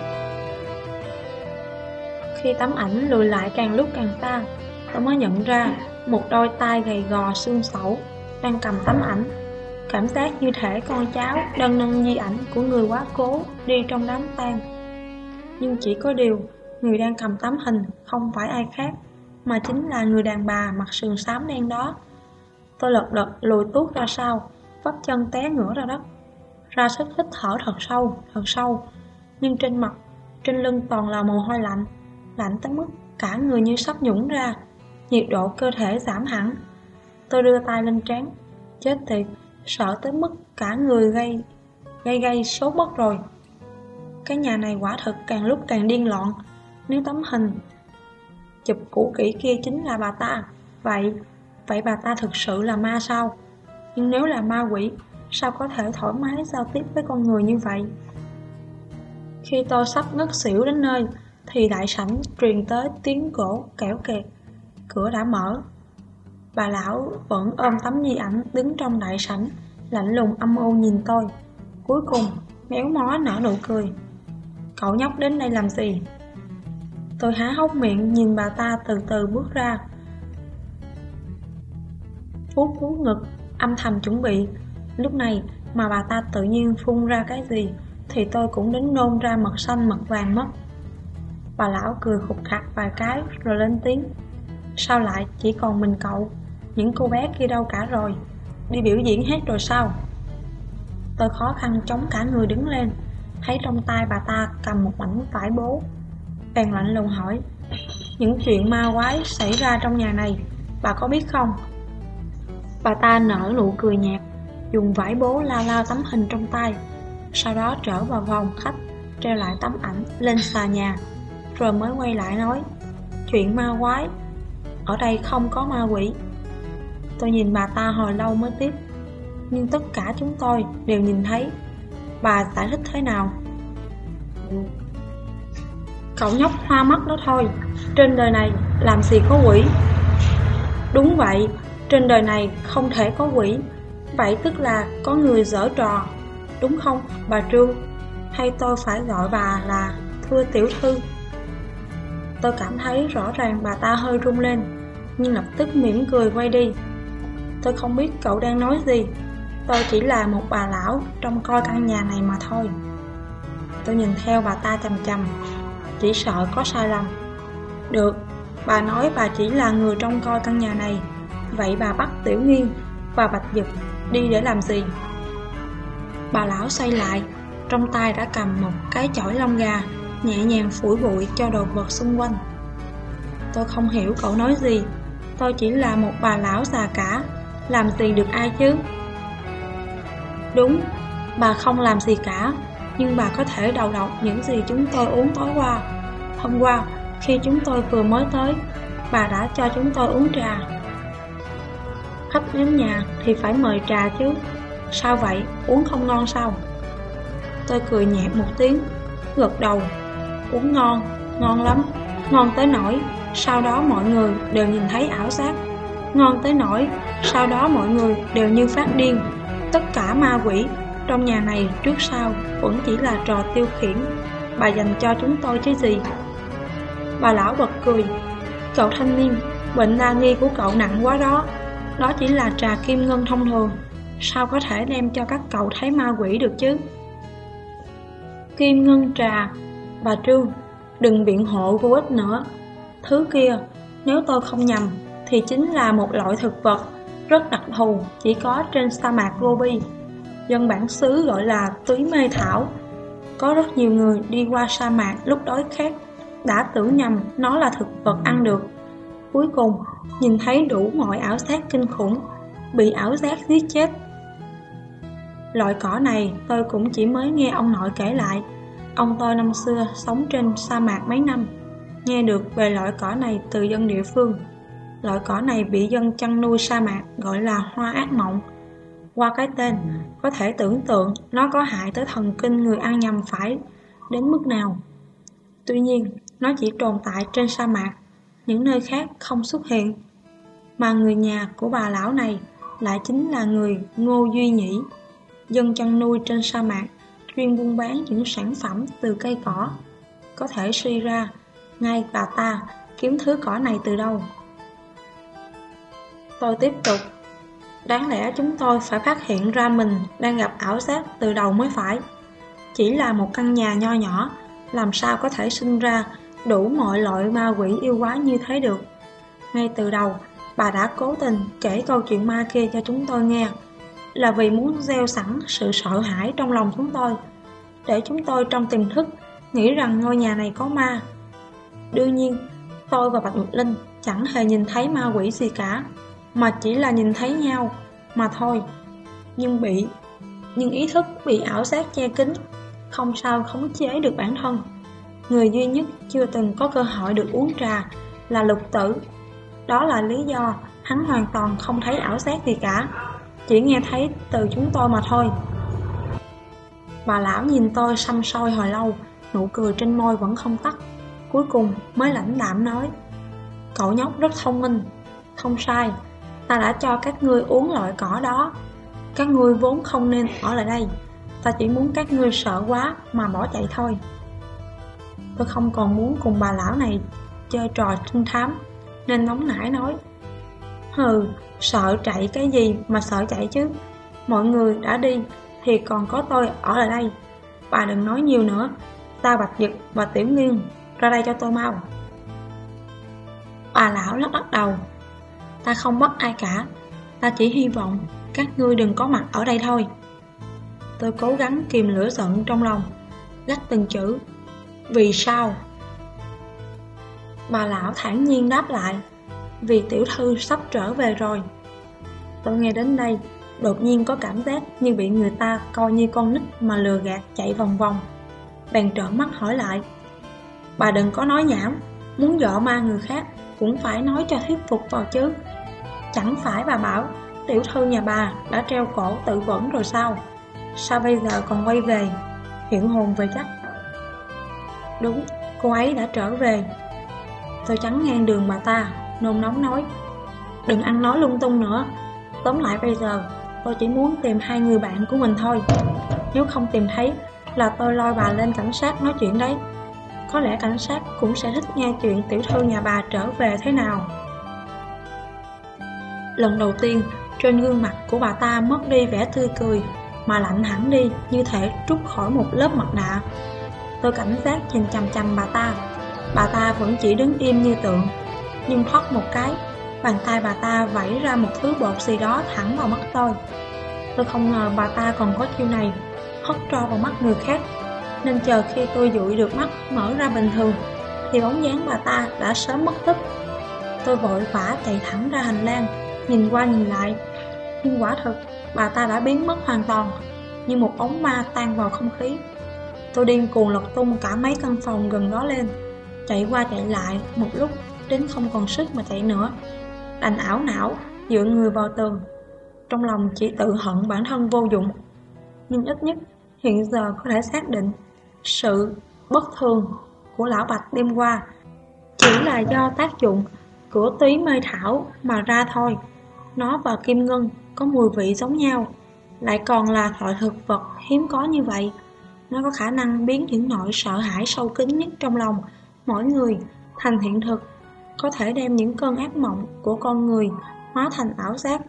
Khi tấm ảnh lùi lại càng lúc càng xa, tôi mới nhận ra một đôi tay gầy gò xương xẩu đang cầm tấm ảnh. Cảm giác như thể con cháu đang nâng di ảnh của người quá cố đi trong đám tang. Nhưng chỉ có điều, người đang cầm tấm hình không phải ai khác, mà chính là người đàn bà mặt sườn xám đen đó. Tôi lật đật lùi tuốt ra sau, vấp chân té ngửa ra đất, ra sức hít thở thật sâu, thật sâu. Nhưng trên mặt, trên lưng toàn là mồ hôi lạnh, lạnh tới mức cả người như sắp nhũng ra, nhiệt độ cơ thể giảm hẳn. Tôi đưa tay lên trán, chết tiệt, sợ tới mức cả người gây gây gây sốt mất rồi. Cái nhà này quả thực càng lúc càng điên loạn. Nếu tấm hình chụp cũ kỹ kia chính là bà ta, vậy vậy bà ta thực sự là ma sao? Nhưng nếu là ma quỷ, sao có thể thoải mái giao tiếp với con người như vậy? Khi tôi sắp ngất xỉu đến nơi, thì đại sảnh truyền tới tiếng gỗ kẽo kẹt. Cửa đã mở. Bà lão vẫn ôm tấm di ảnh đứng trong đại sảnh, lạnh lùng âm u nhìn tôi. Cuối cùng méo mó nở nụ cười. Cậu nhóc đến đây làm gì? Tôi há hốc miệng nhìn bà ta từ từ bước ra, vuốt vuốt ngực, âm thầm chuẩn bị. Lúc này mà bà ta tự nhiên phun ra cái gì thì tôi cũng đến nôn ra mật xanh mật vàng mất. Bà lão cười khục khặc vài cái rồi lên tiếng. Sao lại chỉ còn mình cậu? Những cô bé kia đâu cả rồi? Đi biểu diễn hết rồi sao? Tôi khó khăn chống cả người đứng lên, thấy trong tay bà ta cầm một mảnh vải bố, bèn lạnh lùng hỏi. Những chuyện ma quái xảy ra trong nhà này bà có biết không? Bà ta nở nụ cười nhạt, dùng vải bố lao lao tấm hình trong tay, sau đó trở vào phòng khách, treo lại tấm ảnh lên xà nhà, rồi mới quay lại nói. Chuyện ma quái, ở đây không có ma quỷ. Tôi nhìn bà ta hồi lâu mới tiếp. Nhưng tất cả chúng tôi đều nhìn thấy. Bà giải thích thế nào? Cậu nhóc hoa mắt đó thôi. Trên đời này làm gì có quỷ? Đúng vậy, trên đời này không thể có quỷ. Vậy tức là có người giở trò, đúng không bà Trương? Hay tôi phải gọi bà là thưa tiểu thư? Tôi cảm thấy rõ ràng bà ta hơi run lên, nhưng lập tức mỉm cười quay đi. Tôi không biết cậu đang nói gì. Tôi chỉ là một bà lão trông coi căn nhà này mà thôi. Tôi nhìn theo bà ta chằm chằm, chỉ sợ có sai lầm. Được, bà nói bà chỉ là người trông coi căn nhà này. Vậy bà bắt Tiểu Nghiên và Bạch Dực đi để làm gì? Bà lão xoay lại, trong tay đã cầm một cái chổi lông gà, nhẹ nhàng phủi bụi cho đồ vật xung quanh. Tôi không hiểu cậu nói gì. Tôi chỉ là một bà lão già cả, làm gì được ai chứ? Đúng, bà không làm gì cả, nhưng bà có thể đầu độc những gì chúng tôi uống tối qua. Hôm qua, khi chúng tôi vừa mới tới, bà đã cho chúng tôi uống trà. Khách đến nhà thì phải mời trà chứ. Sao vậy, uống không ngon sao? Tôi cười nhẹ một tiếng, gật đầu. Uống ngon, ngon lắm. Ngon tới nỗi sau đó mọi người đều nhìn thấy ảo giác. Ngon tới nỗi sau đó mọi người đều như phát điên. Tất cả ma quỷ trong nhà này trước sau vẫn chỉ là trò tiêu khiển bà dành cho chúng tôi chứ gì. Bà lão bật cười. Cậu thanh niên, bệnh đa nghi của cậu nặng quá đó. Đó chỉ là trà kim ngân thông thường, sao có thể đem cho các cậu thấy ma quỷ được chứ? Kim ngân trà. Bà Trương, đừng biện hộ vô ích nữa. Thứ kia, nếu tôi không nhầm, thì chính là một loại thực vật rất đặc thù, chỉ có trên sa mạc Gobi. Dân bản xứ gọi là túy mê thảo. Có rất nhiều người đi qua sa mạc lúc đói khát đã tưởng nhầm nó là thực vật ăn được. Cuối cùng, nhìn thấy đủ mọi ảo giác kinh khủng, bị ảo giác giết chết. Loại cỏ này tôi cũng chỉ mới nghe ông nội kể lại. Ông tôi năm xưa sống trên sa mạc mấy năm, nghe được về loại cỏ này từ dân địa phương. Loại cỏ này bị dân chăn nuôi sa mạc gọi là hoa ác mộng. Qua cái tên, có thể tưởng tượng nó có hại tới thần kinh người ăn nhầm phải đến mức nào. Tuy nhiên, nó chỉ tồn tại trên sa mạc, những nơi khác không xuất hiện. Mà người nhà của bà lão này lại chính là người Ngô Duy Nhĩ, dân chăn nuôi trên sa mạc, chuyên buôn bán những sản phẩm từ cây cỏ. Có thể suy ra, ngay bà ta kiếm thứ cỏ này từ đâu. Tôi tiếp tục. Đáng lẽ chúng tôi phải phát hiện ra mình đang gặp ảo giác từ đầu mới phải. Chỉ là một căn nhà nho nhỏ, làm sao có thể sinh ra đủ mọi loại ma quỷ yêu quái như thế được. Ngay từ đầu, bà đã cố tình kể câu chuyện ma kia cho chúng tôi nghe, là vì muốn gieo sẵn sự sợ hãi trong lòng chúng tôi, để chúng tôi trong tiềm thức nghĩ rằng ngôi nhà này có ma. Đương nhiên, tôi và Bạch Nguyệt Linh chẳng hề nhìn thấy ma quỷ gì cả, mà chỉ là nhìn thấy nhau mà thôi. Nhưng bị Nhưng ý thức bị ảo giác che kín, không sao khống chế được bản thân. Người duy nhất chưa từng có cơ hội được uống trà là Lục Tử. Đó là lý do hắn hoàn toàn không thấy ảo giác gì cả, chỉ nghe thấy từ chúng tôi mà thôi. Bà lão nhìn tôi săm soi hồi lâu, nụ cười trên môi vẫn không tắt. Cuối cùng mới lãnh đạm nói: Cậu nhóc rất thông minh. Không sai, ta đã cho các ngươi uống loại cỏ đó. Các ngươi vốn không nên ở lại đây. Ta chỉ muốn các ngươi sợ quá mà bỏ chạy thôi. Tôi không còn muốn cùng bà lão này chơi trò trinh thám, nên nóng nảy nói: Hừ, sợ chạy cái gì mà sợ chạy chứ. Mọi người đã đi thì còn có tôi ở lại đây. Bà đừng nói nhiều nữa. Ta Bạch Dực và Tiểu Nghiên, ra đây cho tôi mau. Bà lão lắc lắc đầu: Ta không bắt ai cả. Ta chỉ hy vọng các ngươi đừng có mặt ở đây thôi. Tôi cố gắng kìm lửa giận trong lòng, gắt từng chữ: Vì sao? Bà lão thản nhiên đáp lại: Vì tiểu thư sắp trở về rồi. Tôi nghe đến đây, đột nhiên có cảm giác như bị người ta coi như con nít mà lừa gạt chạy vòng vòng. Bèn trợn mắt hỏi lại: Bà đừng có nói nhảm, muốn dọa ma người khác cũng phải nói cho thuyết phục vào chứ. Chẳng phải bà bảo tiểu thư nhà bà đã treo cổ tự vẫn rồi sao? Sao bây giờ còn quay về, hiện hồn về chắc? Đúng, cô ấy đã trở về. Tôi chắn ngang đường bà ta, nôn nóng nói: Đừng ăn nói lung tung nữa. Tóm lại bây giờ tôi chỉ muốn tìm hai người bạn của mình thôi. Nếu không tìm thấy là tôi lôi bà lên cảnh sát nói chuyện đấy. Có lẽ cảnh sát cũng sẽ thích nghe chuyện tiểu thư nhà bà trở về thế nào. Lần đầu tiên, trên gương mặt của bà ta mất đi vẻ tươi cười, mà lạnh hẳn đi như thể trút khỏi một lớp mặt nạ. Tôi cảnh giác nhìn chằm chằm bà ta. Bà ta vẫn chỉ đứng im như tượng, nhưng thoát một cái, bàn tay bà ta vẩy ra một thứ bột gì đó thẳng vào mắt tôi. Tôi không ngờ bà ta còn có chiêu này, hất tro vào mắt người khác. nên chờ khi tôi dụi được mắt mở ra bình thường thì bóng dáng bà ta đã sớm mất tích. Tôi vội vã chạy thẳng ra hành lang, nhìn qua nhìn lại, nhưng quả thực bà ta đã biến mất hoàn toàn, như một bóng ma tan vào không khí. Tôi điên cuồng lật tung cả mấy căn phòng gần đó lên, chạy qua chạy lại một lúc đến không còn sức mà chạy nữa, đành ảo não dựa người vào tường. Trong lòng chỉ tự hận bản thân vô dụng, nhưng ít nhất hiện giờ có thể xác định sự bất thường của lão Bạch đêm qua chỉ là do tác dụng của túy mê thảo mà ra thôi. Nó và kim ngân có mùi vị giống nhau, lại còn là loại thực vật hiếm có như vậy. Nó có khả năng biến những nỗi sợ hãi sâu kín nhất trong lòng mỗi người thành hiện thực, có thể đem những cơn ác mộng của con người hóa thành ảo giác,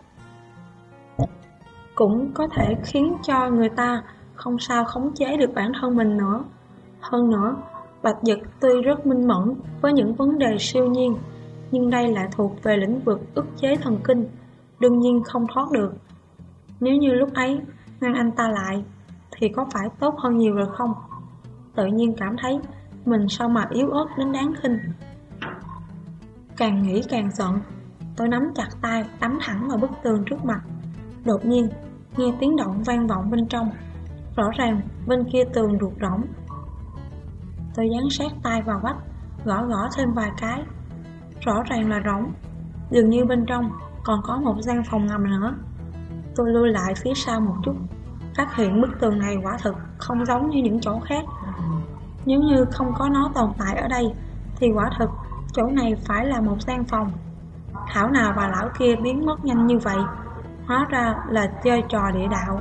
cũng có thể khiến cho người ta không sao khống chế được bản thân mình nữa. Hơn nữa, Bạch Dực tuy rất minh mẫn với những vấn đề siêu nhiên, nhưng đây lại thuộc về lĩnh vực ức chế thần kinh, đương nhiên không thoát được. Nếu như lúc ấy ngăn anh ta lại thì có phải tốt hơn nhiều rồi không? Tự nhiên cảm thấy mình sao mà yếu ớt đến đáng khinh. Càng nghĩ càng giận, tôi nắm chặt tay đấm thẳng vào bức tường trước mặt. Đột nhiên nghe tiếng động vang vọng bên trong, rõ ràng bên kia tường ruột rỗng. Tôi dán sát tay vào vách, gõ gõ thêm vài cái. Rõ ràng là rỗng, dường như bên trong còn có một gian phòng ngầm nữa. Tôi lui lại phía sau một chút, phát hiện bức tường này quả thực không giống như những chỗ khác. Nếu như không có nó tồn tại ở đây thì quả thực chỗ này phải là một gian phòng. Thảo nào bà lão kia biến mất nhanh như vậy, hóa ra là chơi trò địa đạo.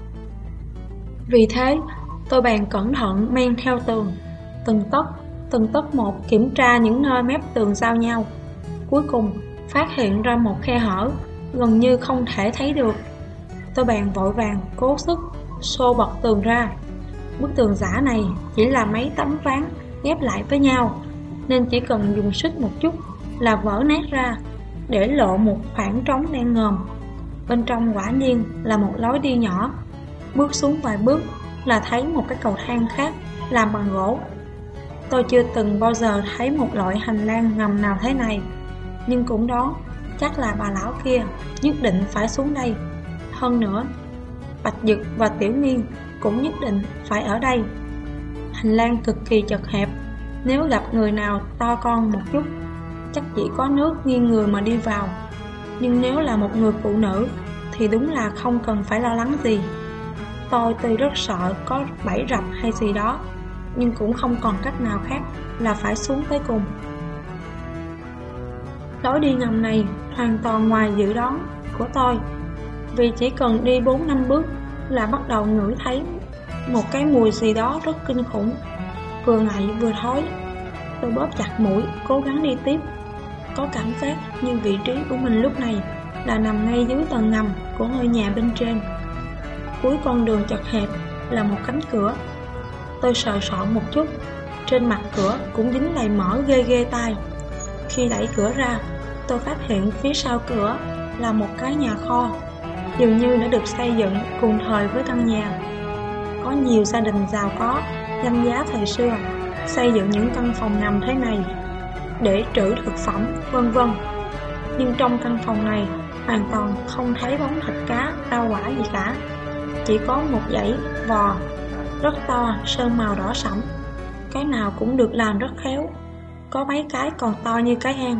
Vì thế tôi bèn cẩn thận men theo tường, từng tấc từng tấc một kiểm tra những nơi mép tường giao nhau. Cuối cùng phát hiện ra một khe hở gần như không thể thấy được. Tôi bèn vội vàng cố sức xô bật tường ra. Bức tường giả này chỉ là mấy tấm ván ghép lại với nhau, nên chỉ cần dùng sức một chút là vỡ nát ra, để lộ một khoảng trống đen ngòm. Bên trong quả nhiên là một lối đi nhỏ, bước xuống vài bước là thấy một cái cầu thang khác làm bằng gỗ. Tôi chưa từng bao giờ thấy một loại hành lang ngầm nào thế này, nhưng cũng đoán chắc là bà lão kia nhất định phải xuống đây. Hơn nữa, Bạch Dực và Tiểu Niên cũng nhất định phải ở đây. Hành lang cực kỳ chật hẹp, nếu gặp người nào to con một chút, chắc chỉ có nước nghiêng người mà đi vào. Nhưng nếu là một người phụ nữ thì đúng là không cần phải lo lắng gì. Tôi tuy rất sợ có bẫy rập hay gì đó, nhưng cũng không còn cách nào khác là phải xuống tới cùng. Lối đi ngầm này hoàn toàn ngoài dự đoán của tôi, vì chỉ cần đi bốn năm bước là bắt đầu ngửi thấy một cái mùi gì đó rất kinh khủng, vừa ngậy vừa thối. Tôi bóp chặt mũi, cố gắng đi tiếp. Có cảm giác như vị trí của mình lúc này là nằm ngay dưới tầng ngầm của ngôi nhà bên trên. Cuối con đường chật hẹp là một cánh cửa. Tôi sờ soạn một chút, trên mặt cửa cũng dính đầy mỡ ghê ghê tai. Khi đẩy cửa ra, tôi phát hiện phía sau cửa là một cái nhà kho, dường như đã được xây dựng cùng thời với căn nhà. Có nhiều gia đình giàu có, danh giá thời xưa xây dựng những căn phòng ngầm thế này để trữ thực phẩm, vân vân. Nhưng trong căn phòng này hoàn toàn không thấy bóng thịt cá, rau quả gì cả. Chỉ có một dãy vò rất to, sơn màu đỏ sẫm, cái nào cũng được làm rất khéo. Có mấy cái còn to như cái hang.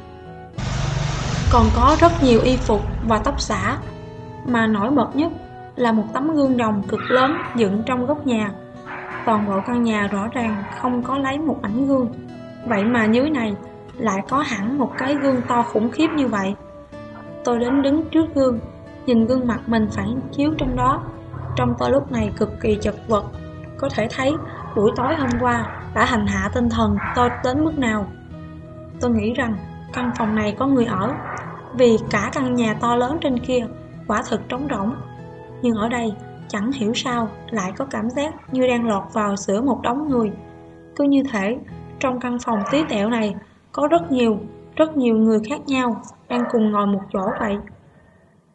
Còn có rất nhiều y phục và tóc xả, mà nổi bật nhất là một tấm gương đồng cực lớn dựng trong góc nhà. Toàn bộ căn nhà rõ ràng không có lấy một ảnh gương, vậy mà dưới này lại có hẳn một cái gương to khủng khiếp như vậy. Tôi đến đứng trước gương, nhìn gương mặt mình phản chiếu trong đó. Trong tôi lúc này cực kỳ chật vật, có thể thấy buổi tối hôm qua đã hành hạ tinh thần tôi đến mức nào. Tôi nghĩ rằng căn phòng này có người ở, vì cả căn nhà to lớn trên kia quả thực trống rỗng. Nhưng ở đây chẳng hiểu sao lại có cảm giác như đang lọt vào giữa một đống người. Cứ như thể trong căn phòng tí tẹo này có rất nhiều, rất nhiều người khác nhau đang cùng ngồi một chỗ vậy.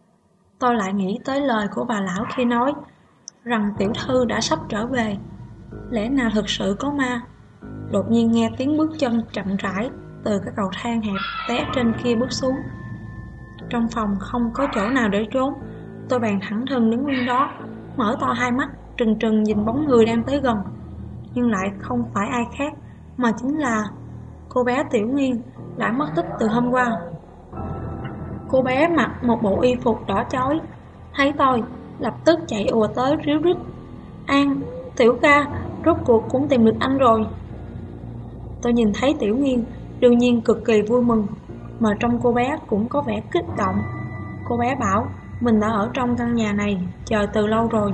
Tôi lại nghĩ tới lời của bà lão khi nói rằng tiểu thư đã sắp trở về. Lẽ nào thực sự có ma? Đột nhiên nghe tiếng bước chân chậm rãi từ cái cầu thang hẹp té trên kia bước xuống. Trong phòng không có chỗ nào để trốn, tôi bèn thẳng thừng đứng nguyên đó, mở to hai mắt trừng trừng nhìn bóng người đang tới gần. Nhưng lại không phải ai khác, mà chính là cô bé Tiểu Nghiên đã mất tích từ hôm qua. Cô bé mặc một bộ y phục đỏ chói, thấy tôi lập tức chạy ùa tới ríu rít: An, Tiểu ca, rốt cuộc cũng tìm được anh rồi. Tôi nhìn thấy Tiểu Nghiên đương nhiên cực kỳ vui mừng, mà trong cô bé cũng có vẻ kích động. Cô bé bảo mình đã ở trong căn nhà này chờ từ lâu rồi.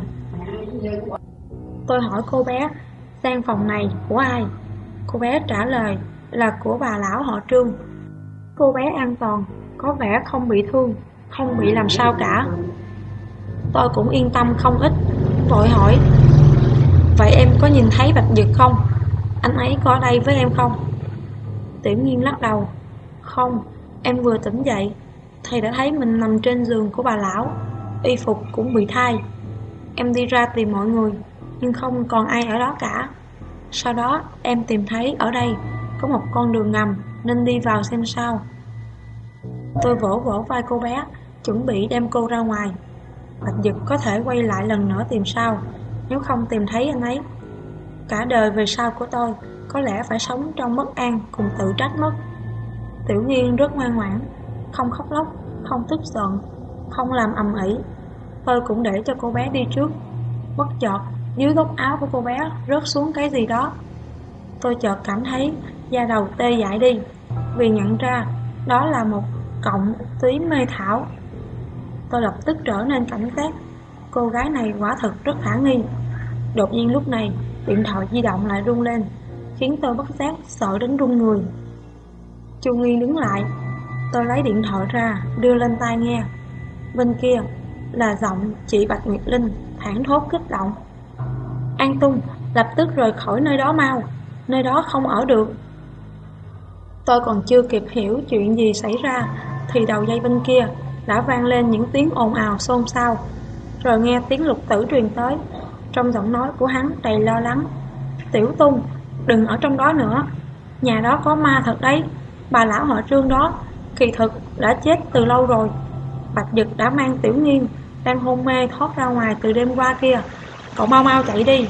Tôi hỏi cô bé gian phòng này của ai. Cô bé trả lời là của bà lão họ Trương. Cô bé an toàn, có vẻ không bị thương, không bị làm sao cả. Tôi cũng yên tâm không ít, vội hỏi: Vậy em có nhìn thấy Bạch Dực không? Anh ấy có ở đây với em không? Tiểu Nghiên lắc đầu: Không, em vừa tỉnh dậy thì đã thấy mình nằm trên giường của bà lão, y phục cũng bị thay. Em đi ra tìm mọi người, nhưng không còn ai ở đó cả. Sau đó em tìm thấy ở đây có một con đường ngầm, nên đi vào xem sao. Tôi vỗ vỗ vai cô bé, chuẩn bị đem cô ra ngoài. Bạch Dực có thể quay lại lần nữa tìm sao, nếu không tìm thấy anh ấy. Cả đời về sau của tôi có lẽ phải sống trong bất an cùng tự trách mất. Tiểu Nghiên rất ngoan ngoãn, không khóc lóc, không tức giận, không làm ầm ĩ. Tôi cũng để cho cô bé đi trước. Bất chợt dưới góc áo của cô bé rớt xuống cái gì đó. Tôi chợt cảm thấy da đầu tê dại đi, vì nhận ra đó là một cọng túy mê thảo. Tôi lập tức trở nên cảnh giác. Cô gái này quả thực rất khả nghi. Đột nhiên lúc này điện thoại di động lại rung lên, khiến tôi bất giác sợ đến run người. Chu Nghi đứng lại. Tôi lấy điện thoại ra đưa lên tai nghe. Bên kia là giọng chị Bạch Nguyệt Linh thảng thốt kích động: An Tung, lập tức rời khỏi nơi đó mau, nơi đó không ở được. Tôi còn chưa kịp hiểu chuyện gì xảy ra thì đầu dây bên kia đã vang lên những tiếng ồn ào xôn xao. Rồi nghe tiếng Lục Tử truyền tới. Trong giọng nói của hắn đầy lo lắng: Tiểu Tung, đừng ở trong đó nữa, nhà đó có ma thật đấy. Bà lão họ Trương đó kỳ thực đã chết từ lâu rồi. Bạch Dực đã mang Tiểu Nghiên đang hôn mê thoát ra ngoài từ đêm qua kia. Cậu mau mau chạy đi.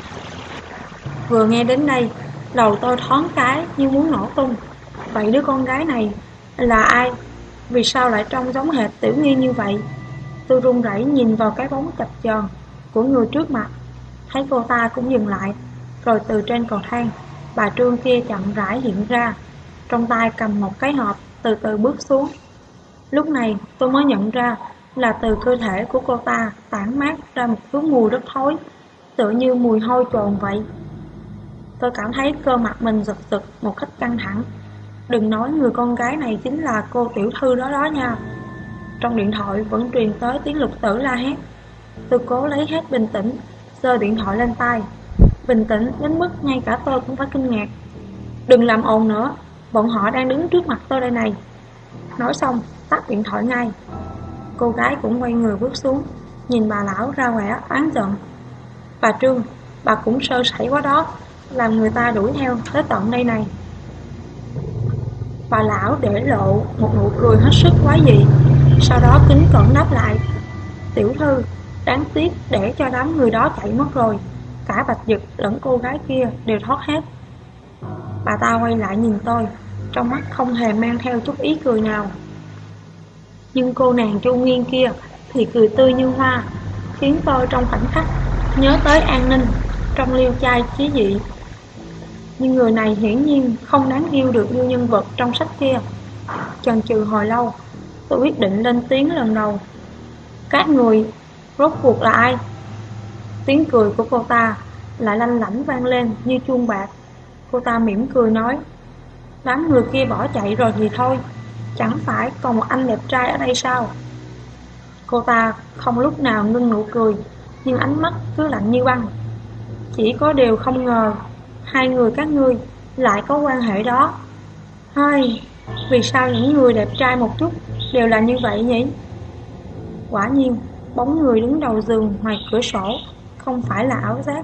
Vừa nghe đến đây, đầu tôi thoáng cái như muốn nổ tung. Vậy đứa con gái này là ai? Vì sao lại trông giống hệt Tiểu Nghiên như vậy? Tôi run rẩy nhìn vào cái bóng chập chờn của người trước mặt. Thấy cô ta cũng dừng lại. Rồi từ trên cầu thang, bà Trương kia chậm rãi hiện ra, trong tay cầm một cái hộp, từ từ bước xuống. Lúc này tôi mới nhận ra là từ cơ thể của cô ta tản mát ra một thứ mùi rất thối, tựa như mùi hôi trồn vậy. Tôi cảm thấy cơ mặt mình giật giật một cách căng thẳng. Đừng nói người con gái này chính là cô tiểu thư đó đó nha. Trong điện thoại vẫn truyền tới tiếng Lục Tử la hét. Tôi cố lấy hết bình tĩnh, giơ điện thoại lên tai. Bình tĩnh đến mức ngay cả tôi cũng phải kinh ngạc. Đừng làm ồn nữa, bọn họ đang đứng trước mặt tôi đây này. Nói xong tắt điện thoại ngay. Cô gái cũng quay người bước xuống, nhìn bà lão ra vẻ oán giận: Bà Trương, bà cũng sơ sẩy quá đó, làm người ta đuổi theo tới tận đây này. Bà lão để lộ một nụ cười hết sức quái dị, sau đó kính cẩn đáp lại: Tiểu thư, đáng tiếc để cho đám người đó chạy mất rồi. Cả Bạch Dực lẫn cô gái kia đều thoát hết. Bà ta quay lại nhìn tôi, trong mắt không hề mang theo chút ý cười nào. Nhưng cô nàng Chu Nghiên kia thì cười tươi như hoa, khiến tôi trong khoảnh khắc nhớ tới An Ninh trong Liêu Trai Chí Dị. Nhưng người này hiển nhiên không đáng yêu được như nhân vật trong sách kia. Chần chừ hồi lâu, tôi quyết định lên tiếng lần đầu: Các người rốt cuộc là ai? Tiếng cười của cô ta lại lanh lảnh vang lên như chuông bạc. Cô ta mỉm cười nói: Đám người kia bỏ chạy rồi thì thôi, chẳng phải còn một anh đẹp trai ở đây sao? Cô ta không lúc nào ngưng nụ cười, nhưng ánh mắt cứ lạnh như băng. Chỉ có điều không ngờ hai người các ngươi lại có quan hệ đó. Hai, vì sao những người đẹp trai một chút đều là như vậy nhỉ? Quả nhiên, bóng người đứng đầu giường ngoài cửa sổ không phải là ảo giác.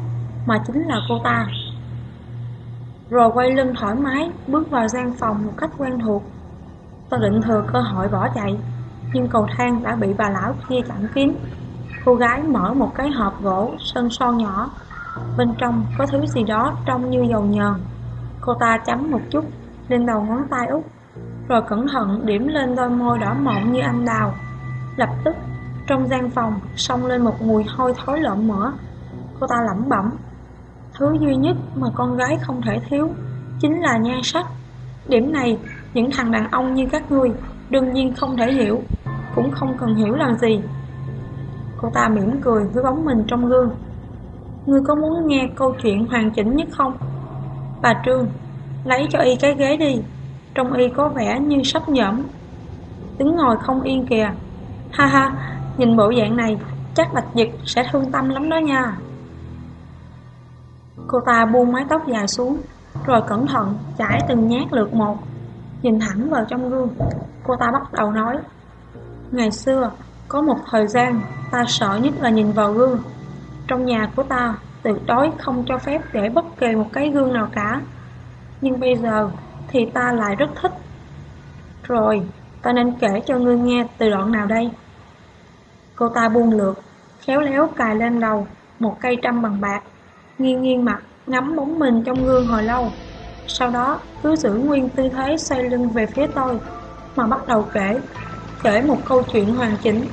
mà chính là cô ta. Rồi quay lưng thoải mái bước vào gian phòng một cách quen thuộc. Tôi định thừa cơ hội bỏ chạy, nhưng cầu thang đã bị bà lão kia chặn kín. Cô gái mở một cái hộp gỗ sơn son nhỏ, bên trong có thứ gì đó trông như dầu nhờn. Cô ta chấm một chút lên đầu ngón tay út, rồi cẩn thận điểm lên đôi môi đỏ mọng như anh đào. Lập tức trong gian phòng xông lên một mùi hôi thối lợn mỡ. Cô ta lẩm bẩm, thứ duy nhất mà con gái không thể thiếu chính là nhan sắc. Điểm này những thằng đàn ông như các ngươi đương nhiên không thể hiểu, cũng không cần hiểu làm gì. Cô ta mỉm cười với bóng mình trong gương. Ngươi có muốn nghe câu chuyện hoàn chỉnh nhất không? Bà Trương, lấy cho y cái ghế đi, trông y có vẻ như sắp nhõm, đứng ngồi không yên kìa. Ha ha, nhìn bộ dạng này chắc Bạch Dực sẽ thương tâm lắm đó nha. Cô ta buông mái tóc dài xuống, rồi cẩn thận chải từng nhát lượt một. Nhìn thẳng vào trong gương, cô ta bắt đầu nói, ngày xưa có một thời gian ta sợ nhất là nhìn vào gương. Trong nhà của ta tuyệt đối không cho phép để bất kỳ một cái gương nào cả. Nhưng bây giờ thì ta lại rất thích. Rồi, ta nên kể cho ngươi nghe từ đoạn nào đây? Cô ta buông lượt, khéo léo cài lên đầu một cây trâm bằng bạc, nghiêng nghiêng mặt ngắm bóng mình trong gương hồi lâu. Sau đó cứ giữ nguyên tư thế xoay lưng về phía tôi mà bắt đầu kể, kể một câu chuyện hoàn chỉnh.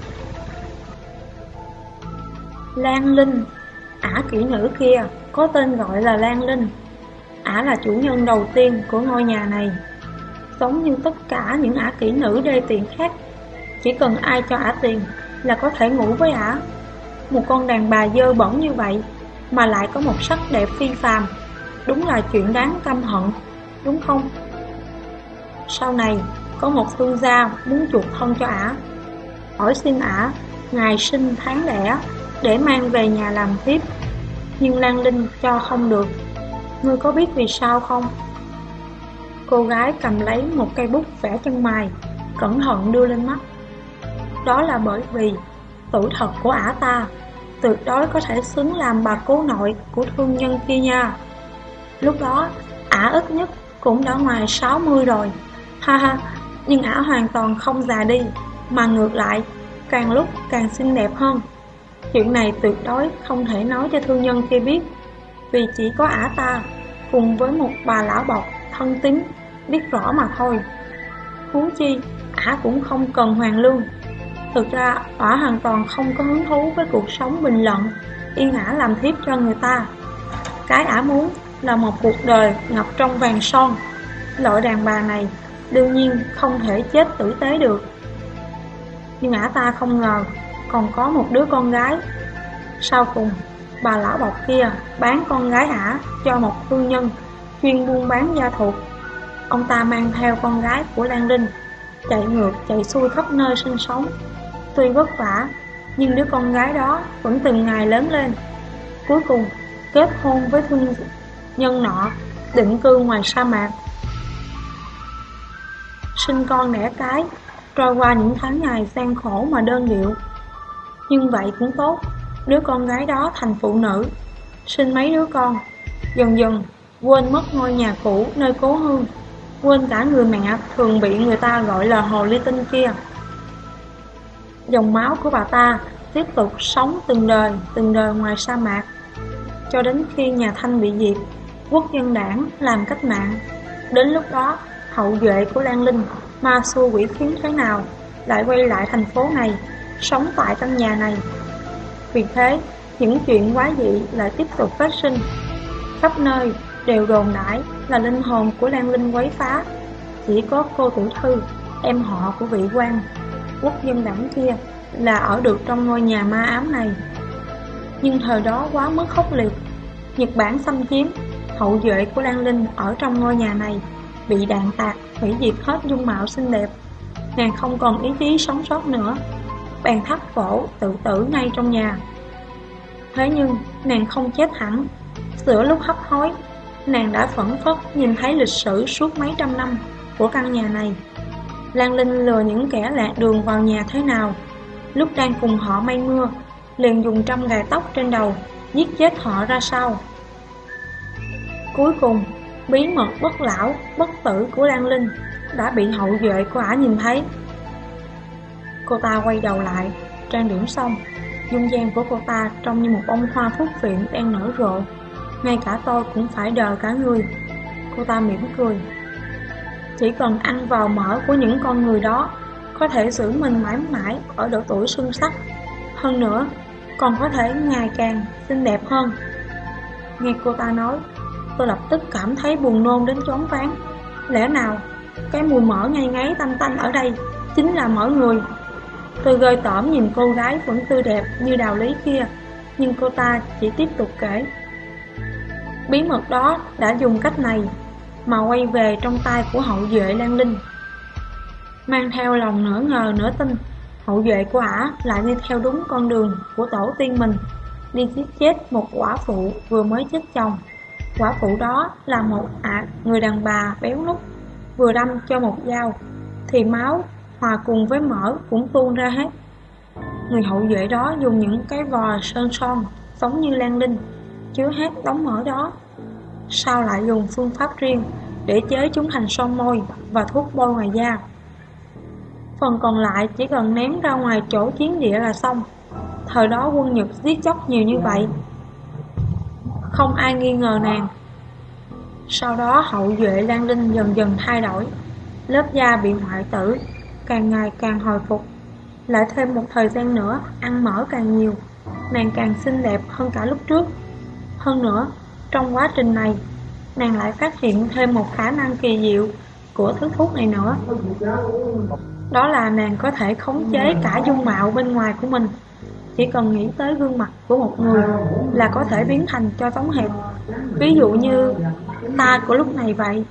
Lan Linh, ả kỹ nữ kia có tên gọi là Lan Linh. Ả là chủ nhân đầu tiên của ngôi nhà này. Giống như tất cả những ả kỹ nữ đê tiện khác, chỉ cần ai cho ả tiền là có thể ngủ với ả. Một con đàn bà dơ bẩn như vậy mà lại có một sắc đẹp phi phàm, đúng là chuyện đáng căm hận, đúng không? Sau này có một thương gia muốn chuộc thân cho ả, hỏi xin ả ngày sinh tháng đẻ để mang về nhà làm thiếp, nhưng Lan Linh cho không được. Ngươi có biết vì sao không? Cô gái cầm lấy một cây bút vẽ chân mày, cẩn thận đưa lên mắt. Đó là bởi vì tuổi thật của ả ta tuyệt đối có thể xứng làm bà cố nội của thương nhân kia nha. Lúc đó ả ít nhất cũng đã ngoài sáu mươi rồi. Ha ha, nhưng ả hoàn toàn không già đi, mà ngược lại càng lúc càng xinh đẹp hơn. Chuyện này tuyệt đối không thể nói cho thương nhân kia biết, vì chỉ có ả ta cùng với một bà lão bọc thân tín biết rõ mà thôi. Huống chi ả cũng không cần hoàn lương. Thực ra ả hoàn toàn không có hứng thú với cuộc sống bình lặng yên ả làm thiếp cho người ta. Cái ả muốn là một cuộc đời ngập trong vàng son. Loại đàn bà này đương nhiên không thể chết tử tế được. Nhưng ả ta không ngờ còn có một đứa con gái. Sau cùng bà lão bọc kia bán con gái ả cho một thương nhân chuyên buôn bán gia thuộc. Ông ta mang theo con gái của Lan Linh chạy ngược chạy xuôi khắp nơi sinh sống. Tuy vất vả, nhưng đứa con gái đó vẫn từng ngày lớn lên. Cuối cùng kết hôn với thương nhân nọ, định cư ngoài sa mạc, sinh con đẻ cái, trôi qua những tháng ngày gian khổ mà đơn điệu. Nhưng vậy cũng tốt, đứa con gái đó thành phụ nữ, sinh mấy đứa con, dần dần quên mất ngôi nhà cũ nơi cố hương, quên cả người mẹ thường bị người ta gọi là hồ ly tinh kia. Dòng máu của bà ta tiếp tục sống từng đời từng đời ngoài sa mạc, cho đến khi nhà Thanh bị diệt, quốc dân đảng làm cách mạng. Đến lúc đó hậu duệ của Lan Linh ma xui quỷ khiến thế nào lại quay lại thành phố này, sống tại căn nhà này. Vì thế những chuyện quái dị lại tiếp tục phát sinh. Khắp nơi đều đồn đãi là linh hồn của Lan Linh quấy phá. Chỉ có cô tiểu thư, em họ của vị quan quốc dân đảng kia, là ở được trong ngôi nhà ma ám này. Nhưng thời đó quá mức khốc liệt. Nhật Bản xâm chiếm, hậu duệ của Lan Linh ở trong ngôi nhà này bị đạn tạc hủy diệt hết dung mạo xinh đẹp. Nàng không còn ý chí sống sót nữa, bèn thắt cổ tự tử ngay trong nhà. Thế nhưng nàng không chết hẳn. Giữa lúc hấp hối, nàng đã phẫn phất nhìn thấy lịch sử suốt mấy trăm năm của căn nhà này. Lan Linh lừa những kẻ lạc đường vào nhà thế nào, lúc đang cùng họ mây mưa liền dùng trăm gài tóc trên đầu giết chết họ ra sao. Cuối cùng, bí mật bất lão, bất tử của Lan Linh đã bị hậu duệ của ả nhìn thấy. Cô ta quay đầu lại, trang điểm xong, dung nhan của cô ta trông như một bông hoa phúc viện đang nở rộ. Ngay cả tôi cũng phải đờ cả người. Cô ta mỉm cười. Chỉ cần ăn vào mỡ của những con người đó, có thể giữ mình mãi mãi ở độ tuổi xuân sắc. Hơn nữa, còn có thể ngày càng xinh đẹp hơn. Nghe cô ta nói, tôi lập tức cảm thấy buồn nôn đến choáng váng. Lẽ nào cái mùi mỡ ngây ngấy tanh tanh ở đây chính là mỡ người? Tôi ghê tởm nhìn cô gái vẫn tươi đẹp như Đào Lý kia, nhưng cô ta chỉ tiếp tục kể. Bí mật đó đã dùng cách này mà quay về trong tay của hậu duệ Lan Linh. Mang theo lòng nửa ngờ nửa tin, hậu duệ của ả lại đi theo đúng con đường của tổ tiên mình, đi giết chết một quả phụ vừa mới chết chồng. Quả phụ đó là một ả người đàn bà béo nút, vừa đâm cho một dao thì máu hòa cùng với mỡ cũng tuôn ra hết. Người hậu duệ đó dùng những cái vò sơn son giống như Lan Linh chứa hết đống mỡ đó, sau lại dùng phương pháp riêng để chế chúng thành son môi và thuốc bôi ngoài da. Phần còn lại chỉ cần ném ra ngoài chỗ chiến địa là xong. Thời đó quân Nhật giết chóc nhiều như vậy, không ai nghi ngờ nàng. Sau đó hậu duệ Lan Linh dần dần thay đổi, lớp da bị hoại tử càng ngày càng hồi phục. Lại thêm một thời gian nữa, ăn mỡ càng nhiều, nàng càng xinh đẹp hơn cả lúc trước. Hơn nữa, trong quá trình này, nàng lại phát hiện thêm một khả năng kỳ diệu của thứ thuốc này nữa. Đó là nàng có thể khống chế cả dung mạo bên ngoài của mình. Chỉ cần nghĩ tới gương mặt của một người là có thể biến thành cho giống hệt. Ví dụ như ta của lúc này vậy.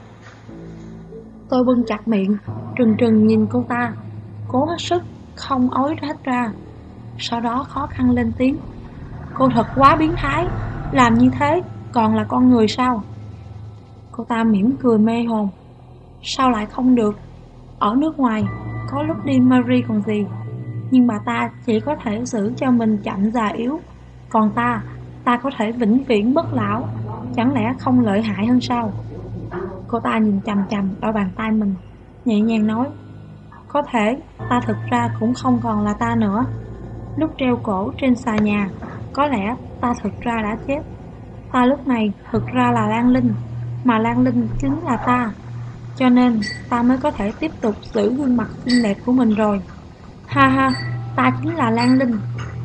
Tôi bưng chặt miệng, trừng trừng nhìn cô ta, cố hết sức không ói hết ra. Sau đó khó khăn lên tiếng. Cô thật quá biến thái, làm như thế còn là con người sao? Cô ta mỉm cười mê hồn. Sao lại không được? Ở nước ngoài có lúc đi Marie còn gì, nhưng bà ta chỉ có thể giữ cho mình chậm già yếu. Còn ta, ta có thể vĩnh viễn bất lão. Chẳng lẽ không lợi hại hơn sao? Cô ta nhìn chằm chằm đôi bàn tay mình, nhẹ nhàng nói. Có thể ta thực ra cũng không còn là ta nữa. Lúc treo cổ trên xà nhà, có lẽ ta thực ra đã chết. Ta lúc này thực ra là Lan Linh, mà Lan Linh chính là ta. Cho nên ta mới có thể tiếp tục giữ gương mặt xinh đẹp của mình rồi. Ha ha, ta chính là Lan Linh.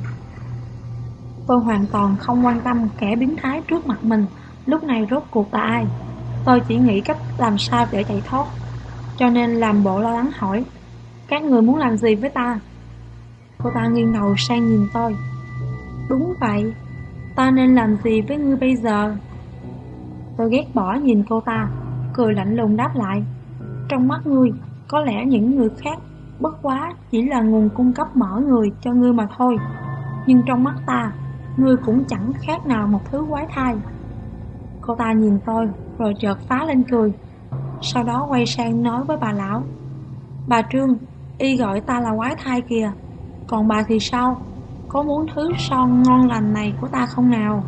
Tôi hoàn toàn không quan tâm kẻ biến thái trước mặt mình lúc này rốt cuộc là ai. Tôi chỉ nghĩ cách làm sao để chạy thoát, cho nên làm bộ lo lắng hỏi. Các người muốn làm gì với ta? Cô ta nghiêng đầu sang nhìn tôi. Đúng vậy, ta nên làm gì với ngươi bây giờ? Tôi ghét bỏ nhìn cô ta, cười lạnh lùng đáp lại. Trong mắt ngươi, có lẽ những người khác bất quá chỉ là nguồn cung cấp mỡ người cho ngươi mà thôi. Nhưng trong mắt ta, ngươi cũng chẳng khác nào một thứ quái thai. Cô ta nhìn tôi rồi chợt phá lên cười. Sau đó quay sang nói với bà lão. Bà Trương, y gọi ta là quái thai kìa. Còn bà thì sao? Có muốn thứ son ngon lành này của ta không nào?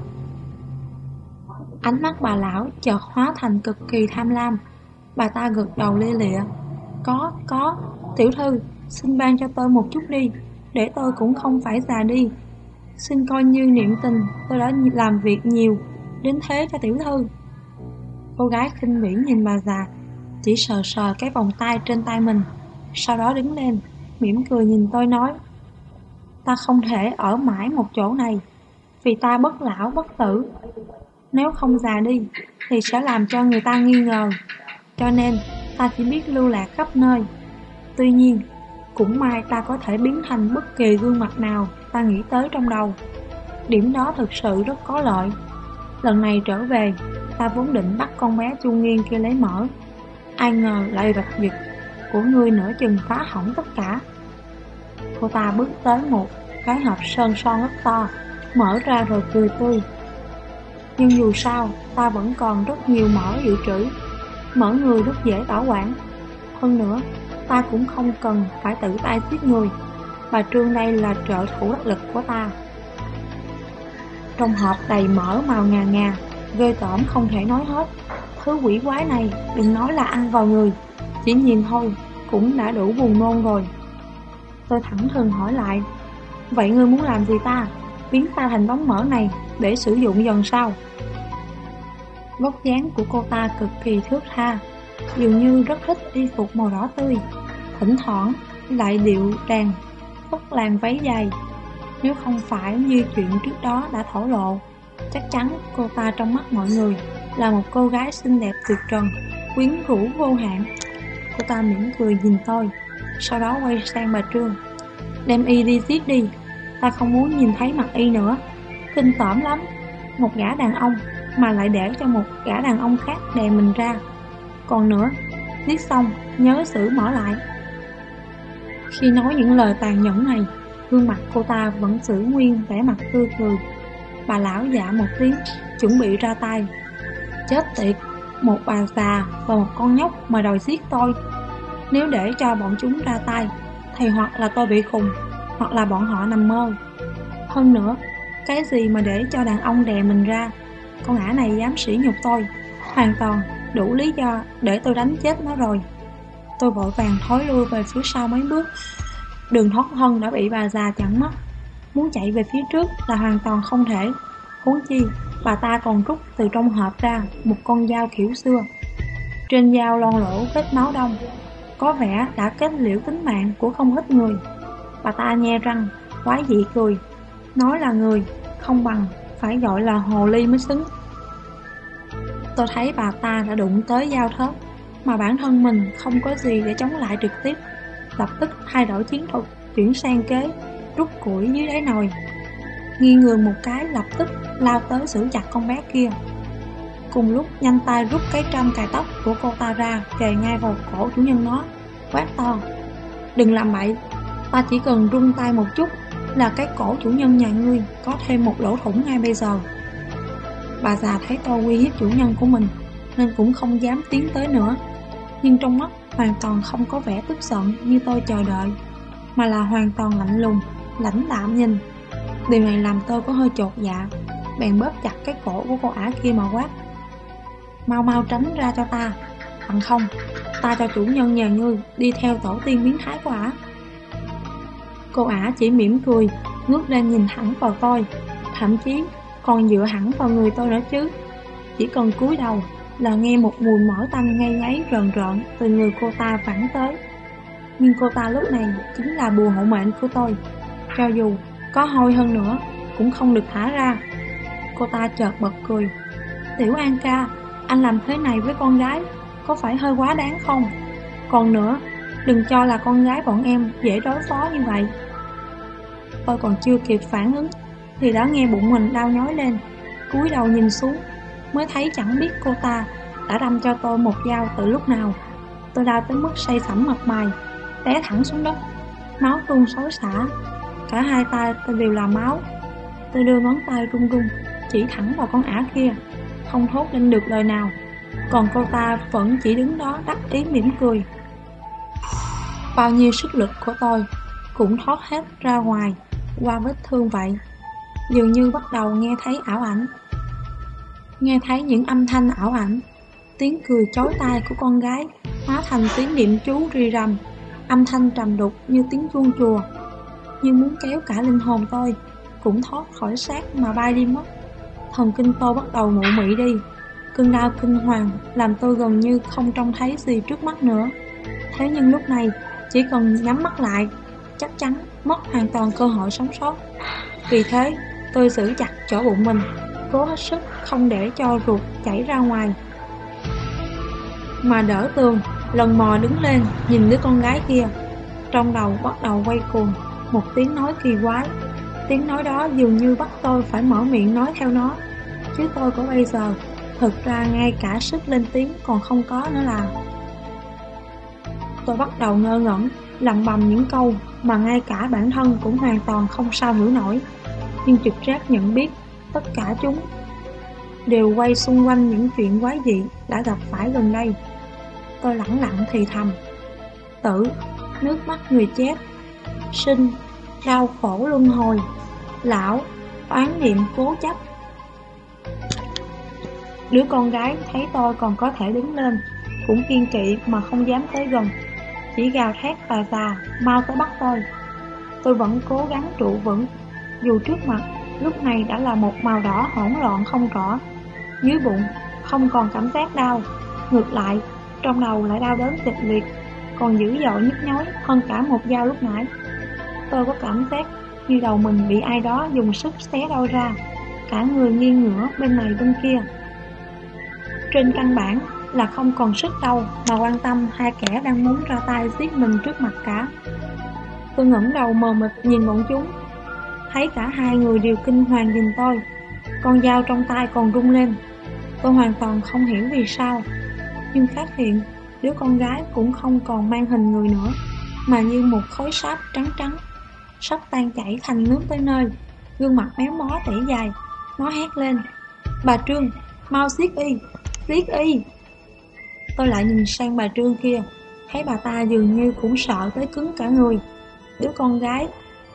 Ánh mắt bà lão chợt hóa thành cực kỳ tham lam. Bà ta gật đầu lia lịa. Có, có, tiểu thư, xin ban cho tôi một chút đi, để tôi cũng không phải già đi. Xin coi như niệm tình tôi đã làm việc nhiều đến thế cho tiểu thư. Cô gái khinh bỉ nhìn bà già, chỉ sờ sờ cái vòng tay trên tay mình. Sau đó đứng lên, mỉm cười nhìn tôi nói. Ta không thể ở mãi một chỗ này, vì ta bất lão bất tử. Nếu không già đi thì sẽ làm cho người ta nghi ngờ. Cho nên ta chỉ biết lưu lạc khắp nơi. Tuy nhiên, cũng may ta có thể biến thành bất kỳ gương mặt nào ta nghĩ tới trong đầu. Điểm đó thực sự rất có lợi. Lần này trở về, ta vốn định bắt con bé Chu Nghiên kia lấy mỡ. Ai ngờ lại rạch dịch của ngươi nửa chừng phá hỏng tất cả. Cô ta bước tới một cái hộp sơn son rất to, mở ra rồi cười tươi. Nhưng dù sao, ta vẫn còn rất nhiều mỡ dự trữ. Mỡ người rất dễ bảo quản. Hơn nữa, ta cũng không cần phải tự tay giết người. Bà Trương đây là trợ thủ đắc lực của ta. Trong hộp đầy mỡ màu ngà ngà ghê tởm không thể nói hết. Thứ quỷ quái này đừng nói là ăn vào người, chỉ nhìn thôi cũng đã đủ buồn nôn rồi. Tôi thẳng thừng hỏi lại, vậy ngươi muốn làm gì ta? Biến ta thành đống mỡ này để sử dụng dần sao? Vóc dáng của cô ta cực kỳ thướt tha, dường như rất thích y phục màu đỏ tươi, thỉnh thoảng lại điệu đàn phất làn váy dài. Nếu không phải như chuyện trước đó đã thổ lộ, chắc chắn cô ta trong mắt mọi người là một cô gái xinh đẹp tuyệt trần, quyến rũ vô hạn. Cô ta mỉm cười nhìn tôi, sau đó quay sang bà Trương, đem y đi giết đi, ta không muốn nhìn thấy mặt y nữa. Kinh tởm lắm, một gã đàn ông mà lại để cho một gã đàn ông khác đè mình ra. Còn nữa, giết xong nhớ xử mở lại. Khi nói những lời tàn nhẫn này, gương mặt cô ta vẫn giữ nguyên vẻ mặt tươi cười. Bà lão dạ một tiếng, chuẩn bị ra tay. Chết tiệt, một bà già và một con nhóc mà đòi giết tôi. Nếu để cho bọn chúng ra tay thì hoặc là tôi bị khùng, hoặc là bọn họ nằm mơ. Hơn nữa, cái gì mà để cho đàn ông đè mình ra? Con ả này dám sỉ nhục tôi, hoàn toàn đủ lý do để tôi đánh chết nó rồi. Tôi vội vàng thối lui về phía sau mấy bước. Đường thoát thân đã bị bà già chặn mất, muốn chạy về phía trước là hoàn toàn không thể. Huống chi bà ta còn rút từ trong hộp ra một con dao kiểu xưa. Trên dao loang lỗ vết máu đông, có vẻ đã kết liễu tính mạng của không ít người. Bà ta nhe răng, quái dị cười, nói là người không bằng phải gọi là hồ ly mới xứng. Tôi thấy bà ta đã đụng tới dao thớt, mà bản thân mình không có gì để chống lại trực tiếp, lập tức thay đổi chiến thuật, chuyển sang kế rút củi dưới đáy nồi. Nghiêng người một cái, lập tức lao tới giữ chặt con bé kia. Cùng lúc nhanh tay rút cái trăm cài tóc của cô ta ra, kề ngay vào cổ chủ nhân nó, quát to, đừng làm bậy, ta chỉ cần rung tay một chút là cái cổ chủ nhân nhà ngươi có thêm một lỗ thủng ngay bây giờ. Bà già thấy tôi uy hiếp chủ nhân của mình nên cũng không dám tiến tới nữa, nhưng trong mắt hoàn toàn không có vẻ tức giận như tôi chờ đợi, mà là hoàn toàn lạnh lùng, lãnh đạm nhìn. Điều này làm tôi có hơi chột dạ, bèn bóp chặt cái cổ của cô ả kia mà quát, mau mau tránh ra cho ta, bằng không ta cho chủ nhân nhà ngươi đi theo tổ tiên biến thái của ả. Cô ả chỉ mỉm cười, ngước lên nhìn thẳng vào tôi, thậm chí còn dựa hẳn vào người tôi nữa chứ. Chỉ cần cúi đầu là nghe một mùi mỡ tanh ngây ngáy rợn rợn từ người cô ta vẳng tới. Nhưng cô ta lúc này chính là bùa hộ mệnh của tôi, cho dù có hôi hơn nữa cũng không được thả ra. Cô ta chợt bật cười, Tiểu An ca, anh làm thế này với con gái có phải hơi quá đáng không? Còn nữa, đừng cho là con gái bọn em dễ đối phó như vậy. Tôi còn chưa kịp phản ứng thì đã nghe bụng mình đau nhói lên. Cúi đầu nhìn xuống mới thấy chẳng biết cô ta đã đâm cho tôi một dao từ lúc nào. Tôi đau tới mức say sẩm mặt mày, té thẳng xuống đất, máu tuôn xối xả, cả hai tay tôi đều là máu. Tôi đưa ngón tay run run chỉ thẳng vào con ả kia, không thốt lên được lời nào. Còn cô ta vẫn chỉ đứng đó đắc ý mỉm cười. Bao nhiêu sức lực của tôi cũng thoát hết ra ngoài qua vết thương vậy. Dường như bắt đầu nghe thấy ảo ảnh, nghe thấy những âm thanh ảo ảnh. Tiếng cười chói tai của con gái hóa thành tiếng niệm chú rì rầm, âm thanh trầm đục như tiếng chuông chùa, như muốn kéo cả linh hồn tôi cũng thoát khỏi xác mà bay đi mất. Thần kinh tôi bắt đầu mụ mị đi, cơn đau kinh hoàng làm tôi gần như không trông thấy gì trước mắt nữa. Thế nhưng lúc này chỉ cần nhắm mắt lại, chắc chắn mất hoàn toàn cơ hội sống sót. Vì thế tôi giữ chặt chỗ bụng mình, cố hết sức không để cho ruột chảy ra ngoài, mà đỡ tường, lần mò đứng lên nhìn đứa con gái kia. Trong đầu bắt đầu quay cuồng một tiếng nói kỳ quái. Tiếng nói đó dường như bắt tôi phải mở miệng nói theo nó, chứ tôi của bây giờ thực ra ngay cả sức lên tiếng còn không có nữa là. Tôi bắt đầu ngơ ngẩn lẩm bẩm những câu mà ngay cả bản thân cũng hoàn toàn không sao hiểu nổi, nhưng trực giác nhận biết tất cả chúng đều quay xung quanh những chuyện quái dị đã gặp phải gần đây. Tôi lẳng lặng thì thầm, tử, nước mắt người chết, sinh, đau khổ luân hồi, lão, oán niệm cố chấp. Đứa con gái thấy tôi còn có thể đứng lên, cũng kiên kỵ mà không dám tới gần, chỉ gào thét bà già mau tới bắt tôi. Tôi vẫn cố gắng trụ vững, dù trước mặt lúc này đã là một màu đỏ hỗn loạn không rõ. Dưới bụng không còn cảm giác đau, ngược lại trong đầu lại đau đớn kịch liệt, còn dữ dội nhức nhối hơn cả một dao lúc nãy. Tôi có cảm giác như đầu mình bị ai đó dùng sức xé đôi ra, cả người nghiêng ngửa bên này bên kia. Trên căn bản là không còn sức đâu mà quan tâm hai kẻ đang muốn ra tay giết mình trước mặt cả. Tôi ngẩng đầu mờ mịt nhìn bọn chúng, thấy cả hai người đều kinh hoàng nhìn tôi. Con dao trong tay còn rung lên. Tôi hoàn toàn không hiểu vì sao, nhưng phát hiện đứa con gái cũng không còn mang hình người nữa, mà như một khối sáp trắng trắng, sắp tan chảy thành nước tới nơi. Gương mặt méo mó tỉ dài, nó hét lên: bà Trương, mau giết y, giết y. Tôi lại nhìn sang bà Trương kia, thấy bà ta dường như cũng sợ tới cứng cả người. Đứa con gái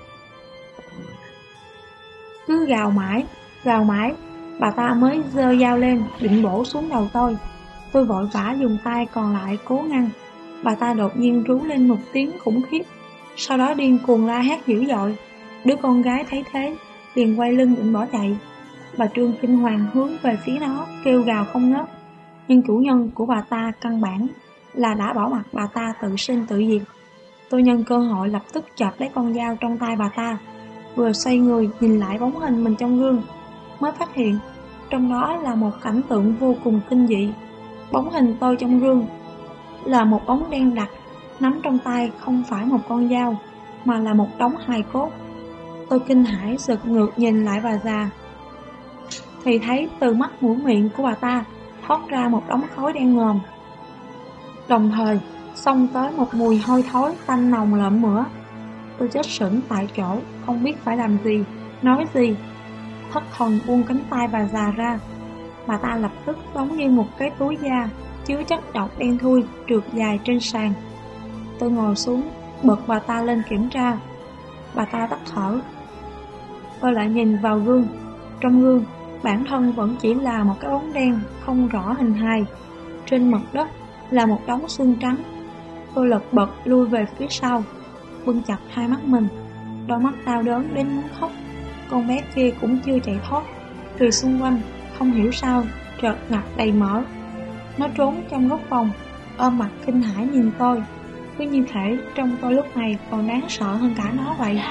cứ gào mãi, gào mãi, bà ta mới giơ dao lên định bổ xuống đầu tôi. Tôi vội vã dùng tay còn lại cố ngăn. Bà ta đột nhiên rú lên một tiếng khủng khiếp, sau đó điên cuồng la hét dữ dội. Đứa con gái thấy thế liền quay lưng định bỏ chạy. Bà Trương kinh hoàng hướng về phía nó, kêu gào không ngớt. Nhưng chủ nhân của bà ta căn bản là đã bỏ mặc bà ta tự sinh tự diệt. Tôi nhân cơ hội lập tức chộp lấy con dao trong tay bà ta, vừa xoay người nhìn lại bóng hình mình trong gương, mới phát hiện trong đó là một cảnh tượng vô cùng kinh dị. Bóng hình tôi trong gương là một bóng đen đặc, nắm trong tay không phải một con dao, mà là một đống hài cốt. Tôi kinh hãi giật ngược nhìn lại bà già, thì thấy từ mắt mũi miệng của bà ta thoát ra một đống khói đen ngòm, đồng thời xông tới một mùi hôi thối tanh nồng lợm mửa. Tôi chết sững tại chỗ, không biết phải làm gì, nói gì. Thất thần buông cánh tay bà già ra. Bà ta lập tức giống như một cái túi da chứa chất độc đen thui trượt dài trên sàn. Tôi ngồi xuống, bật bà ta lên kiểm tra. Bà ta tắt thở. Tôi lại nhìn vào gương. Trong gương, bản thân vẫn chỉ là một cái bóng đen không rõ hình hài. Trên mặt đất là một đống xương trắng. Tôi lật bật lui về phía sau, bưng chặt hai mắt mình, đôi mắt đau đớn đến muốn khóc. Con bé kia cũng chưa chạy thoát, vì xung quanh không hiểu sao chợt ngập đầy mỡ. Nó trốn trong góc phòng, ôm mặt kinh hãi nhìn tôi, cứ như thể trong tôi lúc này còn đáng sợ hơn cả nó vậy.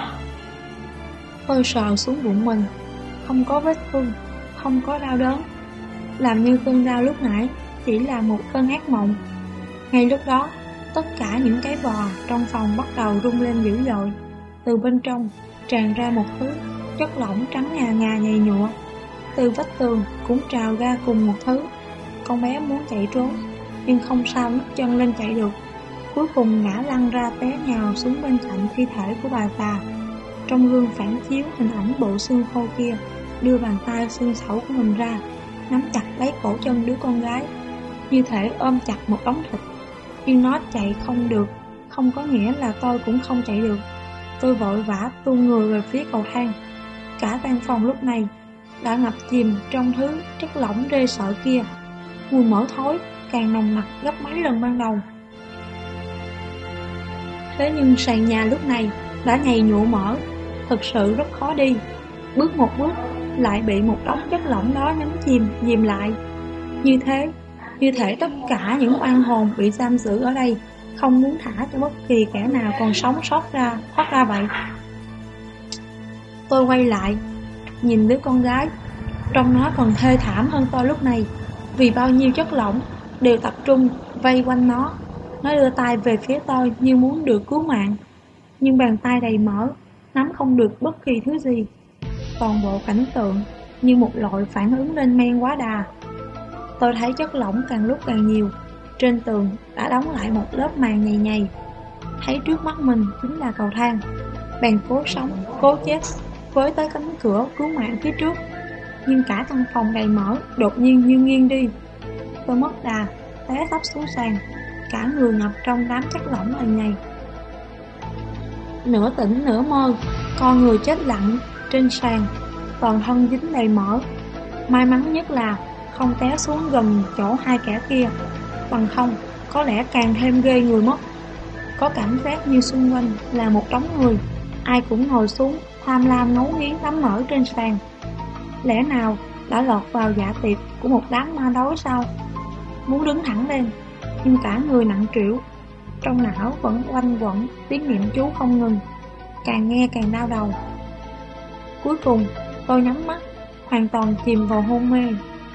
Tôi sờ xuống bụng mình, không có vết thương, không có đau đớn, làm như cơn đau lúc nãy chỉ là một cơn ác mộng. Ngay lúc đó, tất cả những cái bò trong phòng bắt đầu rung lên dữ dội. Từ bên trong tràn ra một thứ chất lỏng trắng ngà ngà nhầy nhụa. Từ vách tường cũng trào ra cùng một thứ. Con bé muốn chạy trốn, nhưng không sao nhấc chân lên chạy được. Cuối cùng ngã lăn ra té nhào xuống bên cạnh thi thể của bà già. Trong gương phản chiếu hình ảnh bộ xương khô kia, đưa bàn tay xương xẩu của mình ra, nắm chặt lấy cổ chân đứa con gái, như thể ôm chặt một đống thịt. Nhưng nó chạy không được, không có nghĩa là tôi cũng không chạy được. Tôi vội vã tung người về phía cầu thang. Cả căn phòng lúc này đã ngập chìm trong thứ chất lỏng rê sợ kia. Mùi mỡ thối càng nồng nặc gấp mấy lần ban đầu. Thế nhưng sàn nhà lúc này đã nhầy nhụa mỡ, thực sự rất khó đi. Bước một bước lại bị một đống chất lỏng đó nhấn chìm, dìm lại. Như thế, như thể tất cả những oan hồn bị giam giữ ở đây không muốn thả cho bất kỳ kẻ nào còn sống sót ra, thoát ra vậy. Tôi quay lại, nhìn đứa con gái, trông nó còn thê thảm hơn tôi lúc này, vì bao nhiêu chất lỏng đều tập trung vây quanh nó. Nó đưa tay về phía tôi như muốn được cứu mạng, nhưng bàn tay đầy mỡ, nắm không được bất kỳ thứ gì. Toàn bộ cảnh tượng như một loại phản ứng lên men quá đà. Tôi thấy chất lỏng càng lúc càng nhiều. Trên tường đã đóng lại một lớp màn nhầy nhầy. Thấy trước mắt mình chính là cầu thang, bèn cố sống, cố chết, với tới cánh cửa cứu mạng phía trước. Nhưng cả căn phòng đầy mỡ đột nhiên như nghiêng đi. Tôi mất đà, té sắp xuống sàn, cả người ngập trong đám chất lỏng này nhầy. Nửa tỉnh nửa mơ, con người chết lặng trên sàn, toàn thân dính đầy mỡ. May mắn nhất là không té xuống gần chỗ hai kẻ kia. Bằng không, có lẽ càng thêm ghê người mất. Có cảm giác như xung quanh là một đống người, ai cũng ngồi xuống tham lam ngấu nghiến tấm mỡ trên sàn. Lẽ nào đã lọt vào dạ tiệc của một đám ma đói sao? Muốn đứng thẳng lên, nhưng cả người nặng trĩu. Trong não vẫn quanh quẩn tiếng niệm chú không ngừng, càng nghe càng đau đầu. Cuối cùng tôi nhắm mắt, hoàn toàn chìm vào hôn mê.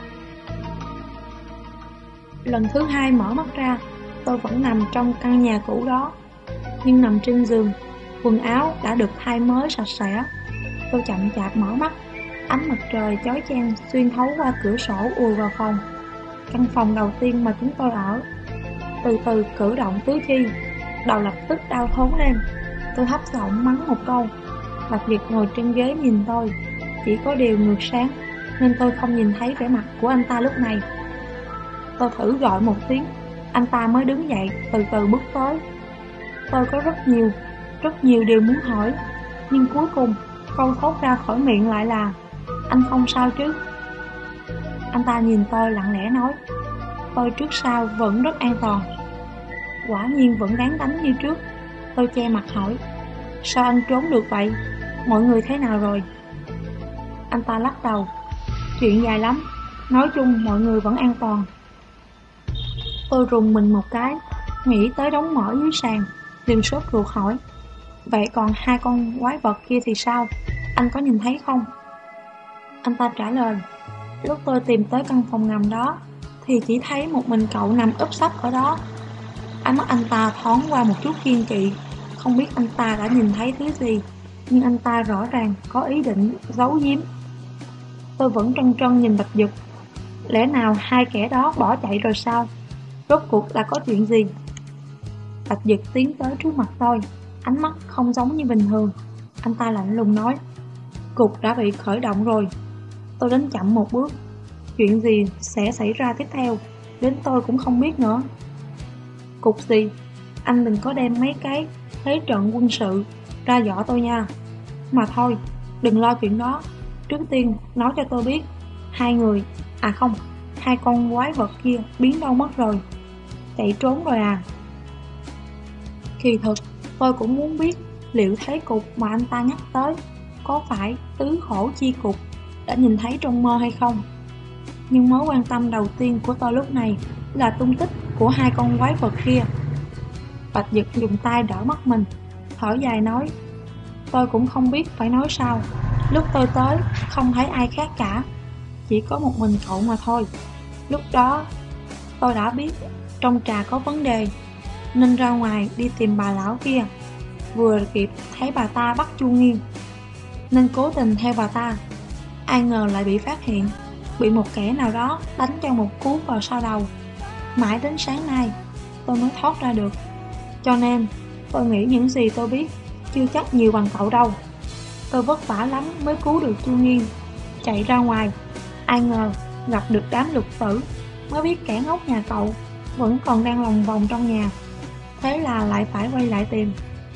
Lần thứ hai mở mắt ra, tôi vẫn nằm trong căn nhà cũ đó, nhưng nằm trên giường, quần áo đã được thay mới sạch sẽ. Tôi chậm chạp mở mắt, ánh mặt trời chói chang xuyên thấu qua cửa sổ ùa vào phòng. Căn phòng đầu tiên mà chúng tôi ở. Từ từ cử động tứ chi, đầu lập tức đau thốn lên. Tôi thấp giọng mắng một câu. Bạch Việt ngồi trên ghế nhìn tôi, chỉ có điều ngược sáng nên tôi không nhìn thấy vẻ mặt của anh ta lúc này. Tôi thử gọi một tiếng, anh ta mới đứng dậy từ từ bước tới. Tôi có rất nhiều, rất nhiều điều muốn hỏi, nhưng cuối cùng câu thốt ra khỏi miệng lại là: anh không sao chứ? Anh ta nhìn tôi lặng lẽ nói: tôi trước sau vẫn rất an toàn. Quả nhiên vẫn đáng đánh như trước. Tôi che mặt hỏi: sao anh trốn được vậy? Mọi người thế nào rồi? Anh ta lắc đầu: chuyện dài lắm, nói chung mọi người vẫn an toàn. Tôi rùng mình một cái, nghĩ tới đống mỡ dưới sàn, liền sốt ruột hỏi: vậy còn hai con quái vật kia thì sao? Anh có nhìn thấy không? Anh ta trả lời: lúc tôi tìm tới căn phòng ngầm đó thì chỉ thấy một mình cậu nằm úp sấp ở đó. Ánh mắt anh ta thoáng qua một chút kiên kỵ. Không biết anh ta đã nhìn thấy thứ gì, nhưng anh ta rõ ràng có ý định giấu giếm. Tôi vẫn trân trân nhìn Bạch Dực. Lẽ nào hai kẻ đó bỏ chạy rồi sao? Rốt cuộc là có chuyện gì? Bạch Dực tiến tới trước mặt tôi, ánh mắt không giống như bình thường. Anh ta lạnh lùng nói: cục đã bị khởi động rồi. Tôi đến chậm một bước. Chuyện gì sẽ xảy ra tiếp theo, đến tôi cũng không biết nữa. Cục gì? Anh đừng có đem mấy cái thế trận quân sự ra dọa tôi nha. Mà thôi, đừng lo chuyện đó. Trước tiên nói cho tôi biết, hai người, à không, hai con quái vật kia biến đâu mất rồi? Chạy trốn rồi à? Kỳ thực, tôi cũng muốn biết liệu thế cục mà anh ta nhắc tới có phải tứ khổ chi cục đã nhìn thấy trong mơ hay không. Nhưng mối quan tâm đầu tiên của tôi lúc này là tung tích của hai con quái vật kia. Bạch Dực dùng tay đỡ mắt mình, thở dài nói: tôi cũng không biết phải nói sao. Lúc tôi tới không thấy ai khác cả, chỉ có một mình cậu mà thôi. Lúc đó tôi đã biết trong trà có vấn đề, nên ra ngoài đi tìm bà lão kia. Vừa kịp thấy bà ta bắt Chu Nghiên, nên cố tình theo bà ta. Ai ngờ lại bị phát hiện, bị một kẻ nào đó đánh cho một cú vào sau đầu. Mãi đến sáng nay tôi mới thoát ra được. Cho nên tôi nghĩ những gì tôi biết chưa chắc nhiều bằng cậu đâu. Tôi vất vả lắm mới cứu được Chu Nghiên, chạy ra ngoài. Ai ngờ gặp được đám lục tử, mới biết kẻ ngốc nhà cậu vẫn còn đang lòng vòng trong nhà. Thế là lại phải quay lại tìm.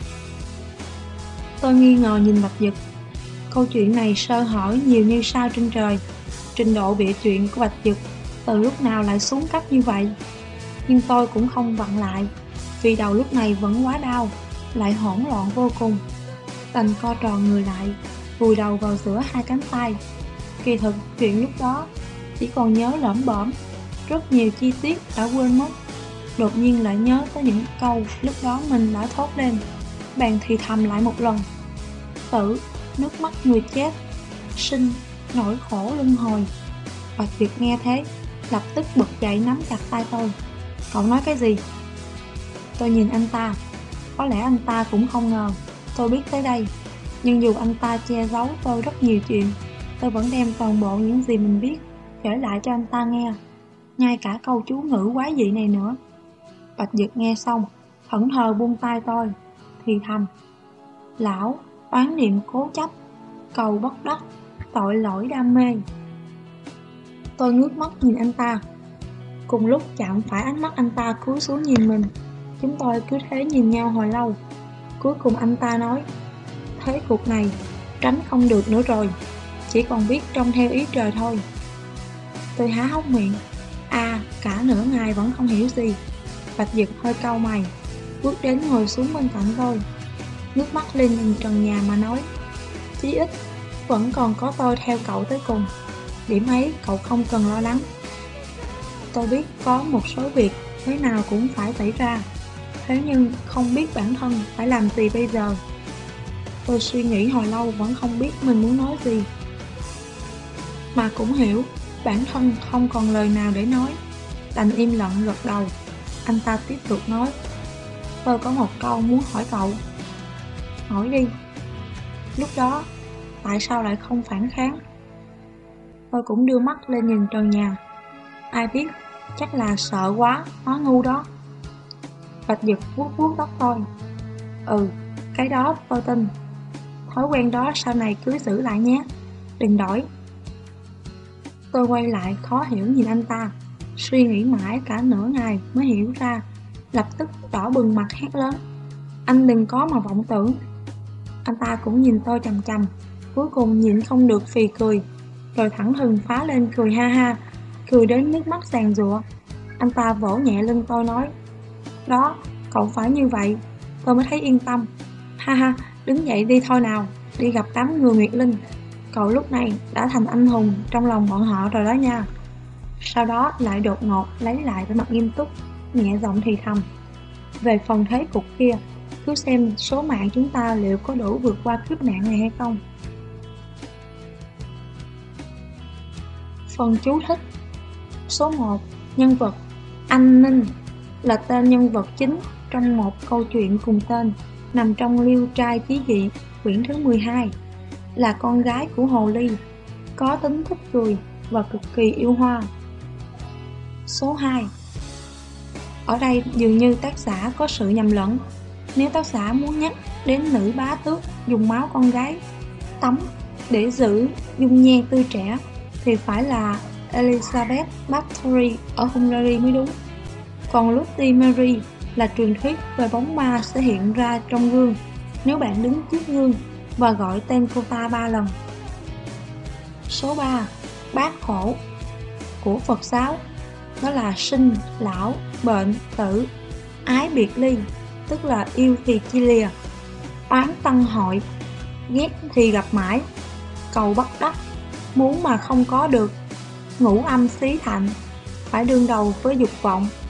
Tôi nghi ngờ nhìn Bạch Dực. Câu chuyện này sơ hở nhiều như sao trên trời. Trình độ bịa chuyện của Bạch Dực từ lúc nào lại xuống cấp như vậy? Nhưng tôi cũng không vặn lại, vì đầu lúc này vẫn quá đau, lại hỗn loạn vô cùng. Đành co tròn người lại, vùi đầu vào giữa hai cánh tay. Kỳ thực chuyện lúc đó chỉ còn nhớ lởm bởm, rất nhiều chi tiết đã quên mất. Đột nhiên lại nhớ tới những câu lúc đó mình đã thốt lên, bèn thì thầm lại một lần: tử, nước mắt người chết, sinh, nỗi khổ luân hồi. Bạch Dực nghe thế, lập tức bật dậy nắm chặt tay tôi. Cậu nói cái gì? Tôi nhìn anh ta. Có lẽ anh ta cũng không ngờ tôi biết tới đây. Nhưng dù anh ta che giấu tôi rất nhiều chuyện, tôi vẫn đem toàn bộ những gì mình biết kể lại cho anh ta nghe, ngay cả câu chú ngữ quái dị này nữa. Bạch Dực nghe xong, thẫn thờ buông tay tôi, thì thầm: lão, oán niệm cố chấp, cầu bất đắc, tội lỗi đam mê. Tôi ngước mắt nhìn anh ta. Cùng lúc chạm phải ánh mắt anh ta cúi xuống nhìn mình. Chúng tôi cứ thế nhìn nhau hồi lâu. Cuối cùng anh ta nói: thế cuộc này tránh không được nữa rồi, chỉ còn biết trông theo ý trời thôi. Tôi há hốc miệng. À, cả nửa ngày vẫn không hiểu gì. Bạch Dực hơi cau mày, bước đến ngồi xuống bên cạnh tôi, nước mắt lên nhìn trần nhà mà nói: chí ít vẫn còn có tôi theo cậu tới cùng. Điểm ấy cậu không cần lo lắng. Tôi biết có một số việc thế nào cũng phải xảy ra, thế nhưng không biết bản thân phải làm gì bây giờ. Tôi suy nghĩ hồi lâu vẫn không biết mình muốn nói gì, mà cũng hiểu bản thân không còn lời nào để nói, đành im lặng gật đầu. Anh ta tiếp tục nói: tôi có một câu muốn hỏi cậu. Hỏi đi. Lúc đó tại sao lại không phản kháng? Tôi cũng đưa mắt lên nhìn trần nhà. Ai biết, chắc là sợ quá, hóa ngu đó. Bạch Dực vuốt vuốt tóc tôi. Ừ, cái đó tôi tin. Thói quen đó sau này cứ giữ lại nhé, đừng đổi. Tôi quay lại khó hiểu nhìn anh ta, suy nghĩ mãi cả nửa ngày mới hiểu ra, lập tức đỏ bừng mặt hét lớn: anh đừng có mà vọng tưởng. Anh ta cũng nhìn tôi chằm chằm, cuối cùng nhịn không được phì cười, rồi thẳng thừng phá lên cười ha ha, cười đến nước mắt giàn giụa. Anh ta vỗ nhẹ lưng tôi nói: đó, cậu phải như vậy, tôi mới thấy yên tâm. Ha ha, đứng dậy đi thôi nào, đi gặp đám người Nguyệt Linh. Cậu lúc này đã thành anh hùng trong lòng bọn họ rồi đó nha. Sau đó lại đột ngột lấy lại vẻ mặt nghiêm túc, nhẹ giọng thì thầm: về phần thế cục kia, cứ xem số mạng chúng ta liệu có đủ vượt qua kiếp nạn này hay không. Phần chú thích. Số một. Nhân vật Anh Ninh là tên nhân vật chính trong một câu chuyện cùng tên nằm trong Liêu Trai Chí Dị quyển thứ mười hai, là con gái của Hồ Ly, có tính thích cười và cực kỳ yêu hoa. Số hai. Ở đây dường như tác giả có sự nhầm lẫn. Nếu tác giả muốn nhắc đến nữ bá tước dùng máu con gái tắm để giữ dung nhan tươi trẻ thì phải là Elizabeth Bathory ở Hungary mới đúng. Còn Bloody Mary là truyền thuyết về bóng ma sẽ hiện ra trong gương nếu bạn đứng trước gương và gọi tên cô ta ba lần. Số ba. Bát khổ của Phật giáo, đó là sinh, lão, bệnh, tử, ái biệt ly, tức là yêu thì chia lìa, oán tăng hội, ghét thì gặp mãi, cầu bất đắc, muốn mà không có được, ngũ âm xí thạnh, phải đương đầu với dục vọng,